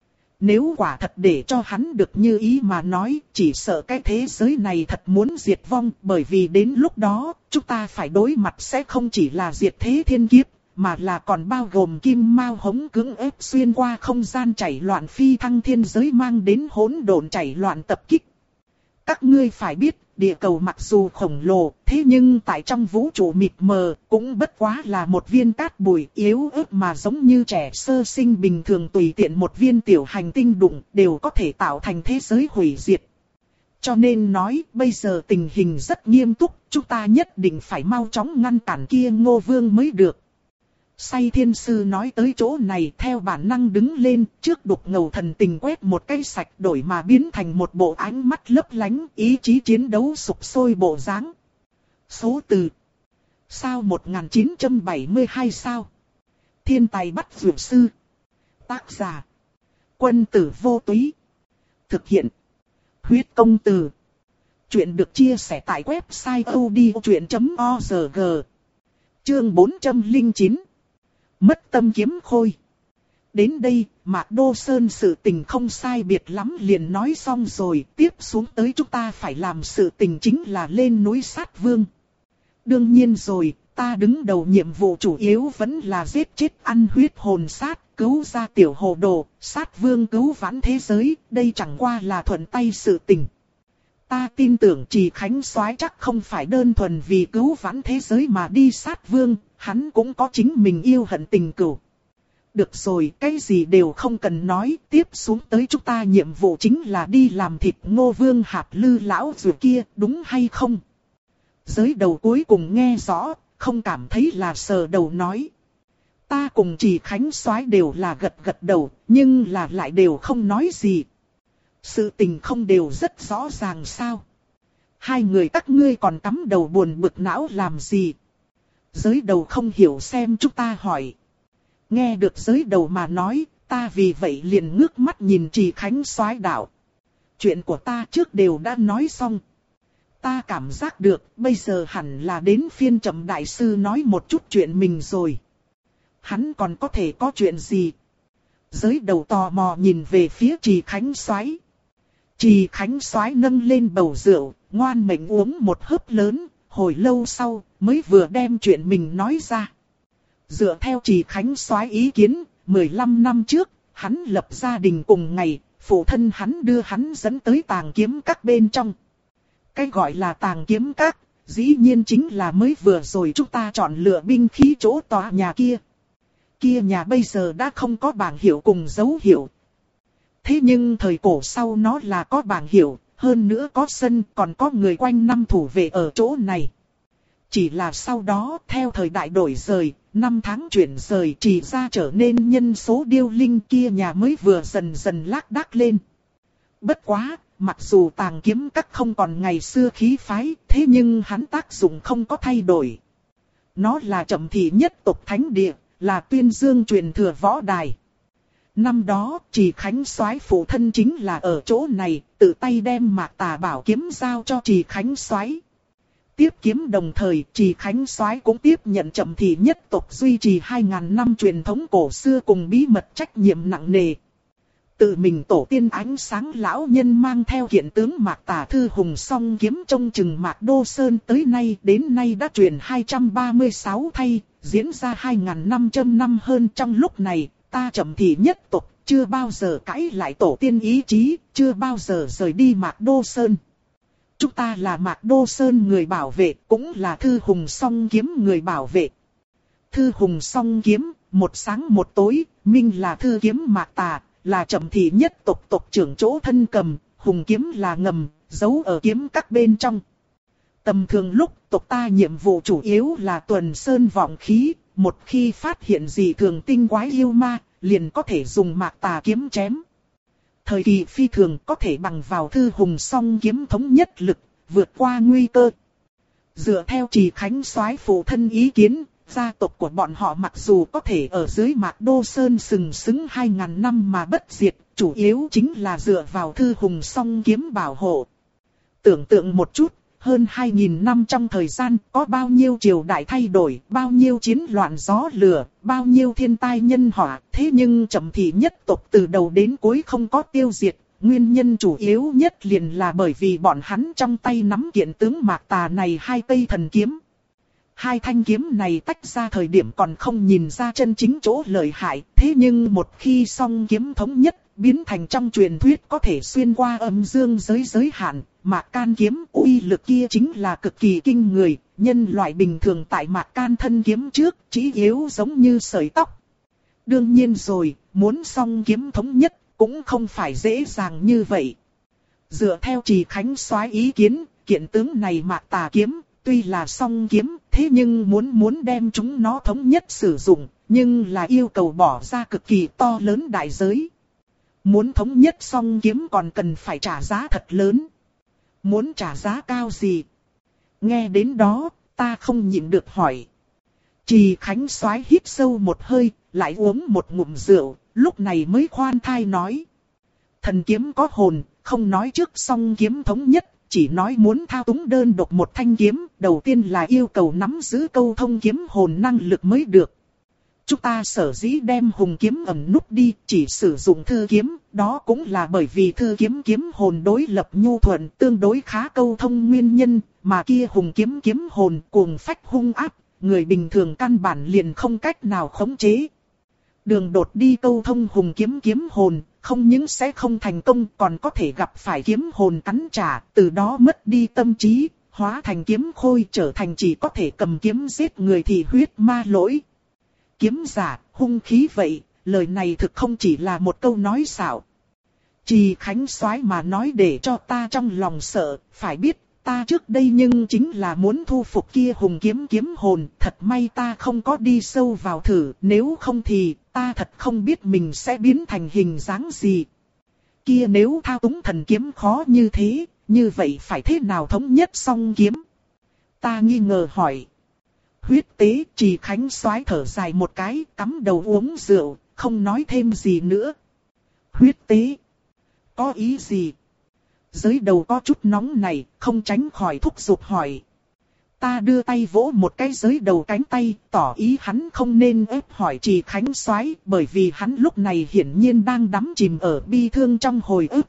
Nếu quả thật để cho hắn được như ý mà nói, chỉ sợ cái thế giới này thật muốn diệt vong, bởi vì đến lúc đó, chúng ta phải đối mặt sẽ không chỉ là diệt thế thiên kiếp, mà là còn bao gồm kim mao hống cưỡng ép xuyên qua không gian chảy loạn phi thăng thiên giới mang đến hỗn độn chảy loạn tập kích. Các ngươi phải biết, địa cầu mặc dù khổng lồ, thế nhưng tại trong vũ trụ mịt mờ, cũng bất quá là một viên cát bụi yếu ớt mà giống như trẻ sơ sinh bình thường tùy tiện một viên tiểu hành tinh đụng, đều có thể tạo thành thế giới hủy diệt. Cho nên nói, bây giờ tình hình rất nghiêm túc, chúng ta nhất định phải mau chóng ngăn cản kia Ngô Vương mới được. Say thiên sư nói tới chỗ này theo bản năng đứng lên, trước đục ngầu thần tình quét một cái sạch đổi mà biến thành một bộ ánh mắt lấp lánh, ý chí chiến đấu sục sôi bộ dáng. Số từ. Sao một nghìn chín trăm bảy mươi hai sao? Thiên tài bắt dược sư. Tác giả. Quân tử vô túy. Thực hiện. Huyết công từ. Chuyện được chia sẻ tại website odchuyện chấm org. Chương bốn trăm lẻ chín. Mất tâm kiếm khôi. Đến đây, Mạc Đô Sơn sự tình không sai biệt lắm liền nói xong rồi, tiếp xuống tới chúng ta phải làm sự tình chính là lên núi sát vương. Đương nhiên rồi, ta đứng đầu nhiệm vụ chủ yếu vẫn là giết chết ăn huyết hồn sát, cứu ra tiểu hồ đồ, sát vương cứu vãn thế giới, đây chẳng qua là thuận tay sự tình. Ta tin tưởng Trì Khánh Soái chắc không phải đơn thuần vì cứu vãn thế giới mà đi sát vương, hắn cũng có chính mình yêu hận tình cừu. Được rồi, cái gì đều không cần nói, tiếp xuống tới chúng ta nhiệm vụ chính là đi làm thịt Ngô Vương Hạp Lư lão dù kia, đúng hay không? Giới đầu cuối cùng nghe rõ, không cảm thấy là sờ đầu nói. Ta cùng Trì Khánh Soái đều là gật gật đầu, nhưng là lại đều không nói gì. Sự tình không đều rất rõ ràng sao? Hai người các ngươi còn cắm đầu buồn bực não làm gì? Giới đầu không hiểu xem chúng ta hỏi. Nghe được giới đầu mà nói, ta vì vậy liền ngước mắt nhìn Trì Khánh Soái đạo. Chuyện của ta trước đều đã nói xong. Ta cảm giác được bây giờ hẳn là đến phiên Trầm đại sư nói một chút chuyện mình rồi. Hắn còn có thể có chuyện gì? Giới đầu tò mò nhìn về phía Trì Khánh Soái. Trì Khánh Soái nâng lên bầu rượu, ngoan mệnh uống một hớp lớn, hồi lâu sau mới vừa đem chuyện mình nói ra. Dựa theo Trì Khánh Soái ý kiến, mười lăm năm trước, hắn lập gia đình cùng ngày, phụ thân hắn đưa hắn dẫn tới Tàng Kiếm Các bên trong. Cái gọi là Tàng Kiếm Các, dĩ nhiên chính là mới vừa rồi chúng ta chọn lựa binh khí chỗ tòa nhà kia. Kia nhà bây giờ đã không có bảng hiệu cùng dấu hiệu. Thế nhưng thời cổ sau nó là có bảng hiệu, hơn nữa có sân, còn có người quanh năm thủ vệ ở chỗ này. Chỉ là sau đó, theo thời đại đổi rời, năm tháng chuyển rời chỉ ra trở nên nhân số điêu linh kia nhà mới vừa dần dần lác đác lên. Bất quá, mặc dù Tàng Kiếm Các không còn ngày xưa khí phái, thế nhưng hắn tác dụng không có thay đổi. Nó là Trầm Thị nhất tộc thánh địa, là tuyên dương truyền thừa võ đài. Năm đó, Trì Khánh Soái phụ thân chính là ở chỗ này, tự tay đem Mạc Tà bảo kiếm giao cho Trì Khánh Soái. Tiếp kiếm đồng thời, Trì Khánh Soái cũng tiếp nhận Trầm Thị nhất tộc duy trì hai ngàn năm truyền thống cổ xưa cùng bí mật trách nhiệm nặng nề. Tự mình tổ tiên ánh sáng lão nhân mang theo hiện tướng Mạc Tà thư hùng song kiếm trông chừng Mạc Đô Sơn tới nay đến nay đã truyền hai trăm ba mươi sáu thay, diễn ra hai ngàn năm trăm năm hơn. Trong lúc này, ta Trầm Thị nhất tộc chưa bao giờ cãi lại tổ tiên ý chí, chưa bao giờ rời đi Mạc Đô Sơn. Chúng ta là Mạc Đô Sơn người bảo vệ, cũng là Thư Hùng Song Kiếm người bảo vệ. Thư Hùng Song Kiếm, một sáng một tối, minh là thư kiếm Mạc Tà, là Trầm Thị nhất tộc tộc trưởng chỗ thân cầm, hùng kiếm là ngầm, giấu ở kiếm các bên trong. Tầm thường lúc tộc ta nhiệm vụ chủ yếu là tuần sơn vọng khí, một khi phát hiện gì thường tinh quái yêu ma, liền có thể dùng Mạc Tà kiếm chém. Thời kỳ phi thường có thể bằng vào Thư Hùng Song Kiếm thống nhất lực, vượt qua nguy cơ. Dựa theo Trì Khánh soái phụ thân ý kiến, gia tộc của bọn họ mặc dù có thể ở dưới Mạc Đô Sơn sừng sững hai ngàn năm mà bất diệt, chủ yếu chính là dựa vào Thư Hùng Song Kiếm bảo hộ. Tưởng tượng một chút, hơn hai nghìn năm trong thời gian có bao nhiêu triều đại thay đổi, bao nhiêu chiến loạn gió lửa, bao nhiêu thiên tai nhân họa, thế nhưng Trầm Thị nhất tộc từ đầu đến cuối không có tiêu diệt. Nguyên nhân chủ yếu nhất liền là bởi vì bọn hắn trong tay nắm kiện tướng Mạc Tà này hai cây thần kiếm. Hai thanh kiếm này tách ra thời điểm còn không nhìn ra chân chính chỗ lợi hại, thế nhưng một khi song kiếm thống nhất, biến thành trong truyền thuyết có thể xuyên qua âm dương giới giới hạn, Mạc Can kiếm uy lực kia chính là cực kỳ kinh người, nhân loại bình thường tại Mạc Can thân kiếm trước, chỉ yếu giống như sợi tóc. Đương nhiên rồi, muốn song kiếm thống nhất, cũng không phải dễ dàng như vậy. Dựa theo Trì Khánh soái ý kiến, kiện tướng này Mạc Tà kiếm, tuy là song kiếm, thế nhưng muốn muốn đem chúng nó thống nhất sử dụng, nhưng là yêu cầu bỏ ra cực kỳ to lớn đại giới. Muốn thống nhất song kiếm còn cần phải trả giá thật lớn. Muốn trả giá cao gì? Nghe đến đó, ta không nhịn được hỏi. Trì Khánh soái hít sâu một hơi, lại uống một ngụm rượu, lúc này mới khoan thai nói. Thần kiếm có hồn, không nói trước song kiếm thống nhất, chỉ nói muốn thao túng đơn độc một thanh kiếm, đầu tiên là yêu cầu nắm giữ câu thông kiếm hồn năng lực mới được. Chúng ta sở dĩ đem hùng kiếm ẩn núp đi, chỉ sử dụng thư kiếm, đó cũng là bởi vì thư kiếm kiếm hồn đối lập nhu thuận, tương đối khá câu thông nguyên nhân, mà kia hùng kiếm kiếm hồn cuồng phách hung áp, người bình thường căn bản liền không cách nào khống chế. Đường đột đi câu thông hùng kiếm kiếm hồn, không những sẽ không thành công còn có thể gặp phải kiếm hồn cắn trả, từ đó mất đi tâm trí, hóa thành kiếm khôi trở thành chỉ có thể cầm kiếm giết người thì huyết ma lỗi. Kiếm giả, hung khí vậy, lời này thực không chỉ là một câu nói xạo. Trì Khánh soái mà nói để cho ta trong lòng sợ, phải biết, ta trước đây nhưng chính là muốn thu phục kia hùng kiếm kiếm hồn, thật may ta không có đi sâu vào thử, nếu không thì ta thật không biết mình sẽ biến thành hình dáng gì. Kia nếu thao túng thần kiếm khó như thế, như vậy phải thế nào thống nhất song kiếm? Ta nghi ngờ hỏi. Huyết tế, Trì Khánh soái thở dài một cái, cắm đầu uống rượu, không nói thêm gì nữa. Huyết tế? Có ý gì? Giới đầu có chút nóng này, không tránh khỏi thúc giục hỏi. Ta đưa tay vỗ một cái giới đầu cánh tay, tỏ ý hắn không nên ép hỏi Trì Khánh soái, bởi vì hắn lúc này hiển nhiên đang đắm chìm ở bi thương trong hồi ức.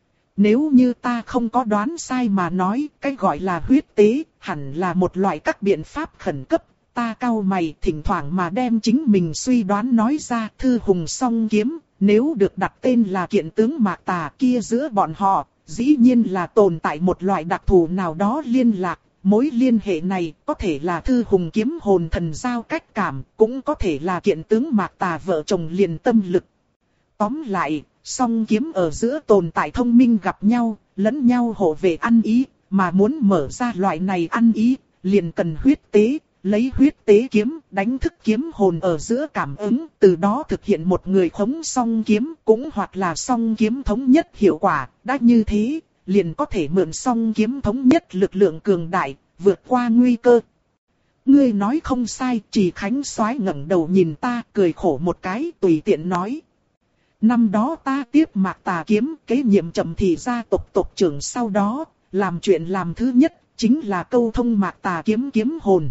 Nếu như ta không có đoán sai mà nói, cái gọi là huyết tế, hẳn là một loại các biện pháp khẩn cấp. Ta cau mày, thỉnh thoảng mà đem chính mình suy đoán nói ra. Thư Hùng Song Kiếm, nếu được đặt tên là kiện tướng Mạc Tà kia giữa bọn họ, dĩ nhiên là tồn tại một loại đặc thù nào đó liên lạc. Mối liên hệ này có thể là Thư Hùng kiếm hồn thần giao cách cảm, cũng có thể là kiện tướng Mạc Tà vợ chồng liền tâm lực. Tóm lại, song kiếm ở giữa tồn tại thông minh gặp nhau, lẫn nhau hộ vệ ăn ý, mà muốn mở ra loại này ăn ý, liền cần huyết tế, lấy huyết tế kiếm đánh thức kiếm hồn ở giữa cảm ứng, từ đó thực hiện một người khống song kiếm, cũng hoặc là song kiếm thống nhất hiệu quả, đã như thế, liền có thể mượn song kiếm thống nhất lực lượng cường đại, vượt qua nguy cơ. Ngươi nói không sai, Trì Khánh soái ngẩng đầu nhìn ta, cười khổ một cái, tùy tiện nói. Năm đó ta tiếp Mạc Tà kiếm, kế nhiệm Trầm Thị gia tộc tộc trưởng, sau đó, làm chuyện làm thứ nhất, chính là câu thông Mạc Tà kiếm kiếm hồn.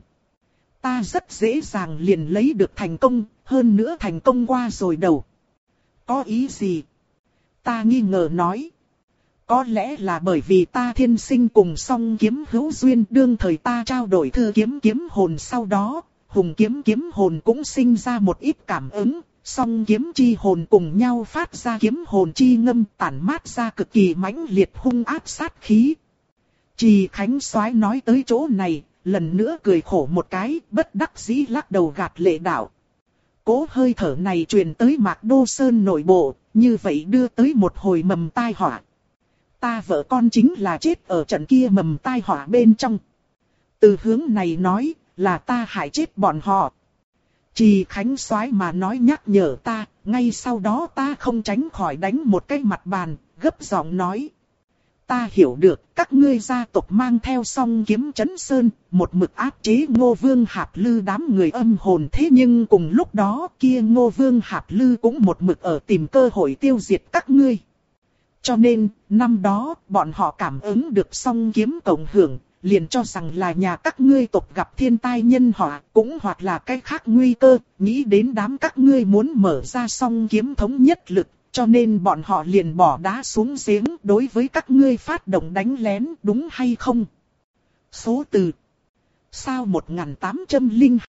Ta rất dễ dàng liền lấy được thành công, hơn nữa thành công qua rồi đầu. Có ý gì? Ta nghi ngờ nói. Có lẽ là bởi vì ta thiên sinh cùng song kiếm hữu duyên, đương thời ta trao đổi thư kiếm kiếm hồn sau đó, hùng kiếm kiếm hồn cũng sinh ra một ít cảm ứng, song kiếm chi hồn cùng nhau phát ra kiếm hồn chi ngâm, tản mát ra cực kỳ mãnh liệt hung áp sát khí. Trì Khánh Soái nói tới chỗ này, lần nữa cười khổ một cái, bất đắc dĩ lắc đầu gạt lệ đạo. Cố hơi thở này truyền tới Mạc Đô Sơn nội bộ, như vậy đưa tới một hồi mầm tai họa. Ta vợ con chính là chết ở trận kia mầm tai họa bên trong. Từ hướng này nói, là ta hại chết bọn họ. Trì Khánh Soái mà nói nhắc nhở ta, ngay sau đó ta không tránh khỏi đánh một cái mặt bàn, gấp giọng nói. Ta hiểu được, các ngươi gia tộc mang theo song kiếm trấn sơn, một mực áp chế Ngô Vương Hạp Lư đám người âm hồn, thế nhưng cùng lúc đó kia Ngô Vương Hạp Lư cũng một mực ở tìm cơ hội tiêu diệt các ngươi. Cho nên, năm đó, bọn họ cảm ứng được song kiếm cộng hưởng, liền cho rằng là nhà các ngươi tộc gặp thiên tai nhân họa, cũng hoặc là cái khác nguy cơ, nghĩ đến đám các ngươi muốn mở ra song kiếm thống nhất lực. Cho nên bọn họ liền bỏ đá xuống giếng đối với các ngươi phát động đánh lén, đúng hay không? Số từ sao một nghìn tám trăm linh